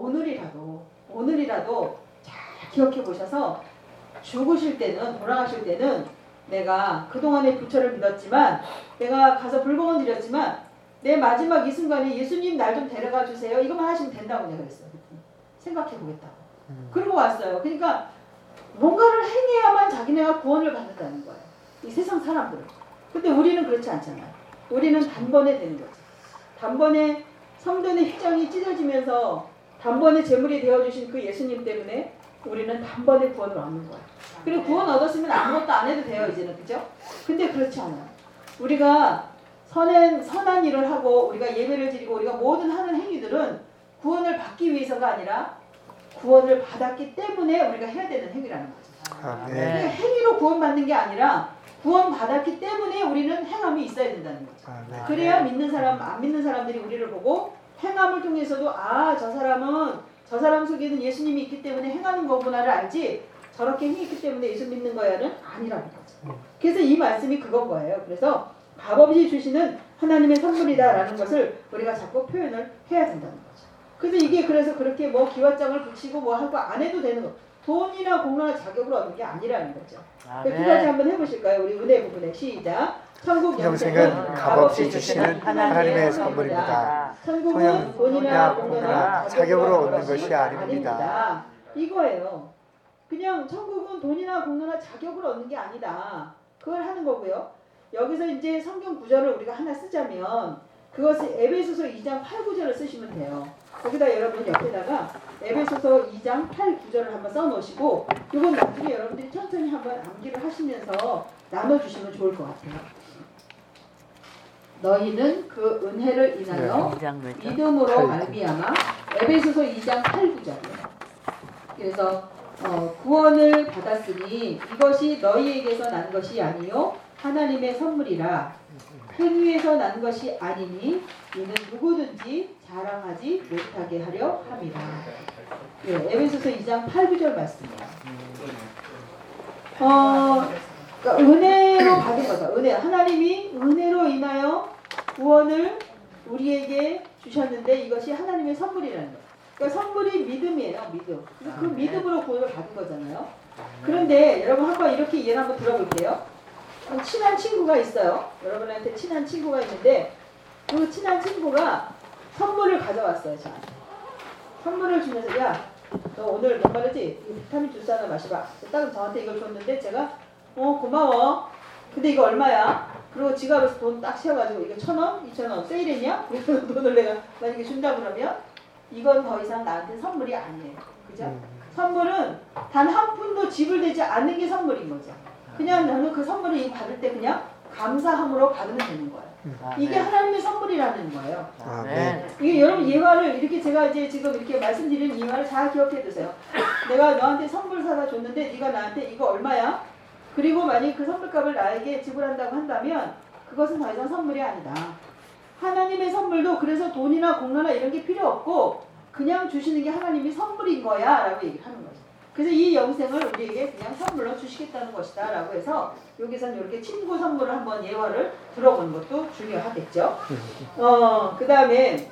오늘이라도 잘 기억해 보셔서 죽으실 때는 돌아가실 때는 내가 그동안에 부처를 믿었지만 내가 가서 불공은 드렸지만 내 마지막 이 순간에 예수님 날 좀 데려가 주세요. 이것만 하시면 된다고 내가 그랬어요. 생각해 보겠다고. 그러고 왔어요. 그러니까 뭔가를 행해야만 자기네가 구원을 받는다는 거예요. 이 세상 사람들은. 근데 우리는 그렇지 않잖아요. 우리는 단번에 되는 거죠. 단번에 성전의 휘장이 찢어지면서 단번에 제물이 되어주신 그 예수님 때문에 우리는 단번에 구원을 얻는 거예요. 그리고 구원 얻었으면 아무것도 안 해도 돼요. 이제는. 그죠? 근데 그렇지 않아요. 우리가 선한 일을 하고 우리가 예배를 드리고 우리가 모든 하는 행위들은 구원을 받기 위해서가 아니라 구원을 받았기 때문에 우리가 해야 되는 행위라는 거죠. 아멘. 그러니까 행위로 구원받는 게 아니라 구원받았기 때문에 우리는 행함이 있어야 된다는 거죠. 아멘. 그래야 믿는 사람, 안 믿는 사람들이 우리를 보고 행함을 통해서도 아, 저 사람 속에는 예수님이 있기 때문에 행하는 거구나를 알지 저렇게 행했기 때문에 예수 믿는 거야는 아니라는 거죠. 그래서 이 말씀이 그건 거예요. 그래서 값없이 주시는 하나님의 선물이다라는 것을 우리가 자꾸 표현을 해야 된다는 거죠. 그래서 이게 그래서 그렇게 뭐 기와장을 붙이고 뭐 하고 안 해도 되는 거. 돈이나 공로나 자격으로 얻는 게 아니라는 거죠. 두 가지 한번 해보실까요? 우리 은혜 부분에 시작. 천국 영생은 값없이 주시는 하나님의 선물입니다. 천국은 돈이나 공로나 자격으로 얻는 것이 아닙니다. 이거예요. 그냥 천국은 돈이나 공로나 자격으로 얻는 게 아니다. 그걸 하는 거고요. 여기서 이제 성경 구절을 우리가 하나 쓰자면 그것을 에베소서 2장 8, 9절을 쓰시면 돼요. 거기다 여러분 옆에다가 에베소서 2장 8, 9절을 한번 써놓으시고 이건 나중에 여러분들이 천천히 한번 암기를 하시면서 나눠주시면 좋을 것 같아요. 너희는 그 은혜를 인하여 믿음으로 말미암아 에베소서 2장 8, 9절이에요. 그래서 구원을 받았으니 이것이 너희에게서 난 것이 아니요 하나님의 선물이라 행위에서 난 것이 아니니 이는 누구든지 자랑하지 못하게 하려 함이라. 예, 에베소서 2장 8, 9절 말씀이에요. 그러니까 은혜로 받은 거죠. 은혜. 하나님이 은혜로 인하여 구원을 우리에게 주셨는데 이것이 하나님의 선물이라는 거예요. 그러니까 선물이 믿음이에요. 믿음. 그 믿음으로 구원을 받은 거잖아요. 그런데 여러분 한번 이렇게 이해를 한번 들어볼게요. 친한 친구가 있어요. 여러분한테 친한 친구가 있는데 그 친한 친구가 선물을 가져왔어요. 저한테. 선물을 주면서 야, 너 오늘 못 말했지? 비타민 주스 하나 마셔봐. 딱 저한테 이걸 줬는데 제가 고마워. 근데 이거 얼마야? 그리고 지갑에서 돈 딱 채워가지고 이거 1,000원? 2,000원 세일했냐? 그래서 돈을 내가 만약에 준다 그러면 이건 더 이상 나한테 선물이 아니에요. 그죠? 선물은 단 한 푼도 지불되지 않는 게 선물인 거죠. 그냥 나는 그 선물을 이거 받을 때 그냥 감사함으로 받으면 되는 거예요. 이게 하나님의 선물이라는 거예요. 이게 여러분 예화를 이렇게 제가 이제 지금 이렇게 말씀드리는 예화를 잘 기억해 두세요. 내가 너한테 선물 사다 줬는데 네가 나한테 이거 얼마야? 그리고 만약 그 선물값을 나에게 지불한다고 한다면 그것은 더 이상 선물이 아니다. 하나님의 선물도 그래서 돈이나 공로나 이런 게 필요 없고 그냥 주시는 게 하나님이 선물인 거야 라고 얘기를 하는 거죠. 그래서 이 영생을 우리에게 그냥 선물로 주시겠다는 것이다 라고 해서 여기서는 이렇게 친구 선물을 한번 예화를 들어보는 것도 중요하겠죠. 그 다음에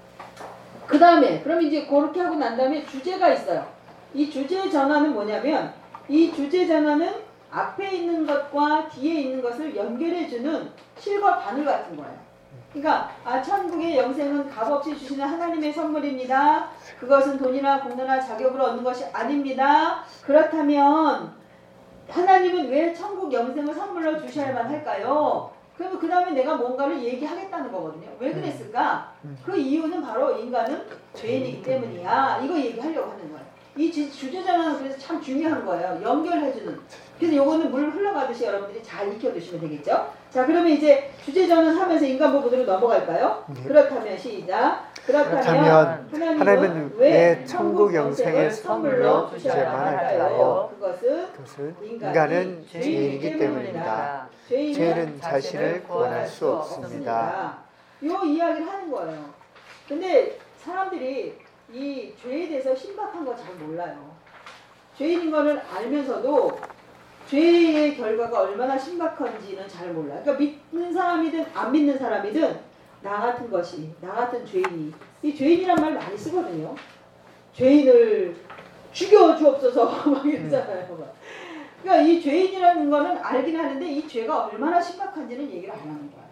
그럼 이제 그렇게 하고 난 다음에 주제가 있어요. 이 주제 전환은 뭐냐면 이 주제 전환은 앞에 있는 것과 뒤에 있는 것을 연결해주는 실과 바늘 같은 거예요. 그러니까 천국의 영생은 값없이 주시는 하나님의 선물입니다. 그것은 돈이나 공로나 자격으로 얻는 것이 아닙니다. 그렇다면 하나님은 왜 천국 영생을 선물로 주셔야만 할까요? 그러면 그 다음에 내가 뭔가를 얘기하겠다는 거거든요. 왜 그랬을까? 그 이유는 바로 인간은 죄인이기 때문이야. 이거 얘기하려고 하는 거예요. 이 주제전환은 그래서 참 중요한 거예요. 연결해주는. 그래서 요거는 물 흘러가듯이 여러분들이 잘 익혀두시면 되겠죠. 자, 그러면 이제 주제전환 하면서 인간 부분으로 넘어갈까요? 그렇다면 시작. 그렇다면 하나님은 왜 천국 영생을 선물로 주셔야만 할까요? 그것은 인간은 죄인이기 때문입니다. 죄인은 자신을 구원할 수 없습니다. 요 이야기를 하는 거예요. 근데 사람들이 이 죄에 대해서 심각한 거 잘 몰라요. 죄인인 거를 알면서도 죄의 결과가 얼마나 심각한지는 잘 몰라요. 그러니까 믿는 사람이든 안 믿는 사람이든 나 같은 죄인이 이 죄인이란 말 많이 쓰거든요. 죄인을 죽여주옵소서 막 이러잖아요. 그러니까 이 죄인이라는 거는 알긴 하는데 이 죄가 얼마나 심각한지는 얘기를 안 하는 거예요.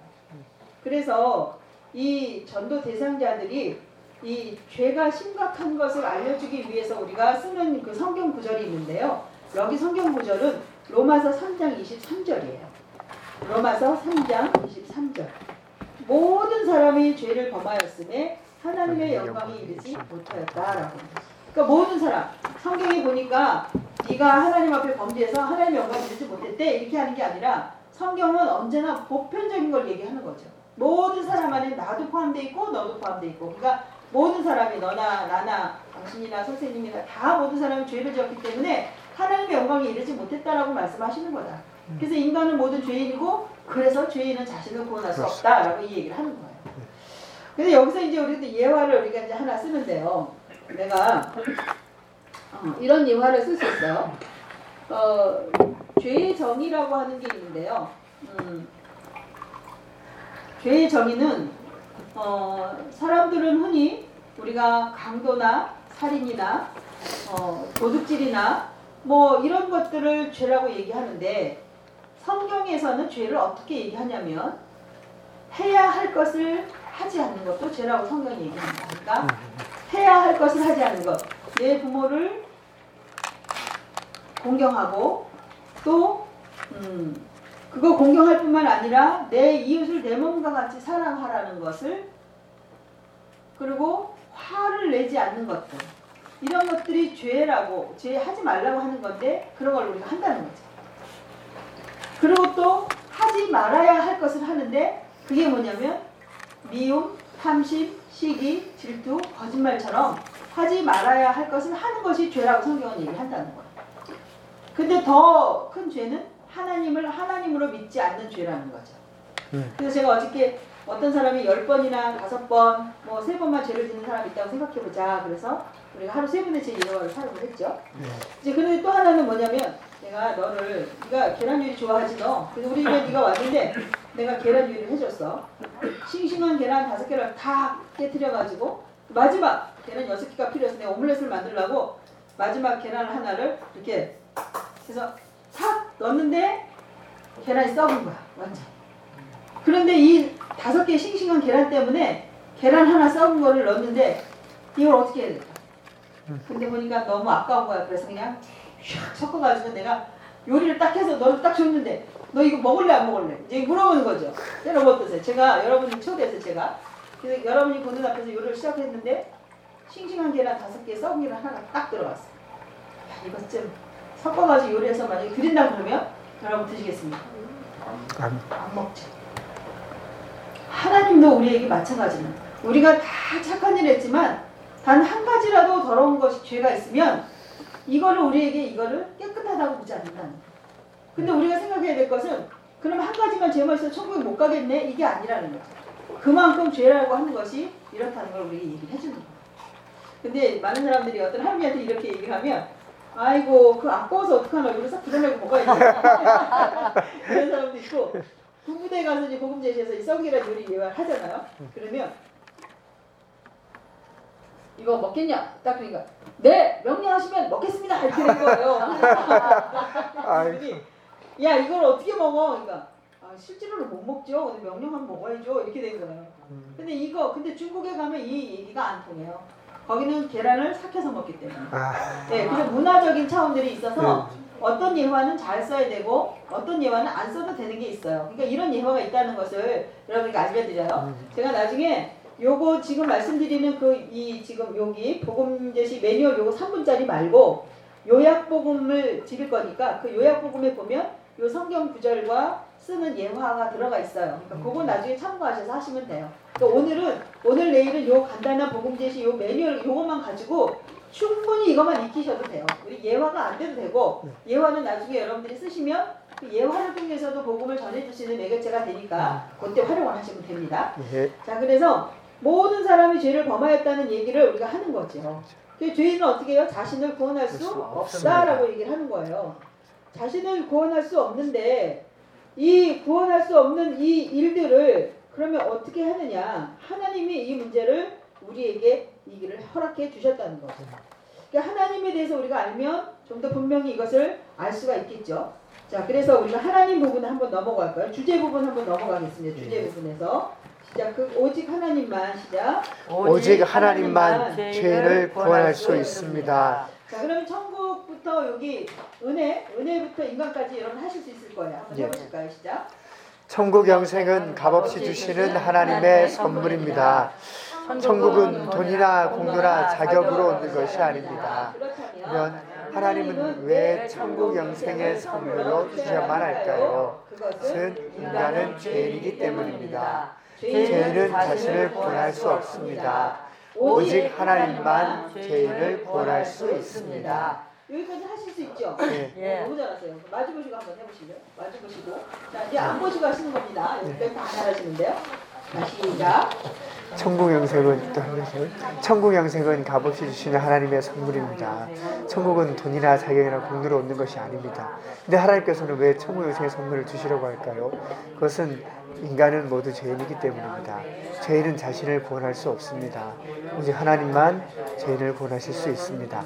그래서 이 전도 대상자들이 이 죄가 심각한 것을 알려주기 위해서 우리가 쓰는 그 성경 구절이 있는데요. 여기 성경 구절은 로마서 3장 23절이에요. 로마서 3장 23절. 모든 사람이 죄를 범하였음에 하나님의 영광이 이르지 못하였다라고. 그러니까 모든 사람. 성경에 보니까 네가 하나님 앞에 범죄해서 하나님의 영광이 이르지 못했대 이렇게 하는 게 아니라 성경은 언제나 보편적인 걸 얘기하는 거죠. 모든 사람 안에 나도 포함되어 있고 너도 포함되어 있고. 그러니까 모든 사람이 너나 나나 당신이나 선생님이나 다 모든 사람이 죄를 지었기 때문에 하나님의 영광에 이르지 못했다라고 말씀하시는 거다. 그래서 인간은 모든 죄인이고 그래서 죄인은 자신을 구원할 수 없다라고 이 얘기를 하는 거예요. 근데 여기서 이제 우리도 예화를 우리가 이제 하나 쓰는데요. 내가 이런 예화를 쓸 수 있어요. 죄의 정의라고 하는 게 있는데요. 죄의 정의는 사람들은 흔히 우리가 강도나 살인이나 도둑질이나 뭐 이런 것들을 죄라고 얘기하는데 성경에서는 죄를 어떻게 얘기하냐면 해야 할 것을 하지 않는 것도 죄라고 성경이 얘기합니다. 그러니까 해야 할 것을 하지 않는 것. 내 부모를 공경하고 또 그거 공경할 뿐만 아니라 내 이웃을 내 몸과 같이 사랑하라는 것을 그리고 화를 내지 않는 것들 이런 것들이 죄라고 죄 하지 말라고 하는 건데 그런 걸 우리가 한다는 거죠. 그리고 또 하지 말아야 할 것을 하는데 그게 뭐냐면 미움, 탐심, 시기, 질투, 거짓말처럼 하지 말아야 할 것을 하는 것이 죄라고 성경은 얘기를 한다는 거예요. 근데 더 큰 죄는 하나님을 하나님으로 믿지 않는 죄라는 거죠. 그래서 제가 어저께 어떤 사람이 10번이나 5번, 뭐 3번만 죄를 짓는 사람이 있다고 생각해보자. 그래서 우리가 하루 3분의 제 예화를 사용을 했죠. 이제 근데 또 하나는 뭐냐면 내가 너를 네가 계란 요리 좋아하지 너. 그래서 우리 집에 네가 왔는데 내가 계란 요리를 해줬어. 싱싱한 계란 5개를 다 깨트려가지고 마지막 계란 6개가 필요해서 내가 오믈렛을 만들려고 마지막 계란 하나를 이렇게 해서 탁 넣었는데 계란이 썩은 거야 완전. 그런데 이 5개 싱싱한 계란 때문에 계란 하나 썩은 거를 넣었는데 이걸 어떻게 해야 될까? 근데 보니까 너무 아까운 거야. 그래서 그냥 샥 섞어가지고 내가 요리를 딱 해서 너를 딱 줬는데 너 이거 먹을래 안 먹을래? 이제 물어보는 거죠. 여러분 어떠세요? 제가 여러분이 초대해서 제가 그래서 여러분이 보는 앞에서 요리를 시작했는데 싱싱한 계란 5개 썩은 계란 하나 딱 들어갔어. 야, 이것 좀 섞어가지고 요리해서 만약에 드린다 그러면 여러분 드시겠습니까? 안 먹죠. 하나님도 우리에게 마찬가지는 우리가 다 착한 일 했지만 단 한 가지라도 더러운 것이 죄가 있으면 이거를 우리에게 이거를 깨끗하다고 보지 않는다는 거예요. 근데 우리가 생각해야 될 것은 그럼 한 가지만 죄만 있어서 천국에 못 가겠네 이게 아니라는 거죠. 그만큼 죄라고 하는 것이 이렇다는 걸 우리에게 얘기를 해주는 거예요. 근데 많은 사람들이 어떤 할머니한테 이렇게 얘기를 하면 아이고 그 아까워서 어떡하나 이거 싹 부담내고 먹어야 돼. 그런 사람도 있고 구부대 가서 이제 복음 제시해서 이 썩이란 요리 예화를 하잖아요. 그러면 이거 먹겠냐? 딱 그러니까 네 명령하시면 먹겠습니다 이렇게 된 거예요. 야 이걸 어떻게 먹어? 그러니까 실제로는 못 먹죠. 근데 명령하면 먹어야죠 이렇게 된 거예요. 근데 중국에 가면 이 얘기가 안 통해요. 거기는 계란을 삭혀서 먹기 때문에. 네, 그래서 문화적인 차원들이 있어서 어떤 예화는 잘 써야 되고 어떤 예화는 안 써도 되는 게 있어요. 그러니까 이런 예화가 있다는 것을 여러분께 알려드려요. 제가 나중에 요거 지금 말씀드리는 지금 여기 복음제시 매뉴얼 요거 3분짜리 말고 요약복음을 드릴 거니까 그 요약복음에 보면 요 성경 구절과 쓰는 예화가 들어가 있어요. 그러니까 그거 나중에 참고하셔서 하시면 돼요. 그러니까 오늘 내일은 요 간단한 복음제시 요 매뉴얼 요것만 가지고 충분히 이것만 익히셔도 돼요. 우리 예화가 안 돼도 되고 예화는 나중에 여러분들이 쓰시면 그 예화를 통해서도 복음을 전해주시는 매개체가 되니까 그때 활용을 하시면 됩니다. 자, 그래서 모든 사람이 죄를 범하였다는 얘기를 우리가 하는 거죠. 죄인은 어떻게 해요? 자신을 구원할 수 없다라고 얘기를 하는 거예요. 자신을 구원할 수 없는데 이 구원할 수 없는 이 일들을 그러면 어떻게 하느냐? 하나님이 이 문제를 우리에게 이 길을 허락해 주셨다는 거죠. 그러니까 하나님에 대해서 우리가 알면 좀 더 분명히 이것을 알 수가 있겠죠. 자, 그래서 우리가 하나님 부분을 한번 넘어갈까요? 주제 부분 한번 넘어가겠습니다. 주제 부분에서 시작. 오직 하나님만 시작. 오직 하나님만 죄를 구원할 수 있습니다. 자, 그러면 천국부터 여기 은혜부터 인간까지 여러분 하실 수 있을 거예요. 한번 해보실까요? 시작. 천국 영생은 값없이 주시는 하나님의 선물입니다. 천국은 돈이나 공로나 자격으로 얻는 것이 아닙니다. 그러면 하나님은 왜 천국 영생의 선물로 주셔야만 할까요? 그것은 인간은 죄인이기 때문입니다. 죄인은 자신을 구원할 수 없습니다. 오직 하나님만 죄인을 구원할 수 있습니다. 여기까지 하실 수 있죠? 네. 예. 너무 잘하세요. 마주 보시고 한번 해보실래요? 마주 보시고. 자, 이제 안 보시고 하시는 겁니다. 여기까지 다 잘하시는데요. 자, 시작. 천국 영생은 또 하면서 천국 영생은 값없이 주시는 하나님의 선물입니다. 천국은 돈이나 자격이나 공로로 얻는 것이 아닙니다. 근데 하나님께서는 왜 천국 영생의 선물을 주시려고 할까요? 그것은 인간은 모두 죄인이기 때문입니다. 죄인은 자신을 구원할 수 없습니다. 오직 하나님만 죄인을 구원하실 수 있습니다.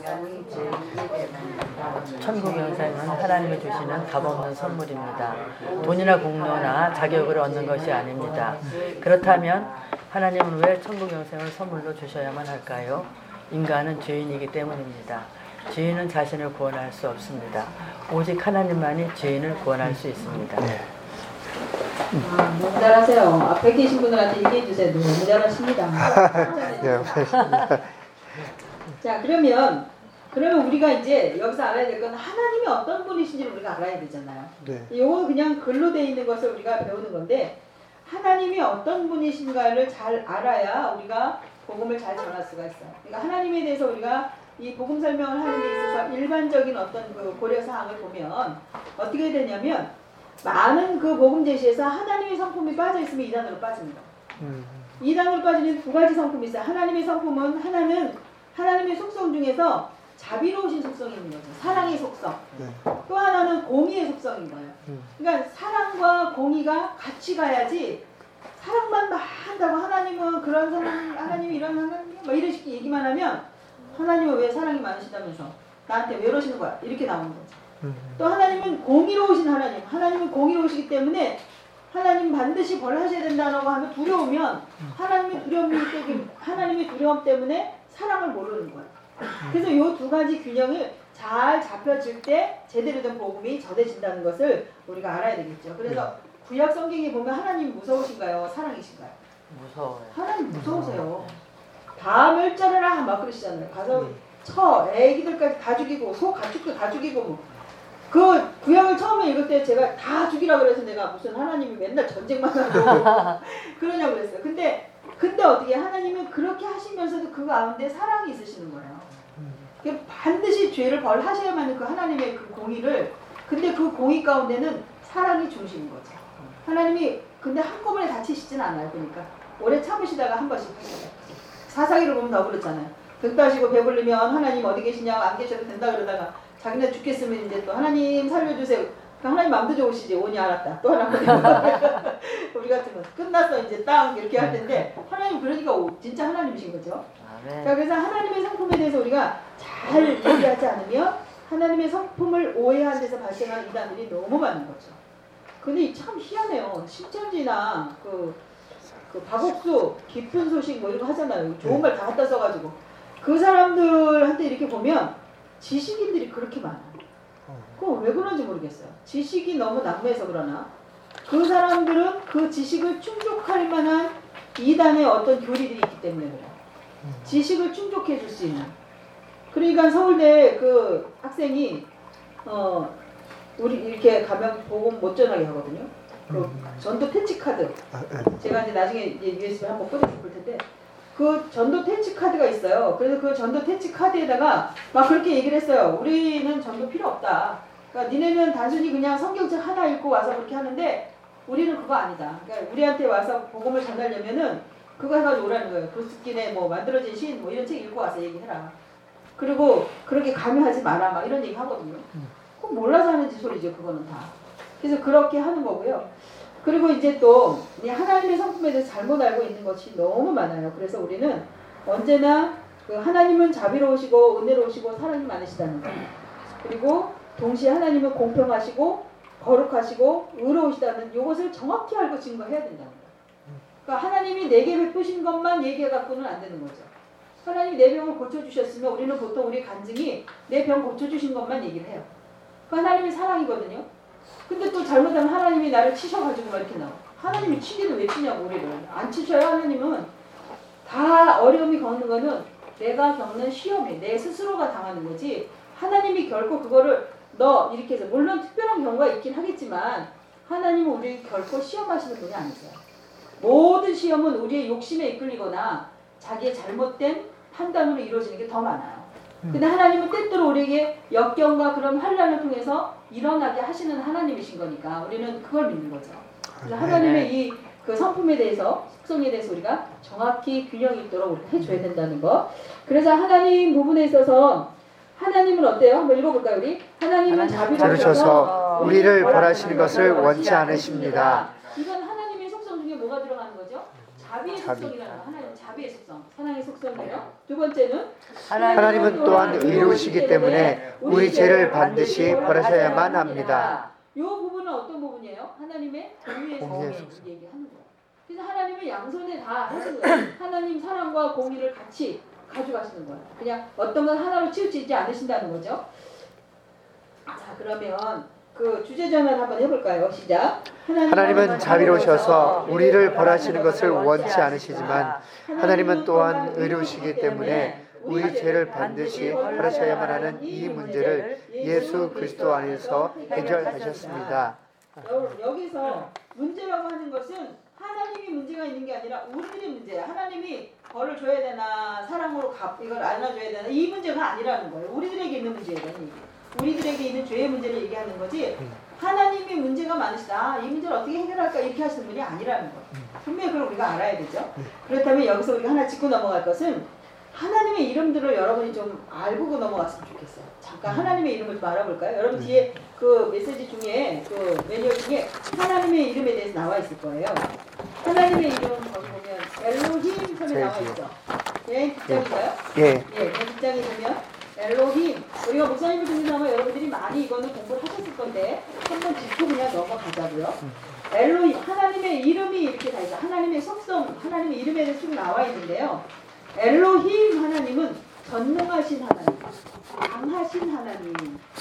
천국 영생은 하나님이 주시는 값없는 선물입니다. 돈이나 공로나 자격을 얻는 것이 아닙니다. 그렇다면 하나님은 왜 천국 영생을 선물로 주셔야만 할까요? 인간은 죄인이기 때문입니다. 죄인은 자신을 구원할 수 없습니다. 오직 하나님만이 죄인을 구원할 수 있습니다. 너무 잘하세요. 앞에 계신 분들한테 얘기해 주세요. 너무 잘하십니다. 네, 감사합니다. 자, 그러면 우리가 이제 여기서 알아야 될 건 하나님이 어떤 분이신지를 우리가 알아야 되잖아요. 네. 이거 그냥 글로 돼 있는 것을 우리가 배우는 건데 하나님이 어떤 분이신가를 잘 알아야 우리가 복음을 잘 전할 수가 있어요. 그러니까 하나님에 대해서 우리가 이 복음 설명을 하는 데 있어서 일반적인 어떤 그 고려 사항을 보면 어떻게 되냐면 많은 그 복음 제시에서 하나님의 성품이 빠져 있으면 이단으로 빠집니다. 이단으로 빠지는 두 가지 성품이 있어요. 하나님의 성품은 하나는 하나님의 속성 중에서 자비로우신 속성이 있는 거죠. 사랑의 속성. 네. 또 하나는 공의의 속성인 거예요. 그러니까 사랑과 공의가 같이 가야지 사랑만 막 한다고 하나님은 그런 사랑, 하나님이 이런 하나님 막 이런 식의 얘기만 하면 하나님은 왜 사랑이 많으시다면서 나한테 왜 이러시는 거야? 이렇게 나오는 거죠. 또 하나님은 공의로우신 하나님, 하나님은 공의로우시기 때문에 하나님 반드시 벌하셔야 된다고 하면 두려우면 하나님의 두려움 때문에 사랑을 모르는 거예요. 그래서 이 두 가지 균형을 잘 잡혀질 때 제대로 된 복음이 전해진다는 것을 우리가 알아야 되겠죠. 그래서 구약 성경에 보면 하나님 무서우신가요? 사랑이신가요? 무서워요. 하나님 무서우세요. 다 멸절해라 막 그러시잖아요. 가서 애기들까지 다 죽이고 소 가축도 다 죽이고 뭐. 그 구약을 처음에 읽을 때 제가 다 죽이라고 그래서 내가 무슨 하나님이 맨날 전쟁만 하고 그러냐고 그랬어요. 근데 어떻게 하나님은 그렇게 하시면서도 그 가운데 사랑이 있으시는 거예요. 반드시 죄를 벌하셔야만 그 하나님의 그 공의를, 근데 그 공의 가운데는 사랑이 중심인 거죠. 하나님이 근데 한꺼번에 다치시진 않아요. 그러니까 오래 참으시다가 한 번씩 하시잖아요. 사사기를 보면 더 그렇잖아요. 등따시고 배불리면 하나님 어디 계시냐고 안 계셔도 된다 그러다가 자기네 죽겠으면 이제 또 하나님 살려주세요. 하나님 마음도 좋으시지. 오니 알았다. 또 하나 우리 같으면 끝났어 이제 딱 이렇게 할 텐데 하나님 그러니까 진짜 하나님이신 거죠. 아멘. 자, 그래서 하나님의 성품에 대해서 우리가 잘 얘기하지 않으면 하나님의 성품을 오해한 데서 발생하는 이단들이 너무 많은 거죠. 근데 참 희한해요. 신천지나 그 박옥수 깊은 소식 뭐 이런 거 하잖아요. 좋은 말 다 갖다 써가지고 그 사람들한테 이렇게 보면 지식인들이 그렇게 많아요. 그건 왜 그런지 모르겠어요. 지식이 너무 낙무해서 그러나 그 사람들은 그 지식을 충족할 만한 이단의 어떤 교리들이 있기 때문에 그래요. 지식을 충족해 줄 수 있는. 그러니까 서울대 그 학생이 우리 이렇게 가면 복음 못 전하게 하거든요. 그 전도 퇴치 카드. 제가 이제 나중에 이제 USB 한번 꺼내서 볼 텐데 그 전도 퇴치 카드가 있어요. 그래서 그 전도 퇴치 카드에다가 막 그렇게 얘기를 했어요. 우리는 전도 필요 없다. 그러니까 니네는 단순히 그냥 성경책 하나 읽고 와서 그렇게 하는데 우리는 그거 아니다. 그러니까 우리한테 와서 복음을 전하려면은 그거 해가지고 오라는 거예요. 브루스킨의 뭐 만들어진 신 뭐 이런 책 읽고 와서 얘기해라. 그리고 그렇게 강요하지 마라 막 이런 얘기 하거든요. 그건 몰라서 하는 짓소리죠. 그거는 다. 그래서 그렇게 하는 거고요. 그리고 이제 또 하나님의 성품에 대해서 잘못 알고 있는 것이 너무 많아요. 그래서 우리는 언제나 그 하나님은 자비로우시고 은혜로우시고 사랑이 많으시다는 거. 그리고 동시에 하나님은 공평하시고 거룩하시고 의로우시다는 이것을 정확히 알고 증거해야 된다는 거예요. 그러니까 하나님이 내게 베푸신 것만 얘기해갖고는 안 되는 거죠. 하나님이 내 병을 고쳐주셨으면 우리는 보통 우리 간증이 내 병 고쳐주신 것만 얘기를 해요. 그 하나님이 사랑이거든요. 근데 또 잘못하면 하나님이 나를 치셔가지고 막 이렇게 나와. 하나님이 치기는 왜 치냐고 우리를. 안 치셔요. 하나님은 다 어려움이 겪는 거는 내가 겪는 시험이 내 스스로가 당하는 거지 하나님이 결코 그거를 너 이렇게 해서 물론 특별한 경우가 있긴 하겠지만 하나님은 우리 결코 시험하시는 분이 아니세요. 모든 시험은 우리의 욕심에 이끌리거나 자기의 잘못된 판단으로 이루어지는 게 더 많아요. 근데 하나님은 때때로 우리에게 역경과 그런 환란을 통해서 일어나게 하시는 하나님이신 거니까 우리는 그걸 믿는 거죠. 그래서 하나님의 이 그 성품에 대해서, 속성에 대해서 우리가 정확히 균형 있도록 우리가 해줘야 된다는 거. 그래서 하나님 부분에 있어서 하나님은 어때요? 한번 읽어볼까요, 우리? 하나님은 자비로우셔서 우리를 벌하시는 것을 원치 않으십니다. 이건 하나님의 속성 중에 뭐가 들어가는 거죠? 자비의 속성이라는 거. 하나님 자비의 속성, 사랑의 속성이에요. 두 번째는 하나님은 또한 의로우시기 때문에 우리 죄를 반드시 벌하셔야만 합니다. 이 부분은 어떤 부분이에요? 하나님의 공의의 속성을 얘기하는 거예요. 그래서 하나님의 양손에 다 하시는 거예요. 하나님 사랑과 공의를 같이 가져가시는 거예요. 그냥 어떤 건 하나로 치우치지 않으신다는 거죠. 자, 그러면 그 주제 전환 한번 해볼까요? 시작. 하나님은 자비로우셔서 우리를 벌하시는 것을 원치 않으시지만 하나님은 또한 의로우시기 때문에 우리 죄를 반드시 벌하셔야만 하는 이 문제를 예수 그리스도 안에서 해결하셨습니다. 여기서 문제라고 하는 것은 하나님이 문제가 있는 게 아니라 우리들의 문제야. 하나님이 벌을 줘야 되나 사랑으로 이걸 안아줘야 되나 이 문제가 아니라는 거예요. 우리들에게 있는 문제라는 얘기. 우리들에게 있는 죄의 문제를 얘기하는 거지 하나님이 문제가 많으시다. 이 문제를 어떻게 해결할까 이렇게 하시는 분이 아니라는 거예요. 분명히 그걸 우리가 알아야 되죠. 그렇다면 여기서 우리가 하나 짚고 넘어갈 것은 하나님의 이름들을 여러분이 좀 알고 넘어갔으면 좋겠어요. 잠깐 하나님의 이름을 좀 알아볼까요? 여러분 뒤에 그 메시지 중에 그 매뉴얼 중에 하나님의 이름에 대해서 나와 있을 거예요. 하나님의 이름 거기 보면 엘로힘 섬에 나와 있죠. 예, 뒷장인가요? 예. 예, 그 뒷장에 보면 엘로힘. 우리가 목사님을 듣는 아마 여러분들이 많이 이거는 공부를 하셨을 건데 한번 짚고 그냥 넘어가자고요. 엘로힘, 하나님의 이름이 이렇게 다 있어요. 하나님의 속성, 하나님의 이름에 대해서 쭉 나와 있는데요. 엘로힘 하나님은 전능하신 하나님, 강하신 하나님,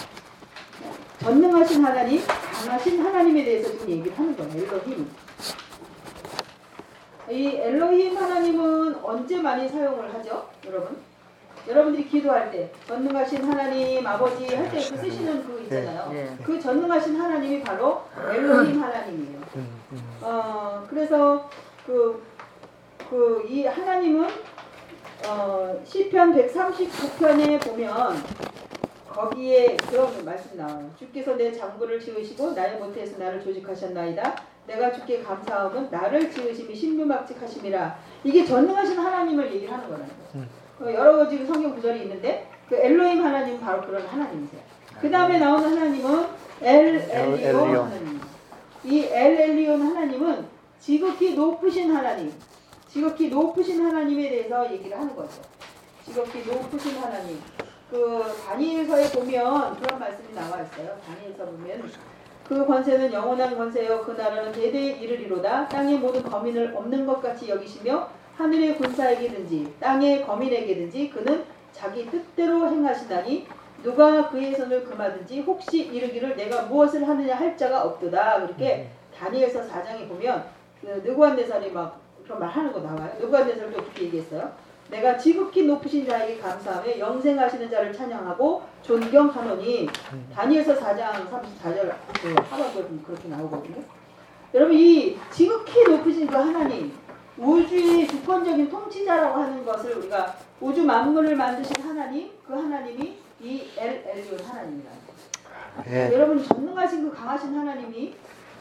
전능하신 하나님, 강하신 하나님에 대해서 지금 얘기를 하는 거예요. 엘로힘. 이 엘로힘 하나님은 언제 많이 사용을 하죠, 여러분? 여러분들이 기도할 때 전능하신 하나님 아버지 할 때 그 쓰시는 그 있잖아요. 그 전능하신 하나님이 바로 엘로힘 하나님이에요. 그래서 이 하나님은 시편 139편에 보면 거기에 그런 말씀이 나와요. 주께서 내 장부를 지으시고 나의 모태에서 나를 조직하셨나이다. 내가 주께 감사함은 나를 지으심이 신묘막직하심이라. 이게 전능하신 하나님을 얘기를 하는 거라는 거예요. 여러 가지 성경 구절이 있는데 그 엘로힘 하나님은 바로 그런 하나님이세요. 그 다음에 나오는 하나님은 엘리온 하나님. 이 엘리온 하나님은 지극히 높으신 하나님. 지극히 높으신 하나님에 대해서 얘기를 하는 거죠. 지극히 높으신 하나님. 그 다니엘서에 보면 그런 말씀이 나와 있어요. 다니엘서 보면 그 권세는 영원한 권세요. 그 나라는 대대에 이르리로다. 땅의 모든 거민을 없는 것 같이 여기시며 하늘의 군사에게든지 땅의 거민에게든지 그는 자기 뜻대로 행하시나니 누가 그의 손을 금하든지 혹시 이르기를 내가 무엇을 하느냐 할 자가 없도다. 그렇게 다니엘서 4장에 보면 그 느부갓네살이 막 그런 말 하는 거 나와요. 느부갓네살도 어떻게 얘기했어요? 내가 지극히 높으신 자에게 감사하며 영생하시는 자를 찬양하고 존경하노니. 다니엘서 4장 34절 그 하반부에 보면 그렇게 나오거든요. 여러분 이 지극히 높으신 그 하나님, 우주의 주권적인 통치자라고 하는 것을 우리가 우주 만물을 만드신 하나님, 그 하나님이 이 엘리온 하나님이라는 거예요. 여러분 전능하신 그 강하신 하나님이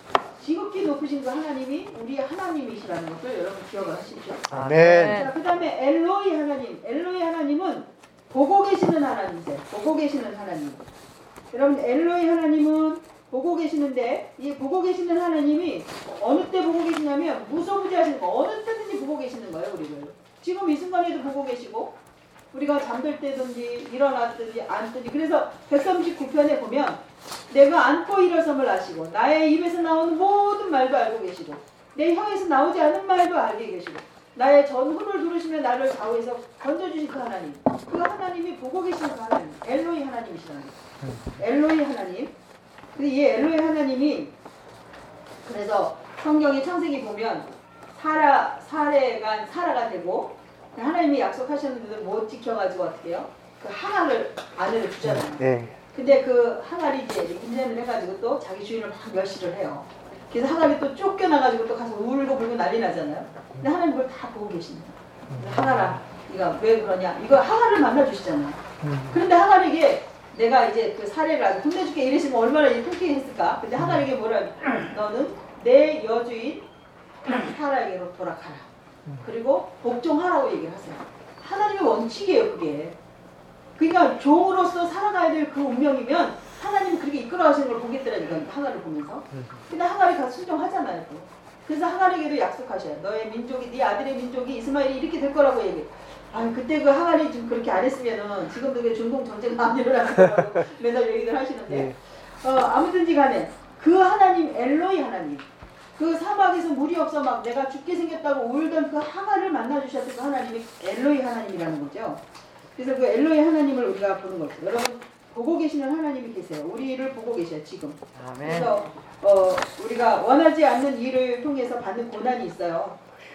지극히 높으신 그 하나님이 우리의 하나님이시라는 것을 여러분 기억을 하십시오. 아멘. 자, 그 다음에 엘로이 하나님. 엘로이 하나님은 보고 계시는 하나님이세요. 보고 계시는 하나님. 여러분 엘로이 하나님은 보고 계시는데 이 보고 계시는 하나님이 어느 때 보고 계시냐면 무소부지하신 거 어느 때든지 보고 계시는 거예요. 우리를. 지금 이 순간에도 보고 계시고 우리가 잠들 때든지 일어났든지 앉든지. 그래서 139편에 보면 내가 앉고 일어섬을 아시고 나의 입에서 나오는 모든 말도 알고 계시고 내 혀에서 나오지 않은 말도 알게 계시고 나의 전후를 두르시며 나를 좌우에서 건져주신 그 하나님. 그 하나님이 보고 계시는 그 하나님. 엘로이 하나님이시라는 거예요. 엘로이 하나님. 근데 이 엘로이 하나님이 그래서 성경의 창세기 보면 사라가 되고 하나님이 약속하셨는데도 못 지켜가지고 어떻게 해요? 그 하나를 아내를 주잖아요. 네. 근데 그 하갈이 이제 인연을 해가지고 또 자기 주인을 막 멸시를 해요. 그래서 하갈이 또 쫓겨나가지고 또 가서 울고 불고 난리 나잖아요. 근데 하나님 그걸 다 보고 계십니다. 하가라, 네가 왜 그러냐? 이거 하가를 만나주시잖아요. 그런데 하갈에게 내가 이제 그 사례를 아주 혼내줄게 이러시면 얼마나 통쾌했을까? 근데 하갈에게 뭐라? 너는 내 여주인 사라에게로 돌아가라. 그리고 복종하라고 얘기를 하세요. 하나님의 원칙이에요, 그게. 그러니까 종으로서 살아가야 될 그 운명이면 하나님이 그렇게 이끌어가시는 걸 보겠더라니까, 하갈을 보면서. 근데 하갈이 가서 순종하잖아요, 또. 그래서 하갈에게도 약속하셔요. 너의 민족이, 네 아들의 민족이 이스마엘이 이렇게 될 거라고 얘기해. 아, 그때 그 하갈이 좀 그렇게 안 했으면은 지금도 그 중동 전쟁 안 일어났을 거라고 맨날 얘기들 하시는데. 아무든지 간에 그 하나님, 엘로이 하나님. 그 사막에서 물이 없어 막 내가 죽게 생겼다고 울던 그 하갈을 만나주셨던 그 하나님이 엘로이 하나님이라는 거죠. 그래서 그 엘로이 하나님을 우리가 보는 거죠. 여러분 보고 계시는 하나님이 계세요. 우리를 보고 계셔요, 지금. 아멘. 그래서 우리가 원하지 않는 일을 통해서 받는 고난이 있어요.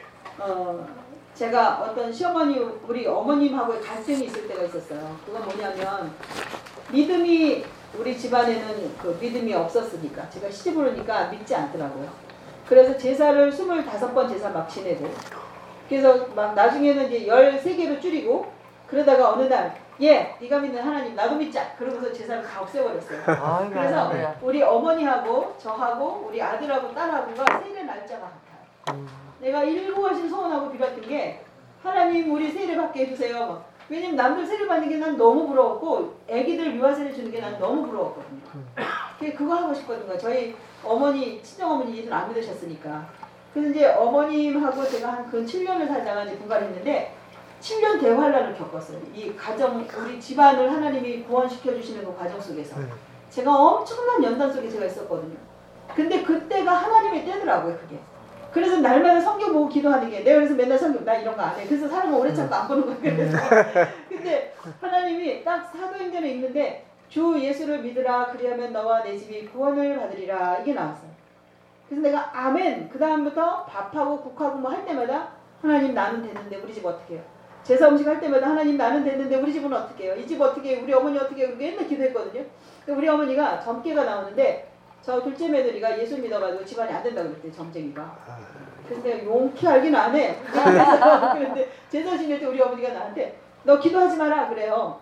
제가 어떤 시어머니, 우리 어머님하고의 갈등이 있을 때가 있었어요. 그건 뭐냐면 믿음이, 우리 집안에는 그 믿음이 없었으니까 제가 시집을 오니까 믿지 않더라고요. 그래서 제사를 25번 제사 막 지내고, 그래서 막 나중에는 이제 13개로 줄이고, 그러다가 어느 날 네가 믿는 하나님 나도 믿자 그러면서 제사를 다 없애버렸어요. 그래서 우리 어머니하고 저하고 우리 아들하고 딸하고가 세례 날짜가 같아요. 내가 7가지 소원하고 빌었던 게 하나님 우리 세례 받게 해주세요. 왜냐면 남들 세례 받는 게 난 너무 부러웠고 애기들 유아 세례 주는 게 난 너무 부러웠거든요. 그거 하고 싶거든요. 저희 어머니, 친정어머니 예수를 안 믿으셨으니까. 그래서 이제 어머님하고 제가 한 근 7년을 살다가 이제 분가했는데 7년 대환란을 겪었어요. 이 가정, 우리 집안을 하나님이 구원시켜 주시는 그 과정 속에서 제가 엄청난 연단 속에 제가 있었거든요. 근데 그때가 하나님의 때더라고요, 그게. 그래서 날마다 성경 보고 기도하는 게, 내가 그래서 맨날 성경, 나 이런 거 안 해. 그래서 사람을 오래 참고 안 보는 거예요. 그래서. 근데 하나님이 딱 사도행전에 있는데 주 예수를 믿으라 그리하면 너와 내 집이 구원을 받으리라 이게 나왔어요. 그래서 내가 아멘. 그 다음부터 밥하고 국하고 뭐 할 때마다 하나님 나는 됐는데 우리 집 어떻게 해요? 제사 음식 할 때마다 하나님 나는 됐는데 우리 집은 어떻게 해요? 이 집 어떻게 해요? 우리 어머니 어떻게 해요? 맨날 기도했거든요. 우리 어머니가 점괘가 나오는데 저 둘째 며느리가 예수 믿어가지고 집안이 안 된다고 그랬대요. 점쟁이가. 근데 용케 알긴 안 해. 그런데 제사 지낼 때 우리 어머니가 나한테 너 기도하지 마라 그래요.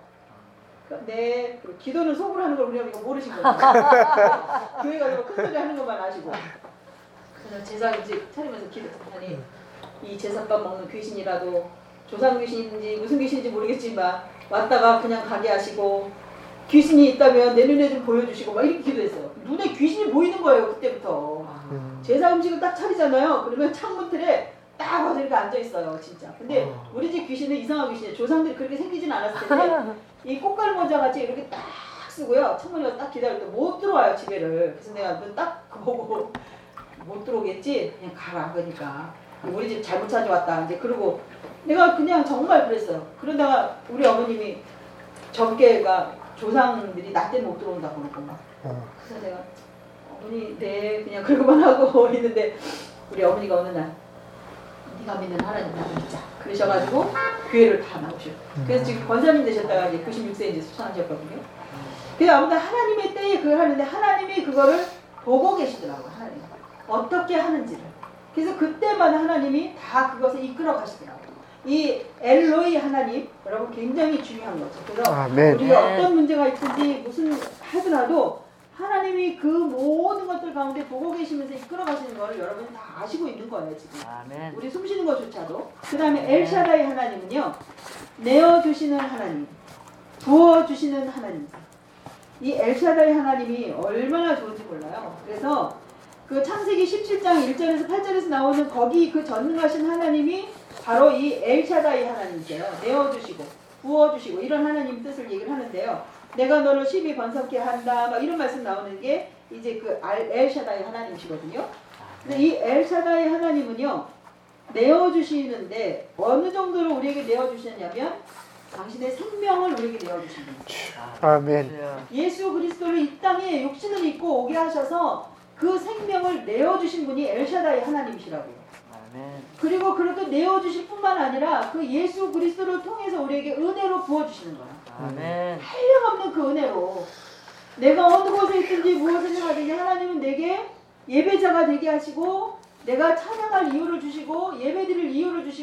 네, 기도는 속으로 하는 걸 우리 어머니가 모르신 거예요. 교회 가서 큰 소리 하는 것만 아시고. 그래서 제사 음식 차리면서 기도했더니 이 제사밥 먹는 귀신이라도 조상 귀신인지 무슨 귀신인지 모르겠지만 왔다가 그냥 가게 하시고 귀신이 있다면 내 눈에 좀 보여주시고 막 이렇게 기도했어요. 눈에 귀신이 보이는 거예요, 그때부터. 제사 음식을 딱 차리잖아요. 그러면 창문틀에 딱 와서 이렇게 앉아있어요, 진짜. 근데 우리 집 귀신은 이상한 귀신이에요. 조상들이 그렇게 생기진 않았을 텐데 이 꽃갈 모자 같이 이렇게 딱 쓰고요. 창문에 와서 딱 기다릴 때 못 들어와요, 집에를. 그래서 내가 눈 딱 보고 못 들어오겠지? 그냥 가라, 그러니까. 우리 집 잘못 찾아왔다. 이제 그러고 내가 그냥 정말 그랬어요. 그러다가 우리 어머님이 점괘가 조상들이 나 때문에 못 들어온다고 그러고 막. 그래서 내가 어머니 네 그냥 그러고만 하고 있는데 우리 어머니가 어느 날 네가 믿는 하나님 나도 믿자 그러셔가지고 교회를 다 나오셔. 그래서 지금 권사님 되셨다가 이제 96세 이제 수상하셨거든요. 그래서 아무튼 하나님의 때에 그걸 하는데 하나님이 그거를 보고 계시더라고요. 하나님 어떻게 하는지를. 그래서 그때마다 하나님이 다 그것을 이끌어 가시더라고요. 이 엘로이 하나님 여러분 굉장히 중요한 거죠. 그래서 아멘. 우리가 어떤 문제가 있든지 무슨 하더라도 하나님이 그 모든 것들 가운데 보고 계시면서 이끌어 가시는 걸 여러분 다 아시고 있는 거예요, 지금. 아멘. 우리 숨 쉬는 것조차도. 그 다음에 엘샤다이 하나님은요, 내어주시는 하나님, 부어주시는 하나님. 이 엘샤다이 하나님이 얼마나 좋은지 몰라요. 그래서 그 창세기 17장 1절에서 8절에서 나오는 거기 그 전능하신 하나님이 바로 이 엘샤다이 하나님이세요. 내어주시고 부어주시고 이런 하나님 뜻을 얘기를 하는데요. 내가 너를 12 번성케 한다 막 이런 말씀 나오는 게 이제 그 엘샤다이 하나님이시거든요. 근데 이 엘샤다이 하나님은요 내어주시는데 어느 정도로 우리에게 내어주시냐면 당신의 생명을 우리에게 내어주신 겁니다. 아멘. 예수 그리스도를 이 땅에 육신을 입고 오게 하셔서 그 생명을 내어주신 분이 엘샤다이 하나님이시라고요. 아멘. 그리고 그렇게 내어주실 뿐만 아니라 그 예수 그리스도를 통해서 우리에게 은혜로 부어주시는 거야. 아멘. 한량없는 그 은혜로 내가 어느 곳에 있든지 무엇을 하든지 하나님은 내게 예배자가 되게 하시고 내가 찬양할 이유를 주시고 예배드릴 이유를 주시고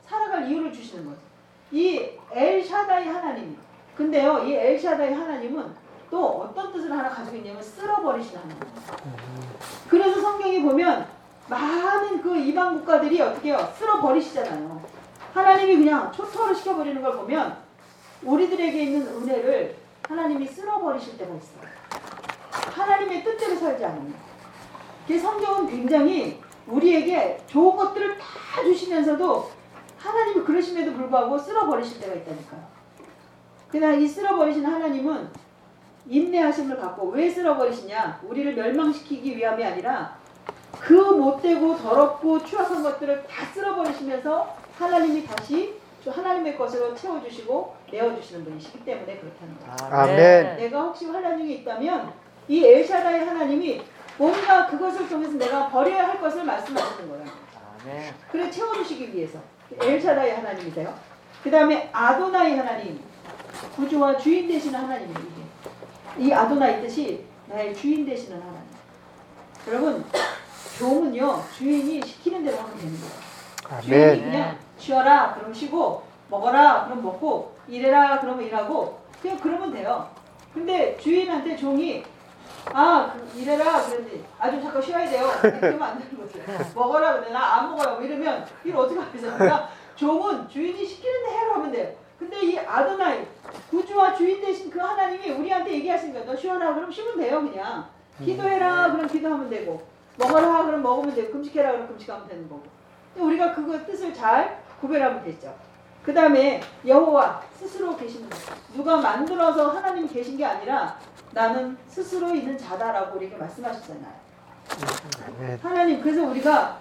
살아갈 이유를 주시는 거죠. 이 엘샤다이 하나님. 근데요, 이 엘샤다이 하나님은 또 어떤 뜻을 하나 가지고 있냐면 쓸어버리시는 하나님. 그래서 성경에 보면 많은 그 이방 국가들이 어떻게 해요? 쓸어버리시잖아요. 하나님이 그냥 초토화를 시켜버리는 걸 보면 우리들에게 있는 은혜를 하나님이 쓸어버리실 때가 있어요. 하나님의 뜻대로 살지 않으면. 그 성경은 굉장히 우리에게 좋은 것들을 다 주시면서도 하나님이 그러심에도 불구하고 쓸어버리실 때가 있다니까요. 그러나 이 쓸어버리신 하나님은 인내하심을 갖고 왜 쓸어버리시냐? 우리를 멸망시키기 위함이 아니라 그 못되고 더럽고 추악한 것들을 다 쓸어버리시면서 하나님이 다시 하나님의 것으로 채워주시고 내어주시는 분이시기 때문에 그렇다는 거예요. 아멘. 내가 혹시 환난 중에 있다면 이 엘샤다이 하나님이 뭔가 그것을 통해서 내가 버려야 할 것을 말씀하시는 거예요. 아멘. 그래 채워주시기 위해서 엘샤다이 하나님이세요. 그 다음에 아도나이 하나님, 구주와 주인 되시는 하나님이에요. 이 아도나이 뜻이 나의 주인 되시는 하나님. 여러분, 종은요 주인이 시키는 대로 하면 되는 거예요. 주인이 아멘. 그냥 쉬어라 그럼 쉬고, 먹어라 그럼 먹고, 일해라 그러면 일하고, 그냥 그러면 돼요. 근데 주인한테 종이 일해라 그러는데 좀 잠깐 쉬어야 돼요. 그러면 안 되는 거죠. 먹어라 그러는데 나 안 먹어요. 이러면 일 어떻게 하겠어요? 그러니까 종은 주인이 시키는 대로 하면 돼요. 근데 이 아도나이, 구주와 주인 되신 그 하나님이 우리한테 얘기하시는 거예요. 너 쉬어라 그럼 쉬면 돼요. 그냥 기도해라 그럼 기도하면 되고, 먹어라 그럼 먹으면 되고, 금식해라 그럼 금식하면 되는 거고. 우리가 그거 뜻을 잘 구별하면 되죠. 그 다음에 여호와 스스로 계시는 거. 누가 만들어서 하나님이 계신 게 아니라 나는 스스로 있는 자다라고 우리에게 말씀하셨잖아요. 하나님, 그래서 우리가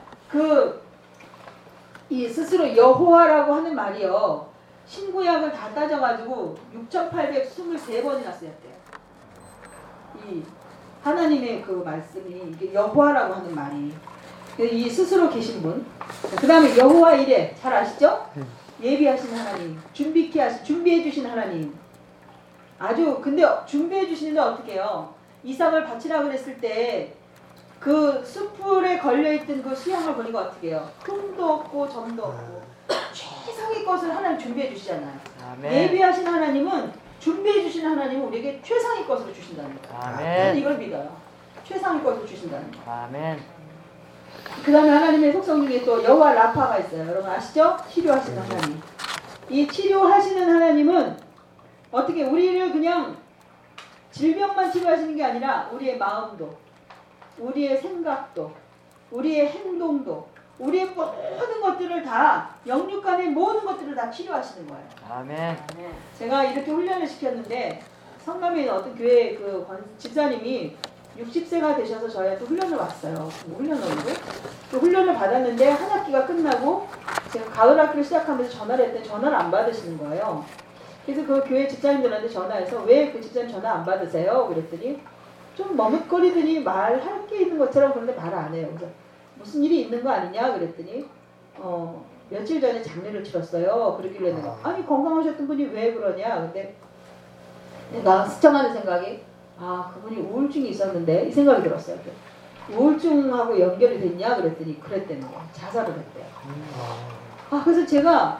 이 스스로 여호와라고 하는 말이요, 신구약을 다 따져가지고 6,823번이나 쓰였대요. 이 하나님의 그 말씀이 이게 여호와라고 하는 말이, 이 스스로 계신 분. 그 다음에 여호와 이레, 잘 아시죠? 예비하신 하나님, 준비해 주신 하나님. 근데 준비해 주시는데 어떻게 해요? 이삭을 바치라 그랬을 때 그 숯불에 걸려있던 그 수양을 보니까 어떻게 해요? 흠도 없고 점도 없고 최상의 것을 하나님 준비해 주시잖아요. 아멘. 예비하신 하나님은, 준비해 주신 하나님은 우리에게 최상의 것으로 주신다는 거예요. 저는 아멘. 이걸 믿어요. 최상의 것을 주신다는 거예요. 아멘. 그 다음에 하나님의 속성 중에 또 여호와 라파가 있어요. 여러분 아시죠? 치료하시는 하나님. 이 치료하시는 하나님은 어떻게 우리를 그냥 질병만 치료하시는 게 아니라 우리의 마음도, 우리의 생각도, 우리의 행동도, 우리의 모든 것들을 다, 영육간의 모든 것들을 다 치료하시는 거예요. 아멘. 제가 이렇게 훈련을 시켰는데 성남에 있는 어떤 교회 집사님이 60세가 되셔서 저희한테 훈련을 왔어요. 훈련을 받았는데 한 학기가 끝나고 제가 가을 학기를 시작하면서 전화를 했더니 전화를 안 받으시는 거예요. 그래서 그 교회 집사님들한테 전화해서 왜 그 집사님 전화 안 받으세요? 그랬더니 좀 머뭇거리더니 말할 게 있는 것처럼 그런데 말 안 해요. 그래서 무슨 일이 있는 거 아니냐 그랬더니 며칠 전에 장례를 치렀어요. 그러길래 내가 아니 건강하셨던 분이 왜 그러냐. 근데 나 스쳐가는 생각이 그분이 우울증이 있었는데 이 생각이 들었어요. 우울증하고 연결이 됐냐 그랬더니 그랬다는 거예요. 자살을 했대요. 그래서 제가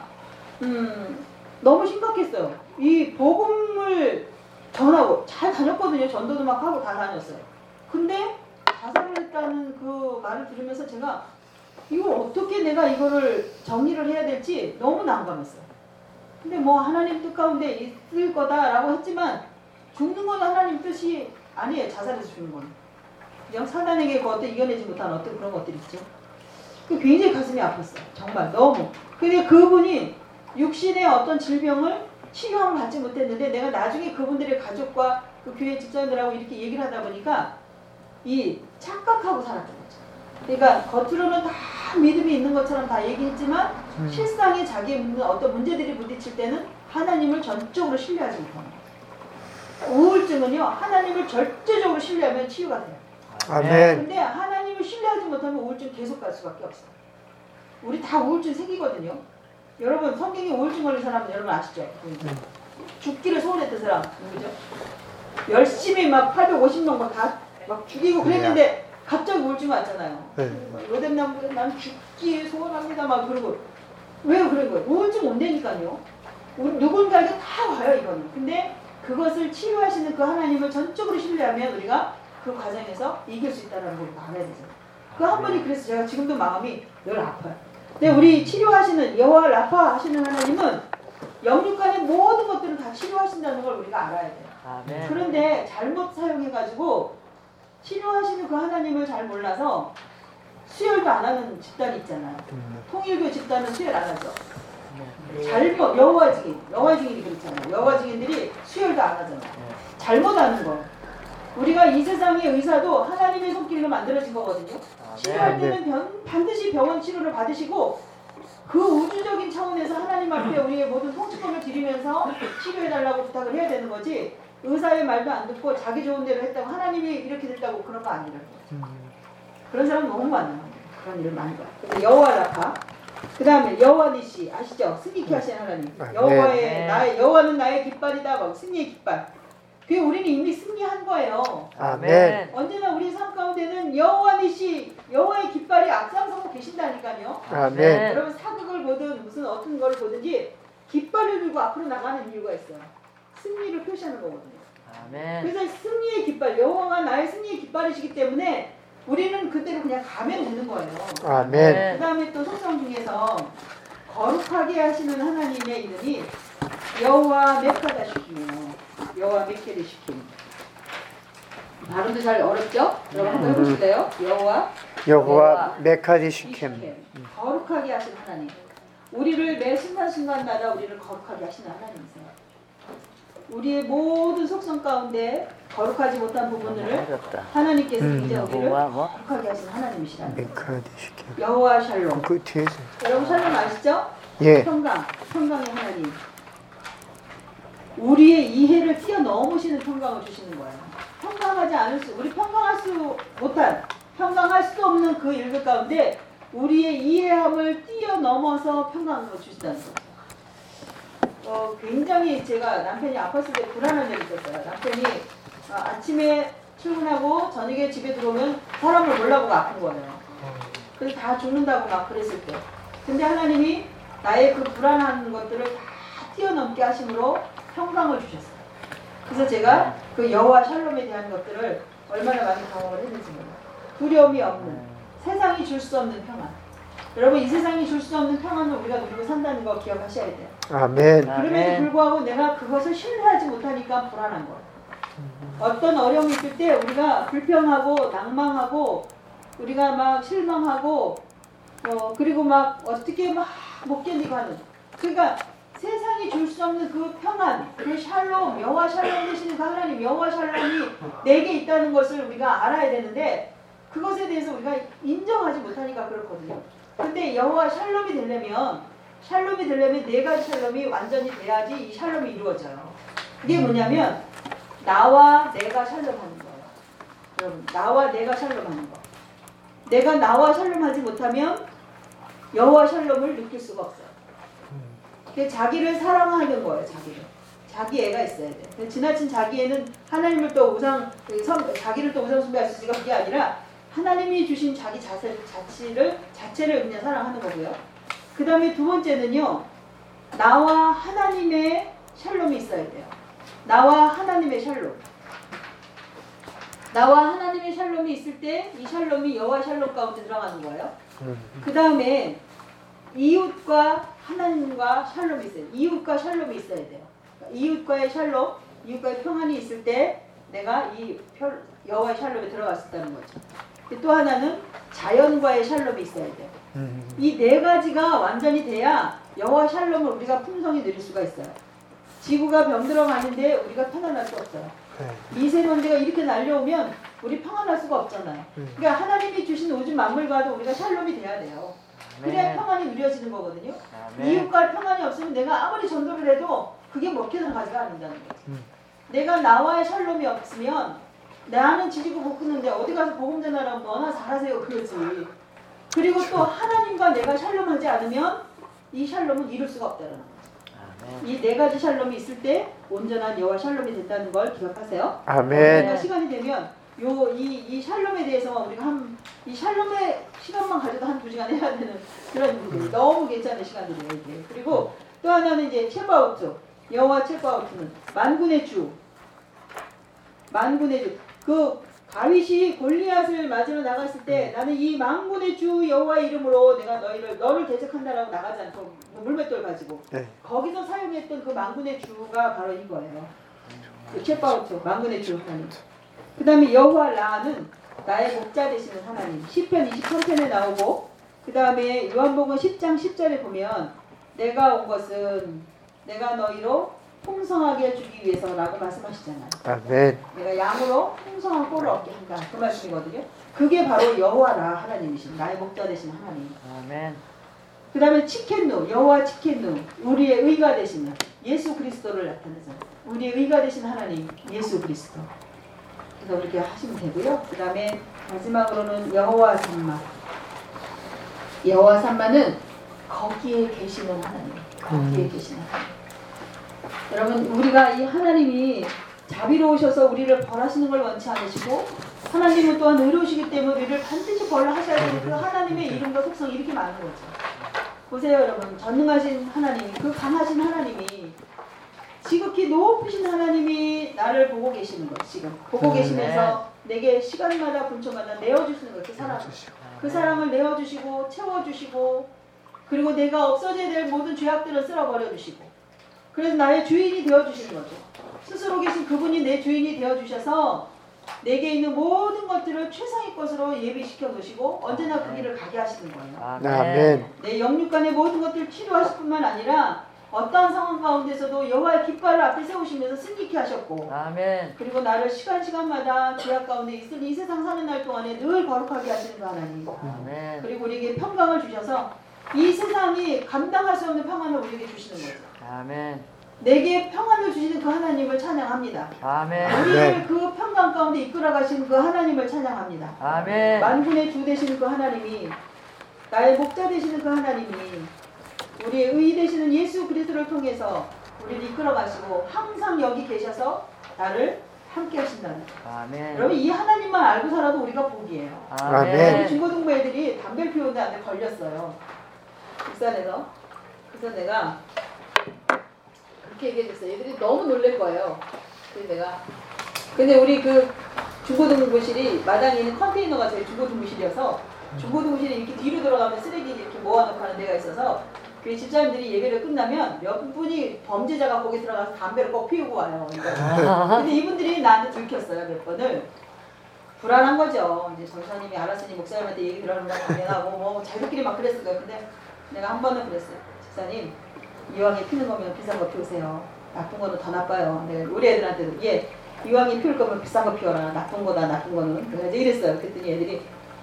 너무 심각했어요. 이 복음을 전하고 잘 다녔거든요. 전도도 막 하고 다 다녔어요. 근데 자살을 했다는 그 말을 들으면서 제가 이걸 어떻게 내가 이거를 정리를 해야 될지 너무 난감했어요. 근데 뭐 하나님 뜻 가운데 있을 거다라고 했지만 죽는 건 하나님 뜻이 아니에요. 자살해서 죽는 건. 그냥 사단에게 그 어떤 이겨내지 못한 어떤 그런 것들이 있죠. 굉장히 가슴이 아팠어요. 정말 너무. 근데 그분이 육신의 어떤 질병을 치료함을 받지 못했는데 내가 나중에 그분들의 가족과 그 교회 집사님들하고 이렇게 얘기를 하다 보니까 이 착각하고 살았던 거죠. 그러니까 겉으로는 다 믿음이 있는 것처럼 다 얘기했지만 실상에 자기의 어떤 문제들이 부딪힐 때는 하나님을 전적으로 신뢰하지 못하는 거예요. 우울증은요, 하나님을 절대적으로 신뢰하면 치유가 돼요. 아멘. 근데 하나님을 신뢰하지 못하면 우울증 계속 갈 수밖에 없어요. 우리 다 우울증 생기거든요. 여러분 성경에 우울증 걸린 사람은 여러분 아시죠? 죽기를 소원했던 사람 누구죠? 열심히 막 850명 막 죽이고 그랬는데 갑자기 우울증 왔잖아요. 로뎀나무에 난 죽기 소원합니다 막 그러고 왜 그런 거예요? 우울증 온다니까요. 누군가에게 다 와요 이거는. 근데 그것을 치유하시는 그 하나님을 전적으로 신뢰하면 우리가 그 과정에서 이길 수 있다는 걸 알아야 되잖아요. 그 한 번이 그래서 제가 지금도 마음이 늘 아파요. 근데 우리 치료하시는 여호와 라파 하시는 하나님은 영육간의 모든 것들을 다 치료하신다는 걸 우리가 알아야 돼요. 아멘. 그런데 잘못 사용해가지고 치료하시는 그 하나님을 잘 몰라서 수혈도 안 하는 집단이 있잖아요. 통일교 집단은 수혈 안 하죠. 잘못 여호와 증인이 그렇잖아요. 여호와 증인들이 수혈도 안 하잖아요. 잘못하는 거예요. 우리가 이 세상의 의사도 하나님의 손길로 만들어진 거거든요. 치료할 때는 반드시 병원 치료를 받으시고 그 우주적인 차원에서 하나님 앞에 우리의 모든 통치권을 드리면서 치료해달라고 부탁을 해야 되는 거지, 의사의 말도 안 듣고 자기 좋은 대로 했다고 하나님이 이렇게 됐다고 그런 거 아니라고. 그런 사람 너무 많아요. 그런 일을 많이 봐요. 여호와 라파, 그 다음에 여호와 니시 아시죠? 승리케 하신 하나님. 여호와는 나의 깃발이다. 막 승리의 깃발. 그게 우리는 이미 승리한 거예요. 아멘. 언제나 우리 삶 가운데는 여호와 니시, 여호와의 깃발이 앞장서고 계신다니까요. 아멘. 여러분 사극을 보든 무슨 어떤 걸 보든지 깃발을 들고 앞으로 나가는 이유가 있어요. 승리를 표시하는 거거든요. 아멘. 그래서 승리의 깃발, 여호와가 나의 승리의 깃발이시기 때문에 우리는 그대로 그냥 가면 되는 거예요. 아멘. 그 다음에 또 성경 중에서 거룩하게 하시는 하나님의 이름이 여호와 메카다시킴이에요. 여호와 메카다시킴. 발음도 잘 어렵죠? 여러분 한번 해보실래요? 여호와 메카디시켐. 거룩하게 하신 하나님. 우리를 매 순간순간마다 우리를 거룩하게 하시는 하나님이세요. 우리의 모든 속성 가운데 거룩하지 못한 부분들을 하나님께서 이제 우리를 거룩하게 하신 하나님이시라는 거예요. 메카디시켐. 여호와 샬롬. 그 뒤에서. 여러분 샬롬 아시죠? 예. 평강의 하나님. 우리의 이해를 뛰어넘으시는 평강을 주시는 거예요. 평강하지 않을 수, 우리 평강할 수 없는 그 일들 가운데 우리의 이해함을 뛰어넘어서 평강을 주시다는 거죠. 굉장히 제가 남편이 아팠을 때 불안한 적이 있었어요. 남편이 아침에 출근하고 저녁에 집에 들어오면 사람을 몰라보고 아픈 거예요. 그래서 다 죽는다고 막 그랬을 때. 근데 하나님이 나의 그 불안한 것들을 다 뛰어넘게 하심으로 평강을 주셨어요. 그래서 제가 그 여호와 샬롬에 대한 것들을 얼마나 많이 경험을 했는지 몰라요. 두려움이 없는, 세상이 줄 수 없는 평안. 여러분 이 세상이 줄 수 없는 평안을 우리가 누리고 산다는 거 기억하셔야 돼요. 아멘. 그럼에도 불구하고 내가 그것을 신뢰하지 못하니까 불안한 거예요. 어떤 어려움이 있을 때 우리가 불평하고 낭망하고 우리가 막 실망하고 그리고 막 어떻게 막 못 견디고 하는, 그러니까 세상이 줄 수 없는 그 평안, 그 샬롬, 여호와 샬롬 되시는 그 하나님, 여호와 샬롬이 내게 있다는 것을 우리가 알아야 되는데 그것에 대해서 우리가 인정하지 못하니까 그렇거든요. 근데 여호와 샬롬이 되려면 네 가지 샬롬이 완전히 돼야지 이 샬롬이 이루어져요. 그게 뭐냐면 나와 내가 샬롬하는 거예요. 여러분, 나와 내가 샬롬하는 거. 내가 나와 샬롬하지 못하면 여호와 샬롬을 느낄 수가 없어요. 자기를 사랑하는 거예요. 자기 애가 있어야 돼. 지나친 자기애는 하나님을 또 자기를 또 우상 숭배할 수 있으니까 그게 아니라 하나님이 주신 자기 자체를 그냥 사랑하는 거고요. 그 다음에 두 번째는요, 나와 하나님의 샬롬이 있어야 돼요. 나와 하나님의 샬롬. 나와 하나님의 샬롬이 있을 때 이 샬롬이 여호와 샬롬 가운데 들어가는 거예요. 그 다음에 이웃과 하나님과 샬롬이 있어요. 이웃과 샬롬이 있어야 돼요. 그러니까 이웃과의 샬롬, 이웃과의 평안이 있을 때 내가 이 여호와의 샬롬에 들어갈 수 있다는 거죠. 또 하나는 자연과의 샬롬이 있어야 돼요. 이 네 가지가 완전히 돼야 여호와 샬롬을 우리가 풍성히 누릴 수가 있어요. 지구가 병들어 가는데 우리가 편안할 수 없어요. 미세먼지가 이렇게 날려오면 우리 평안할 수가 없잖아요. 그러니까 하나님이 주신 우주 만물과도 우리가 샬롬이 돼야 돼요. 그래야 평안이 누려지는 거거든요. 이웃과 평안이 없으면 내가 아무리 전도를 해도 그게 먹히는 가지가 아닌다는 거죠. 내가 나와의 샬롬이 없으면 나는 지지고 못 끊는데 어디 가서 복음 전하라면 너나 잘하세요 그러지. 그리고 또 하나님과 내가 샬롬하지 않으면 이 샬롬은 이룰 수가 없다는 거죠. 이 네 가지 샬롬이 있을 때 온전한 여호와 샬롬이 된다는 걸 기억하세요. 아멘. 시간이 되면 이 샬롬에 대해서 우리가 이 샬롬의 시간만 가져도 한 2시간 해야 되는 그런 일들이 너무 괜찮은 시간들이에요, 이게. 그리고 또 하나는 이제 체바우트, 여호와 체바우트는 만군의 주. 그 다윗이 골리앗을 맞으러 나갔을 때 나는 이 만군의 주 여호와의 이름으로 내가 너를 대적한다라고 나가지 않고 물맷돌 가지고 네. 거기서 사용했던 그 만군의 주가 바로 이거예요. 그 체바우트, 만군의 주 하나님. 그 다음에 여호와 라는 나의 목자 되시는 하나님. 시편 23편에 나오고 그 다음에 요한복음 10장 10절에 보면 내가 온 것은 내가 너희로 풍성하게 주기 위해서라고 말씀하시잖아요. 아멘. 내가 양으로 풍성한 꼴을 얻게 한다. 그 말씀이거든요. 그게 바로 여호와라 하나님이신 나의 목자 되신 하나님. 아멘. 그 다음에 치켄누, 여호와 치켄누, 우리의 의가 되시는 예수 그리스도를 나타내잖아요. 우리의 의가 되신 하나님 예수 그리스도. 그래서 이렇게 하시면 되고요. 그 다음에 마지막으로는 여호와 삼마. 여호와 삼마는 거기에 계시는 하나님. 거기에 계시는 하나님. 여러분 우리가 이 하나님이 자비로우셔서 우리를 벌하시는 걸 원치 않으시고 하나님은 또한 의로우시기 때문에 우리를 반드시 벌을 하셔야 되는 그 하나님의 이름과 속성이 이렇게 많은 거죠. 보세요 여러분. 전능하신 하나님, 그 강하신 하나님이 지극히 높으신 하나님이 나를 보고 계시는 것. 지금 보고 계시면서 내게 시간마다 분초마다 내어주시는 것. 그 사랑을 내어주시고 채워주시고 그리고 내가 없어져야 될 모든 죄악들을 쓸어버려주시고 그래서 나의 주인이 되어주시는 거죠. 스스로 계신 그분이 내 주인이 되어주셔서 내게 있는 모든 것들을 최상의 것으로 예비시켜 놓으시고 언제나 그 길을 가게 하시는 거예요. 아멘. 내 영육간의 모든 것들을 치료하실 뿐만 아니라 어떠한 상황 가운데서도 여호와의 깃발을 앞에 세우시면서 승리케 하셨고 아멘. 그리고 나를 시간마다 죄악 가운데 있을 이 세상 사는 날 동안에 늘 거룩하게 하시는 그 하나님. 아멘. 그리고 우리에게 평강을 주셔서 이 세상이 감당할 수 없는 평안을 우리에게 주시는 거죠. 아멘. 내게 평안을 주시는 그 하나님을 찬양합니다. 아멘. 우리를 그 평강 가운데 이끌어 가신 그 하나님을 찬양합니다. 아멘. 만군의 주 되시는 그 하나님이 나의 목자 되시는 그 하나님이 우리의 의 되시는 예수 그리스도를 통해서 우리를 이끌어 가시고 항상 여기 계셔서 나를 함께 하신다는 거예요. 아멘. 여러분 이 하나님만 알고 살아도 우리가 복이에요. 아멘. 우리 중고등부 애들이 담배를 피우는데 안에 걸렸어요. 울산에서. 그래서 내가 그렇게 얘기해줬어요. 얘들이 너무 놀랄 거예요. 그래서 근데 우리 그 중고등부실이 마당에 있는 컨테이너가 저희 중고등부실이어서 중고등부실이 이렇게 뒤로 들어가면 쓰레기 이렇게 모아놓고 하는 데가 있어서 그 집사님들이 예배를 끝나면 몇 분이 범죄자가 거기 들어가서 담배를 꼭 피우고 와요. 근데 이분들이 나한테 들켰어요. 몇 번을. 불안한 거죠. 이제 전사님이 알았으니 목사님한테 얘기 들어는 건 당연하고 뭐 자기들끼리 막 그랬을 거예요. 근데 내가 한 번은 그랬어요. 집사님 이왕에 피는 거면 비싼 거 피우세요. 나쁜 거는 더 나빠요. 내가 우리 애들한테도 이왕에 피울 거면 비싼 거 피워라. 나쁜 거다 나쁜 거는. 그래서 이랬어요. 그랬더니 애들이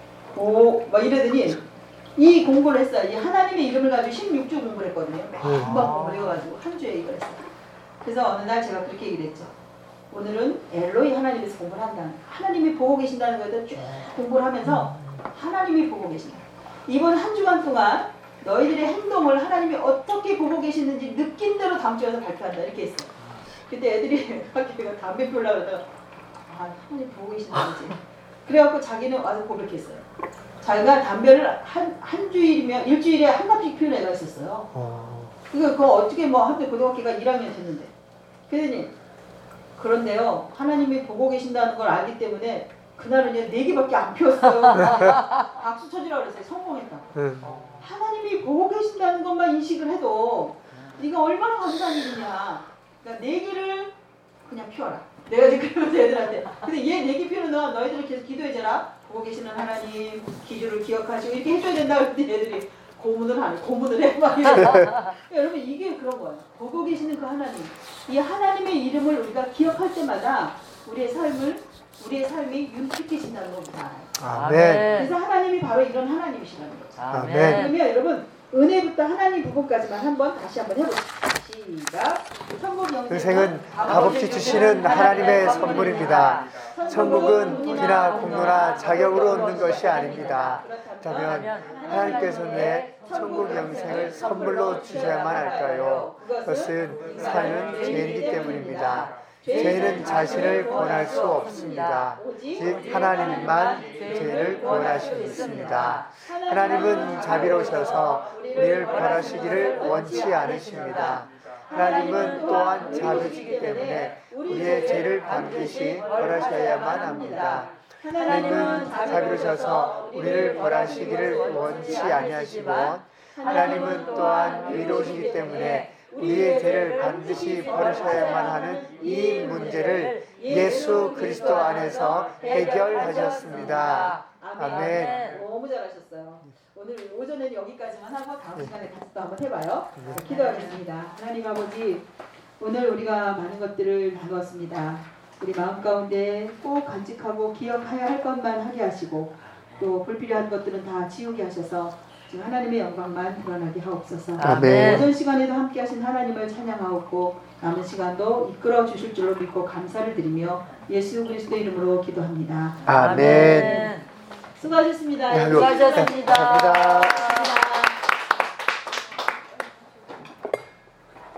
막 이러더니 이 공부를 했어요. 이 하나님의 이름을 가지고 16주 공부를 했거든요. 금방 공부를 해가지고 한 주에 이걸 했어요. 그래서 어느 날 제가 그렇게 얘기를 했죠. 오늘은 엘로이 하나님에서 공부를 한다. 하나님이 보고 계신다는 거에도 쭉 공부를 하면서 하나님이 보고 계신다. 이번 한 주간 동안 너희들의 행동을 하나님이 어떻게 보고 계시는지 느낀 대로 다음 주에 와서 발표한다. 이렇게 했어요. 그때 애들이 내가 담배 피우려고 그러다가 하나님 보고 계신다는지. 그래갖고 자기는 와서 고백했어요. 자기가 담배를 한 주일이면 일주일에 한 갑씩 피우는 애가 있었어요. 그거 어떻게 뭐 한때 고등학교가 1학년 됐는데. 그러더니 그런데요. 하나님이 보고 계신다는 걸 알기 때문에 그날은 4개밖에 안 피웠어요. 박수 쳐주라고 그랬어요. 성공했다. 하나님이 보고 계신다는 것만 인식을 해도 네가 얼마나 감사한 일이냐. 그러니까 4개를 그냥 피워라. 내가 이제 그러면서 애들한테 근데 얘 4개 피우는 동안 너희들은 계속 기도해줘라. 보고 계시는 하나님 기준을 기억하시고 이렇게 해줘야 된다. 그랬더니 애들이 고문을 하네. 고문을 해. 막 여러분 이게 그런 거예요. 보고 계시는 그 하나님. 이 하나님의 이름을 우리가 기억할 때마다 우리의 삶이 윤택해진다는 걸 우리가 알아요. 아멘. 그래서 하나님이 바로 이런 하나님이시라는 거죠. 아멘. 그러면 여러분 은혜부터 하나님 부분까지만 다시 한번 해보시죠. 시작. 인생은 값없이 주시는 하나님의 선물입니다. 천국은 돈이나 공로나 자격으로 얻는 것이 아닙니다. 그렇다면 하나님께서 내 천국 영생을 선물로 주셔야만 할까요? 그것은 사는 죄이기 때문입니다. 죄인은 자신을 구원할 수 없습니다. 즉 하나님만 죄인을 구원하실 수 있습니다. 하나님은 자비로우셔서 우리를 벌하시기를 원치 않으십니다. 하나님은 또한 자비시기 때문에 우리의 죄를 반드시 벌하셔야만 합니다. 하나님은 자비로우셔서 우리를 벌하시기를 원치 아니하시고 하나님은 또한 의로우시기 때문에 우리의 죄를 반드시 벌으셔야만 하는 이 문제를 예수 그리스도 안에서 해결하셨습니다. 아멘. 너무 잘하셨어요. 오늘 오전에는 여기까지만 하고 다음 시간에 다시 또 한번 해봐요. 기도하겠습니다. 하나님 아버지, 오늘 우리가 많은 것들을 나누었습니다. 우리 마음 가운데 꼭 간직하고 기억해야 할 것만 하게 하시고 또 불필요한 것들은 다 지우게 하셔서 지금 하나님의 영광만 드러나게 하옵소서. 아멘. 오전 시간에도 함께 하신 하나님을 찬양하옵고 남은 시간도 이끌어 주실 줄로 믿고 감사를 드리며 예수 그리스도 이름으로 기도합니다. 아멘. 수고하셨습니다. 야, 수고하셨습니다. 감사합니다.